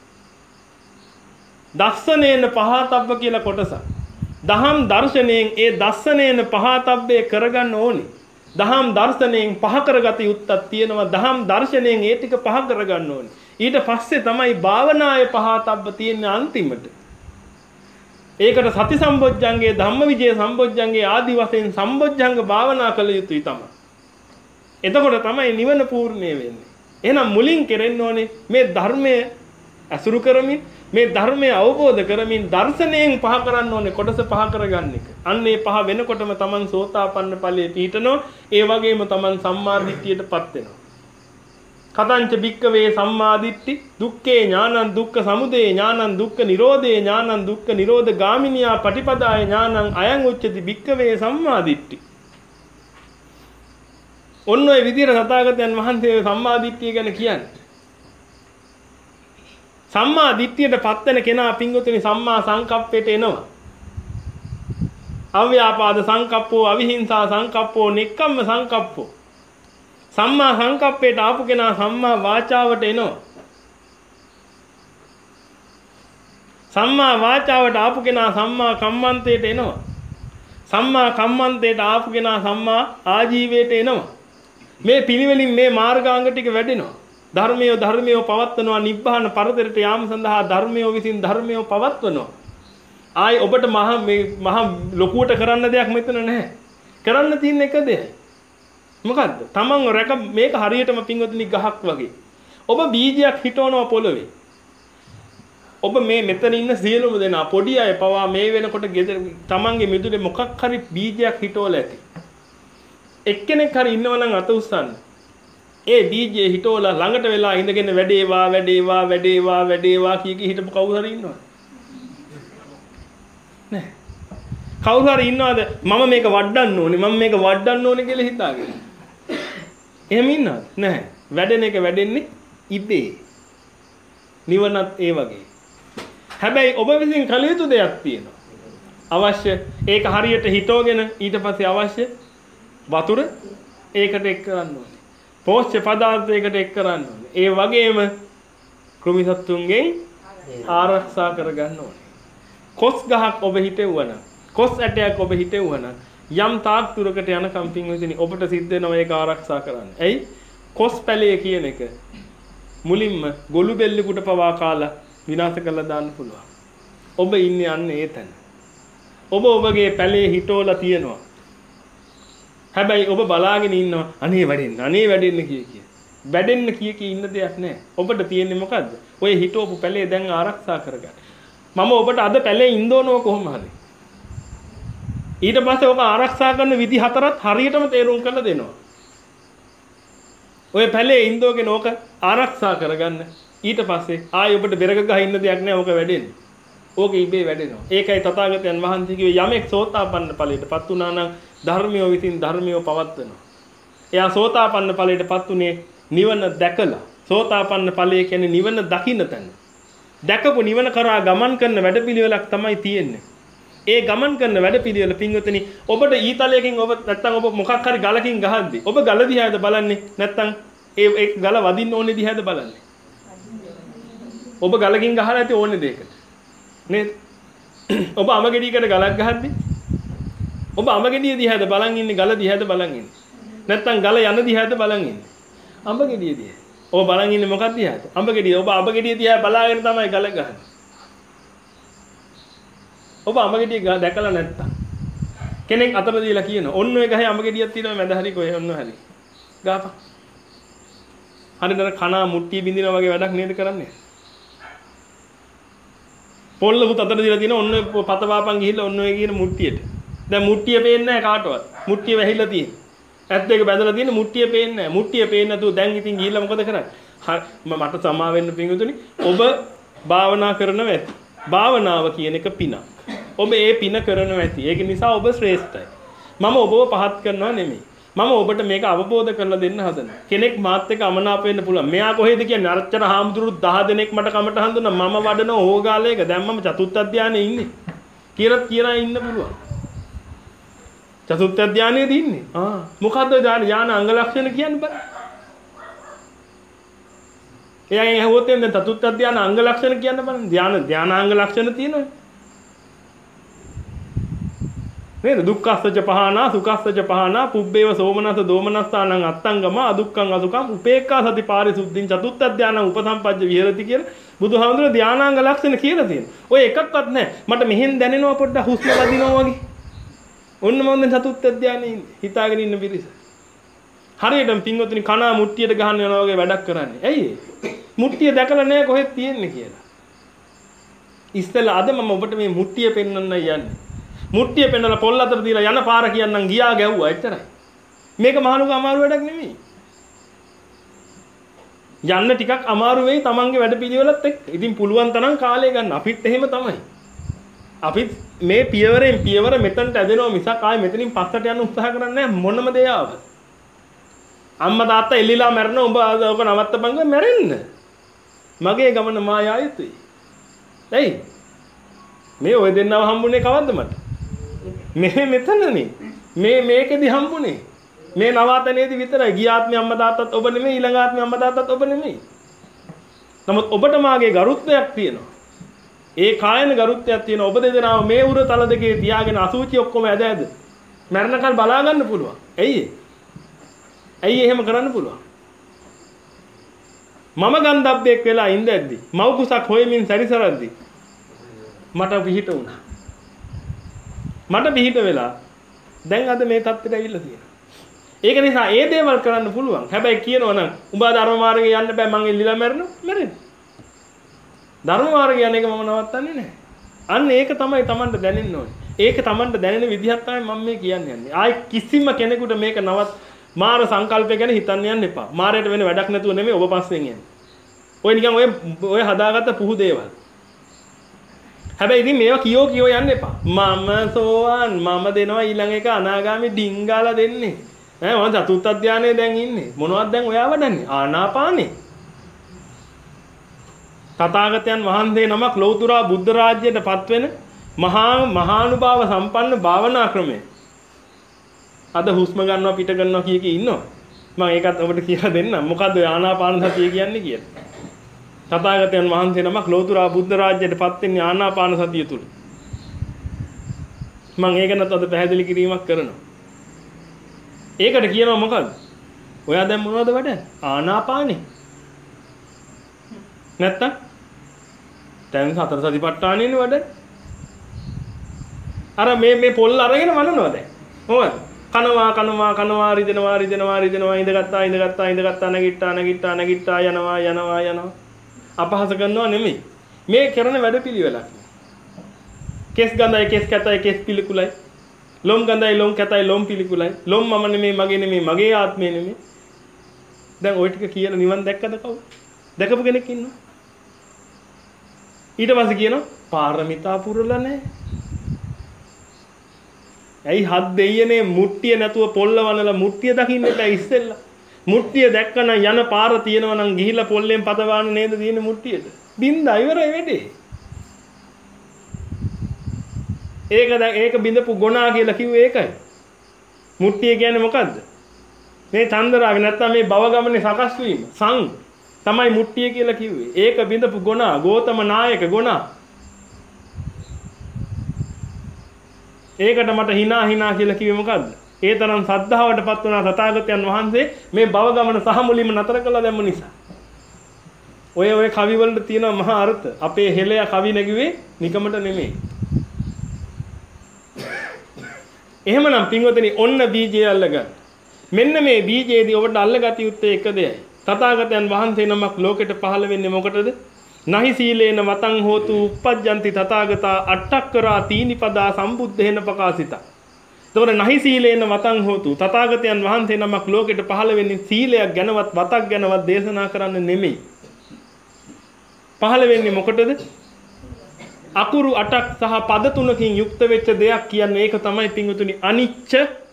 දස්සනේන පහතබ්බ කියලා කොටසක්. දහම් දර්ශනයෙන් ඒ දස්සනේන පහතබ්බේ කරගන්න ඕනේ. දහම් දර්ශනයෙන් පහ කරගත යුත්තක් තියෙනවා. දහම් දර්ශනයෙන් ඒ ටික පහ කරගන්න ඕනේ. ඊට පස්සේ තමයි භාවනායේ පහතබ්බ තියෙන්නේ අන්තිමට. ඒකට සති සම්බොජ්ජංගේ ධම්මවිජය සම්බොජ්ජංගේ ආදි වශයෙන් සම්බොජ්ජංග භාවනා කළ යුතුයි තමයි. එතකොට තමයි නිවන පූර්ණේ වෙන්නේ. එහෙනම් මුලින් කෙරෙන්න ඕනේ මේ ධර්මයේ අසුරු කරමින් මේ ධර්මය අවබෝධ කරමින් දර්ශනයෙන් පහ කරන්න ඕනේ කොටස පහ කරගන්න එක. අන්න ඒ පහ වෙනකොටම Taman සෝතාපන්න ඵලයේ පිහිටනවා. ඒ වගේම Taman සම්මා දිට්ඨියටපත් වෙනවා. කතංච භික්කවේ සම්මා දිට්ඨි දුක්ඛේ ඥානං දුක්ඛ සමුදය ඥානං දුක්ඛ නිරෝධේ ඥානං දුක්ඛ නිරෝධ ගාමිනියා පටිපදාය ඥානං අයං උච්චති භික්කවේ සම්මා දිට්ඨි. ඔන්න ඔය විදිහට තථාගතයන් වහන්සේ සම්මා දිට්ඨිය ගැන කියන්නේ. සම්මා දිට්ඨියටපත් වෙන කෙනා පින්වතුනි සම්මා සංකප්පයට එනවා. අව්‍යාපාද සංකප්පෝ, අවිහිංසා සංකප්පෝ, නෙක්ඛම්ම සංකප්පෝ. සම්මා සංකප්පයට ආපු කෙනා සම්මා වාචාවට එනවා. සම්මා වාචාවට ආපු කෙනා සම්මා කම්මන්තයට එනවා. සම්මා කම්මන්තයට ආපු කෙනා සම්මා ආජීවයට එනවා. මේ පිළිවෙලින් මේ මාර්ගාංග ටික වැඩෙනවා. ධර්මය ධර්මය පවත්වනවා. නිබ්බාන පරතරයට යාම සඳහා ධර්මය විසින් ධර්මය පවත්වනවා. ආයි ඔබට මහ මේ මහ ලොකුවට කරන්න දෙයක් මෙතන නැහැ. කරන්න තියෙන එක දෙයයි. මොකද්ද? තමන් රැක මේක හරියටම පින්වතුනි ගහක් වගේ. ඔබ බීජයක් හිටවනවා පොළවේ. ඔබ මේ මෙතන ඉන්න සියලුම දෙනා පොඩි අය පවා මේ වෙනකොට තමන්ගේ මිදුලේ මොකක් හරි බීජයක් හිටවලා ඇති. එක්කෙනෙක් හරි ඉන්නව නම් අත උස්සන්න. ඒ බීජය හිටවලා ළඟට වෙලා ඉඳගෙන වැඩේවා වැඩේවා වැඩේවා වැඩේවා කිය කී හිටපු කවුරු හරි ඉන්නවද? නෑ. කවුරු හරි ඉන්නවද මම මේක වඩන්න ඕනේ මම මේක වඩන්න ඕනේ කියලා හිතාගෙන? එහෙම ඉන්නවද? නැහැ. වැඩෙන එක වැඩෙන්නේ ඉබේ. නිවනත් ඒ වගේ. හැබැයි ඔබ විසින් කළ යුතු දෙයක් තියෙනවා. අවශ්‍ය ඒක හරියට හිතෝගෙන ඊට පස්සේ අවශ්‍ය වතුර ඒකට එක් කරන්න ඕනේ. පෝෂ්‍ය පදාර්ථයකට එක් කරන්න ඕනේ. ඒ වගේම කෘමි සත්තුන්ගෙන් ආරක්ෂා කරගන්න ඕනේ. කොස් ගහක් ඔබ හිටෙවුවනම් කොස් ඇටයක් ඔබ හිටෙවුවනම් යම් තාක් දුරකට යන කම්පින් වෙසිනි ඔබට සිද්ධ වෙනවා ඒක ආරක්ෂා කරන්න. ඇයි? කොස් පැලය කියන එක මුලින්ම ගොළු බෙල්ලෙකුට පවා කාලා විනාශ කරලා දාන්න පුළුවන්. ඔබ ඉන්නේ අන්නේ එතන. ඔබ ඔබගේ පැලේ හිටෝලා තියනවා. හැබැයි ඔබ බලාගෙන ඉන්නවා අනේ වැඩෙන්න අනේ වැඩෙන්න කිය කිය. වැඩෙන්න කිය කිය ඉන්න දෙයක් නැහැ. ඔබට තියෙන්නේ මොකද්ද? ඔය හිටෝපු පැලේ දැන් ආරක්ෂා කරගන්න. මම ඔබට අද පැලේ ඉන්නවනෝ කොහොම හරි. ඊට පස්සේ ඔක ආරක්ෂා කරන විදි හතරක් හරියටම තේරුම් කරලා දෙනවා. ඔය පැලේ ඉඳෝගෙන ඕක ආරක්ෂා කරගන්න. ඊට පස්සේ ආයෙ ඔබට බෙරක ගහ ඉන්න දෙයක් නැහැ. ඕක වැඩෙන්නේ. ඕක ඉබේ වැඩෙනවා. ඒකයි තථාගතයන් වහන්සේ කිව්වේ යමෙක් සෝතාපන්න ඵලයටපත් වුණා නම් ධර්මියෝ විසින් ධර්මියෝ පවත්වනවා. එයා සෝතාපන්න ඵලයටපත් උනේ නිවන දැකලා. සෝතාපන්න ඵලය කියන්නේ නිවන දකින්න තැන. දැකපු නිවන කරා ගමන් කරන වැඩපිළිවෙලක් තමයි තියෙන්නේ. ඒ ගමන් කරන වැඩපිළිවෙල පින්වතුනි ඔබට ඊතලයකින් ඔබ නැත්තම් ඔබ මොකක් හරි ගලකින් ගහද්දි ඔබ ගල දිහාද බලන්නේ නැත්තම් ඒ ඒ ගල වදින්න ඕනේ දිහාද බලන්නේ? ඔබ ගලකින් ගහලා ඇති ඕනේ දෙයකට. නේද? ඔබ අමගෙඩියකට ගලක් ගහද්දි ඔබ අමගෙඩිය දිහාද බලන් ඉන්නේ ගල දිහාද බලන් ඉන්නේ? නැත්තම් ගල යන දිහාද බලන් ඉන්නේ? අමගෙඩිය දිහා. ඔබ බලන් ඉන්නේ මොකක් දිහාද? අමගෙඩිය. ඔබ අමගෙඩිය දිහා බලාගෙන තමයි ගල ගහන්නේ. ඔබ අමගෙඩිය දැකලා නැත්තම් කෙනෙක් අතට දීලා කියන ඔන්න ඔය ගහේ අමගෙඩියක් තියෙනවා මැද හරි කොහෙ ඔන්න හරි. ගාපන්. හරිද කනා මුට්ටිය බින්දිනා වගේ වැඩක් නේද කරන්නේ? පොල්ලකුත් අතට දීලා තියෙන ඔන්න පත වාපන් ගිහිල්ලා ඔන්න ඔය කියන මුට්ටියට. දැන් මුට්ටිය පේන්නේ නැහැ කාටවත්. මුට්ටිය වැහිලා තියෙන්නේ. ඇත් දෙක බැඳලා තියෙන මුට්ටිය පේන්නේ නැහැ. මුට්ටිය පේන්නේ නැතුව දැන් ඉතින් ගිහිල්ලා මොකද කරන්නේ? මට සමා වෙන්න පිංගුතුනි. ඔබ භාවනා කරනවා ඇති. භාවනාව කියන එක පිනක්. ඔබ ඒ පින කරනවා ඇති. ඒක නිසා ඔබ ශ්‍රේෂ්ඨයි. මම ඔබව පහත් කරනවා නෙමෙයි. මම ඔබට මේක අවබෝධ කරලා දෙන්න හදනවා. කෙනෙක් මාත් එක්ක අමනාප වෙන්න පුළුවන්. මෙයා කොහෙද කියන්නේ? අරච්චර හාමුදුරු දහ දෙනෙක් මට කමට හඳුනා මම වඩන ඕගාලයක දැන් මම චතුත්ථ ධානයේ ඉන්නේ. කියලාත් කියනා ඉන්න පුළුවන්. චතුත්ථ ධානයේදී ඉන්නේ. ආ මොකද්ද ඥාන අංග ලක්ෂණ කියන්නේ බලන්න. එයාගෙන් අහුවොත් එන්නේ චතුත්ථ ධාන අංග ලක්ෂණ කියන්න බලන්න. ධාන ධානාංග ලක්ෂණ තියෙනවා. නේද? දුක්ඛස්සච පහනා සුඛස්සච පහනා පුබ්බේව සෝමනස දෝමනස්සානං අත්තංගම අදුක්ඛං අසුඛං උපේක්ඛා සති පාරිසුද්ධින් චතුත්ථ ධානං උපසම්පජ්ජ විහෙරති කියලා බුදුහාමුදුරුවෝ ධානාංග ලක්ෂණ කියලා තියෙනවා. ඔය එකක්වත් නැහැ. මට මෙහෙන් දැනෙනවා පොඩ්ඩක් හුස්ම වදිනවා වගේ. ඔන්න මම දැන් චතුත්ථ ධානයේ හිතාගෙන ඉන්න පිරිස. හරියටම පින්වතුනි කනා මුට්ටියට ගහන්න යනවා වගේ වැඩක් කරන්නේ. ඇයි ඒ? මුට්ටිය දැකලා නැහැ කොහෙද තියෙන්නේ කියලා. ඉස්සෙල්ලා අද මම ඔබට මේ මුට්ටිය පෙන්වන්න යන්නේ. මුට්ටිය පෙන්නලා පොල් අතර දීලා යන පාර කියන්නම් ගියා ගැව්වා එච්චරයි. මේක මහලුක අමාරු වැඩක් නෙමෙයි. යන්න ටිකක් අමාරු වෙයි තමන්ගේ වැඩපිළිවෙලත් එක්ක. ඉතින් පුළුවන් තරම් කාලය ගන්න. අපිත් එහෙම තමයි. අපිත් මේ පියවරෙන් පියවර මෙතනට ඇදෙනවා මිසක් ආයේ මෙතනින් පස්සට යන්න උත්සාහ කරන්නේ නැහැ මොනම දෙයක් ආවද. අම්මා තාත්තා එල්ලිලා මැරෙන උඹ ඔක නවත්තපන් මැරෙන්න. මගේ ගමන මා යා යුතුයි. එයි මේ ඔය දෙන්නව හම්බුනේ කවද්ද මට? මේ මෙතනනේ. මේ මේකෙදි හම්බුනේ. මේ නවාතනේදී විතරයි. ගිය ආත්මේ අම්මා තාත්තත් ඔබ නෙමෙයි ඊළඟ ආත්මේ අම්මා තාත්තත් ඔබ නෙමෙයි. නමුත් ඔබට මාගේ ගරුත්වයක් තියෙනවා. ඒ කායන ගරුත්වයක් තියෙනවා. ඔබ දෙදෙනාම මේ උර තල දෙකේ තියාගෙන අසුචි ඔක්කොම ඇද ඇද මරණකල් බලා ගන්න පුළුවන්. ඇයි ඒ? ඇයි එහෙම කරන්න පුළුවන්? මම ගන්ධබ්බෙක් වෙලා ඉඳද්දි මව් කුසක් හොයමින් සැරිසරද්දි මට පිහිට වුණා. මට පිහිට වෙලා දැන් අද මේ තත්ත්වයට ඇවිල්ලා තියෙනවා. ඒක නිසා ඒ දේවල් කරන්න පුළුවන්. හැබැයි කියනවා නම් උඹ ධර්ම මාර්ගේ යන්න බෑ මං එල්ලිලා මැරෙනවා. මැරෙන්න. ධර්ම මාර්ගය යන එක මම නවත්තන්නේ නැහැ. අන්න ඒක තමයි Tamanට දැනෙන්න ඕනේ. ඒක Tamanට දැනෙන විදිහක් තමයි මම මේ කියන්නේ යන්නේ. ආයි කිසිම කෙනෙකුට මේක නවත් මාර සංකල්පය ගැන හිතන්න යන්න එපා. මාරයට වෙන වැඩක් නැතුව නෙමෙයි ඔබ පස්සෙන් යන්නේ. ඔය නිකන් ඔය ඔය හදාගත්ත පුහු දේවල්. හැබැයි ඉතින් මේවා කියෝ කියෝ යන්න එපා. මම සෝවාන් මම දෙනවා ඊළඟ එක අනාගාමී ඩිංගාලා දෙන්නේ. ඈ මම චතුත් ධානයේ දැන් ඉන්නේ. මොනවද දැන් ඔයා වඩන්නේ? ආනාපානේ. තථාගතයන් වහන්සේ නමක් ලෞතර බුද්ධ රාජ්‍යයට පත්වෙන මහා මහානුභාව සම්පන්න භාවනා ක්‍රමය. අද හුස්ම ගන්නවා පිට ගන්නවා කිය කී ඉන්නවා. මම ඒකත් ඔබට කියලා දෙන්නම්. මොකද්ද ආනාපාන සතිය කියන්නේ කියලා. තථාගතයන් වහන්සේ නමක් ලෞතර බුද්ධ රාජ්‍යයට පත් වෙන්නේ ආනාපාන සතිය තුල. මම ඒක නැත් අද පැහැදිලි කිරීමක් කරනවා. ඒකට කියනවා මොකද්ද? ඔයා දැන් මොනවද වඩන්නේ? ආනාපානේ. නැත්තම් දැන් හතර සතිපට්ඨානෙනේ වඩන්නේ. අර මේ මේ පොල් අරගෙන වඩනවා දැන්. මොකද? කනවා කනවා කනවා රිදෙනවා රිදෙනවා රිදෙනවා ඉඳගත්තා ඉඳගත්තා ඉඳගත්තා නැගිට්ටා නැගිට්ටා නැගිට්ටා යනවා යනවා යනවා. අපහාස කරනවා නෙමෙයි. මේ කරන වැඩපිළිවෙලක්. කෙස් ගඳයි කෙස් කැතයි කෙස් පිළිකුලයි. ලොම් ගඳයි ලොම් කැතයි ලොම් පිළිකුලයි. ලොම් මම නෙමෙයි මගේ නෙමෙයි මගේ ආත්මය නෙමෙයි. දැන් ওই ටික කියලා නිවන් දැක්කද කවුද? දැකපු කෙනෙක් ඉන්නවා. ඊට පස්සේ කියනවා පාරමිතා පුරලා නැහැ. ඇයි හත් දෙයියනේ මුට්ටිය නැතුව පොල්ල වනලා මුට්ටිය දකින්න බෑ ඉස්සෙල්ලා. මුට්ටිය දැක්කනම් යන පාර තියෙනවා නම් ගිහිලා පොල්ලෙන් පදවාන්න නේද තියෙන මුට්ටියට. බින්දා ඉවරයි වැඩේ. ඒක දැන් ඒක බින්දපු ගොනා කියලා කිව්වේ ඒකයි. මුට්ටිය කියන්නේ මොකද්ද? මේ චන්දරාග නැත්තම් මේ භව ගමනේ සකස් වීම. සං තමයි මුට්ටිය කියලා කිව්වේ. ඒක බින්දපු ගොනා ගෝතම නායක ගොනා. ඒකට මට hina hina කියලා කිව්වේ මොකද්ද? ඒ තරම් සද්ධාවටපත් වුණා තථාගතයන් වහන්සේ මේ භව ගමන සහ මුලින්ම නතර කළා දැම්ම නිසා. ඔය ඔය කවි වලට තියෙන මහා අර්ථ. අපේ හෙළය කවි නැගුවේ නිකමට නෙමෙයි. එහෙමනම් පින්වතුනි ඔන්න බීජය අල්ලගන්න. මෙන්න මේ බීජයේදී ඔබට අල්ලගත යුත්තේ එක දෙයයි. තථාගතයන් වහන්සේ නමක් ලෝකෙට පහළ වෙන්නේ මොකටද? නහි සීලේන වතං හෝතු uppajjanti තථාගතා අට්ඨක්කරා තීනිපදා සම්බුද්ධේන ප්‍රකාශිතා. එතකොට නහි සීලේන වතං හෝතු තථාගතයන් වහන්සේ නමක් ලෝකෙට පහළ වෙන්නේ සීලයක් ගැනවත් වතක් ගැනවත් දේශනා කරන්න නෙමෙයි. පහළ වෙන්නේ මොකටද? අකුරු අටක් සහ පද තුනකින් යුක්ත වෙච්ච දෙයක් කියන්නේ ඒක තමයි පින්වතුනි අනිච්ච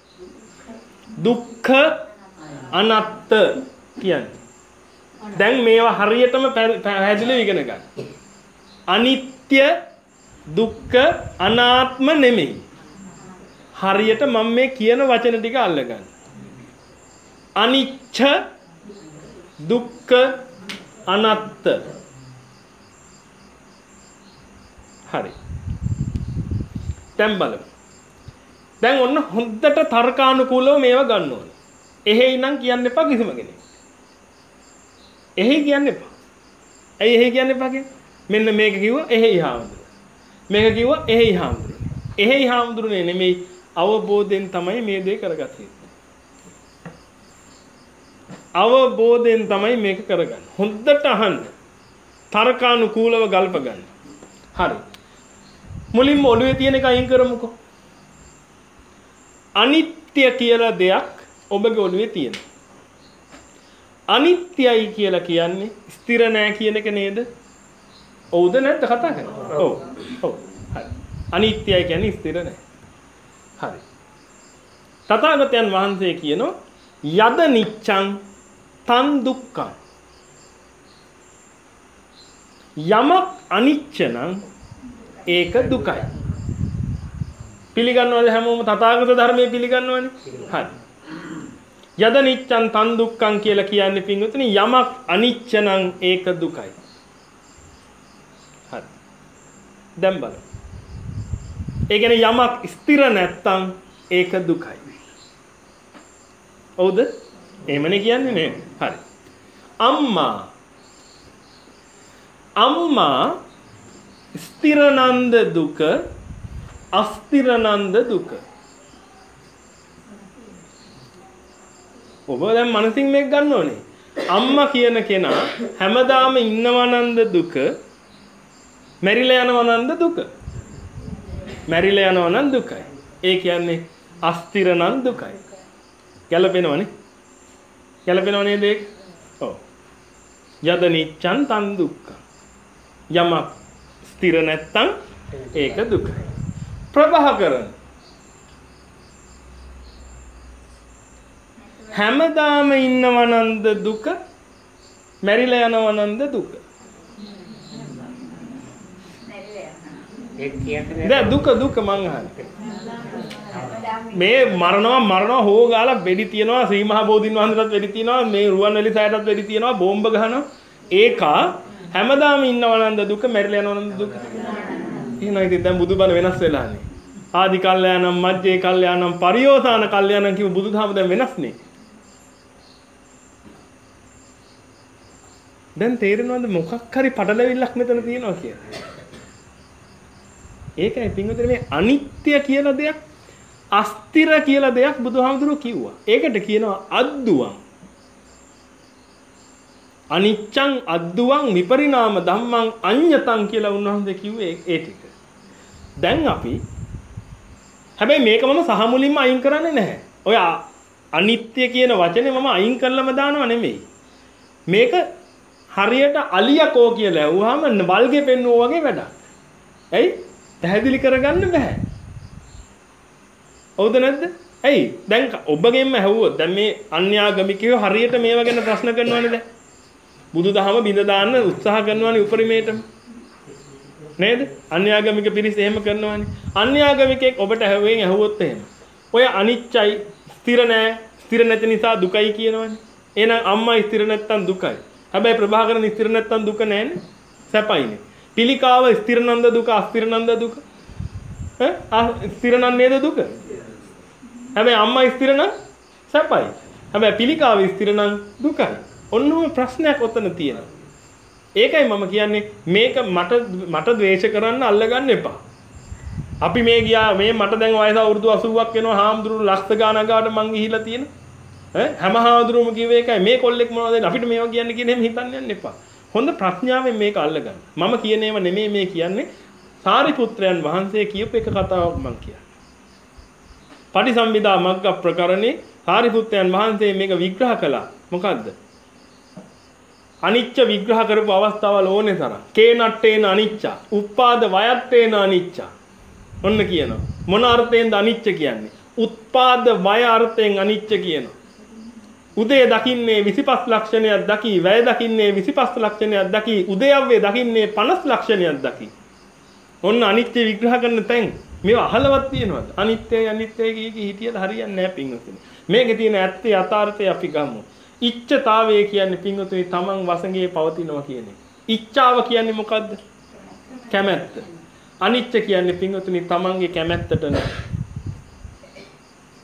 දුක්ඛ අනාත්ත කියන්නේ. දැන් මේවා හරියටම පැහැදිලිව ඉගෙන ගන්න. අනිත්‍ය දුක්ඛ අනාත්ම නෙමෙයි. හරියට මම මේ කියන වචන ටික අල්ලගන්න. අනිච්ච දුක්ඛ අනාත්ත. හරි. දැන් බලමු. දැන් ඔන්න හොඳට තර්කානුකූලව මේවා ගන්න ඕනේ. එහෙයි නම් කියන්න එපා කිසිම කෙනෙක්. එහෙයි කියන්න එපා. ඇයි එහෙයි කියන්න එපා කියන්නේ? මෙන්න මේක කිව්වා එහෙයි හාමුදුරුවෝ. මේක කිව්වා එහෙයි හාමුදුරුවෝ. එහෙයි හාමුදුරුවනේ නෙමෙයි අවබෝධයෙන් තමයි මේ දේ කරගත්තේ. අවබෝධයෙන් තමයි මේක කරගන්නේ. හොඳට අහන්න. තර්කානුකූලව ගල්ප ගන්න. හරි. මුලින්ම ඔළුවේ තියෙන එක අයින් කරමුකෝ. අනිත්‍ය කියලා දෙයක් ඔබගේ ඔළුවේ තියෙනවා. අනිත්‍යයි කියලා කියන්නේ ස්ථිර නෑ කියන එක නේද? ඔව්ද නැද්ද කතා කරන්නේ? ඔව්. ඔව්. හරි. අනිත්‍යයි කියන්නේ ස්ථිර නෑ. හරි. තථාගතයන් වහන්සේ කියනවා යද නිච්ඡං තන් දුක්ඛං. යමක් අනිච්ච නම් ඒක දුකයි. පිළිගන්නවද හැමෝම තථාගත ධර්මයේ පිළිගන්නවනේ? හරි. යද නිච්ඡං තන් දුක්ඛං කියලා කියන්නේ පින්වතුනි යමක් අනිච්ච නම් ඒක දුකයි. හරි. දැන් බලන්න. ඒ කියන්නේ යමක් ස්ථිර නැත්තම් ඒක දුකයි. හවුද? එහෙමනේ කියන්නේ නේද? හරි. අම්මා අම්මා ස්ථිරනන්ද දුක අස්ථිරනන්ද දුක. ඔබ දැන් මනසින් මේක ගන්න ඕනේ. අම්මා කියන කෙනා හැමදාම ඉන්නවනන්ද දුක, මැරිලා යනවනන්ද දුක. මැරිලා යනවනන් දුකයි. ඒ කියන්නේ අස්ථිරනන් දුකයි. ගැලපෙනවනේ. ගැලපෙනව නේද ඒක? ඔව්. යද නිච්ඡං තන් දුක්ඛ. යමක් ස්ථිර නැත්තම් ඒක දුකයි. ප්‍රභාකරන් හැමදාම ඉන්නවනන්ද දුක, මැරිලා යනවනන්ද දුක. දැන් දුක දුක මං අහන්නේ. මේ මරනවා මරනවා හොෝ ගාලා වෙඩි තියනවා, ශ්‍රී මහා බෝධින් වහන්සේටත් වෙඩි තියනවා, මේ රුවන්වැලි සෑයටත් වෙඩි තියනවා, බෝම්බ ගහනවා. ඒක හැමදාම ඉන්නවනන්ද දුක, මැරිලා යනවනන්ද දුක. එහෙනම් ඉතින් දැන් බුදුබණ වෙනස් වෙලානේ. ආදි කල්යාණම්, මජ්ජේ කල්යාණම්, පරියෝසాన කල්යාණම් කියව බුදුදහම දැන් වෙනස්නේ. දැන් තේරෙනවද මොකක් හරි පටලැවිල්ලක් මෙතන තියෙනවා කියලා? ඒකයි පින්වතුනි මේ අනිත්‍ය කියලා දෙයක්, අස්තිර කියලා දෙයක් බුදුහාමුදුරුවෝ කිව්වා. ඒකට කියනවා අද්දුවං. අනිච්ඡං අද්දුවං විපරිණාම ධම්මං අඤ්ඤතං කියලා උන්වහන්සේ කිව්වේ ඒ ටික. දැන් අපි හැබැයි මේක මම සහ මුලින්ම අයින් කරන්නේ නැහැ. ඔය අනිත්‍ය කියන වචනේ මම අයින් කළම දානව නෙමෙයි. මේක හරියට අලියකෝ කියලා ඇහුවාම වල්ගේ පෙන්නුවා වගේ වැඩක්. ඇයි? පැහැදිලි කරගන්න බෑ. හවුද නැද්ද? ඇයි? දැන් ඔබගෙන්ම ඇහුවොත් දැන් මේ අන්‍යාගමිකයෝ හරියට මේවා ගැන ප්‍රශ්න කරනවනේ දැන්. බුදුදහම බිඳ දාන්න උත්සාහ කරනවනේ උපරිමයටම. නේද? අන්‍යාගමික පිරිස එහෙම කරනවනේ. අන්‍යාගමිකෙක් ඔබට ඇහුවෙන් ඇහුවොත් එහෙම. ඔය අනිච්චයි, ස්ථිර නෑ, ස්ථිර නැති නිසා දුකයි කියනවනේ. එහෙනම් අම්මා ස්ථිර නැත්තම් දුකයි. හැබැයි ප්‍රභාකරන් ස්ථිර නැත්තම් දුක නෑනේ. සැපයිනේ. පිළිකාව ස්ථිර නන්ද දුක, අස්ථිර නන්ද දුක? ඈ ස්ථිර නම් නේද දුක? හැබැයි අම්මා ස්ථිර නම් සැපයි. හැබැයි පිළිකාව ස්ථිර නම් දුකයි. ඔන්නම ප්‍රශ්නයක් ඔතන තියෙනවා. ඒකයි මම කියන්නේ මේක මට මට ද්වේෂ කරන්න අල්ලගන්න එපා. අපි මේ ගියා මේ මට දැන් වයස අවුරුදු අසූවක් වෙනවා, හාමුදුරුවෝ ලක්ෂ ගාණක් ගාවට මං ගිහිලා තියෙන. ඈ හැම හාමුදුරුවෝම කිව්වේ ඒකයි මේ කොල්ලෙක් මොනවද අපිට මේවා කියන්නේ කියන එහෙම හිතන්න යන්න එපා. හොඳ ප්‍රඥාවෙන් මේක අල්ලගන්න. මම කියන ඒවා නෙමෙයි මේ කියන්නේ. සාරිපුත්‍රයන් වහන්සේ කියපු එක කතාවක් මම කියන්නේ. පටිසම්භිදා මග්ග ප්‍රකරණේ සාරිපුත්‍රයන් වහන්සේ මේක විග්‍රහ කළා. මොකද්ද? අනිච්ච විග්‍රහ කරපු අවස්ථාවල ඕනේ තරම්. කේනට්ටේන අනිච්ච, උප්පාද වයත්තේන අනිච්ච. ඔන්න කියනවා. මොන අර්ථයෙන්ද අනිච්ච කියන්නේ? උත්පාද වය අර්ථයෙන් අනිච්ච කියනවා. උදේ දකින්නේ විසිපස් ලක්ෂණයක් දකි, වැය දකින්නේ විසිපස් ලක්ෂණයක් දකි, උදයව්වේ දකින්නේ පනස් ලක්ෂණයක් දකි. ඔන්න අනිත්‍ය විග්‍රහ කරන තැන් මේවා අහලවත් තියෙනවද? අනිත්‍යයි අනිත්‍යයි කී කී හිටියද හරියන්නේ නැහැ පින්වතුනි. මේකේ තියෙන ඇත්තේ යථාර්ථය අපි ගමු. ඉච්ඡතාවය කියන්නේ පින්වතුනි තමන් වසඟේ පවතිනවා කියන එක. ඉච්ඡාව කියන්නේ මොකද්ද? කැමැත්ත. අනිත්‍ය කියන්නේ පින්වතුනි තමන්ගේ කැමැත්තට නෑ.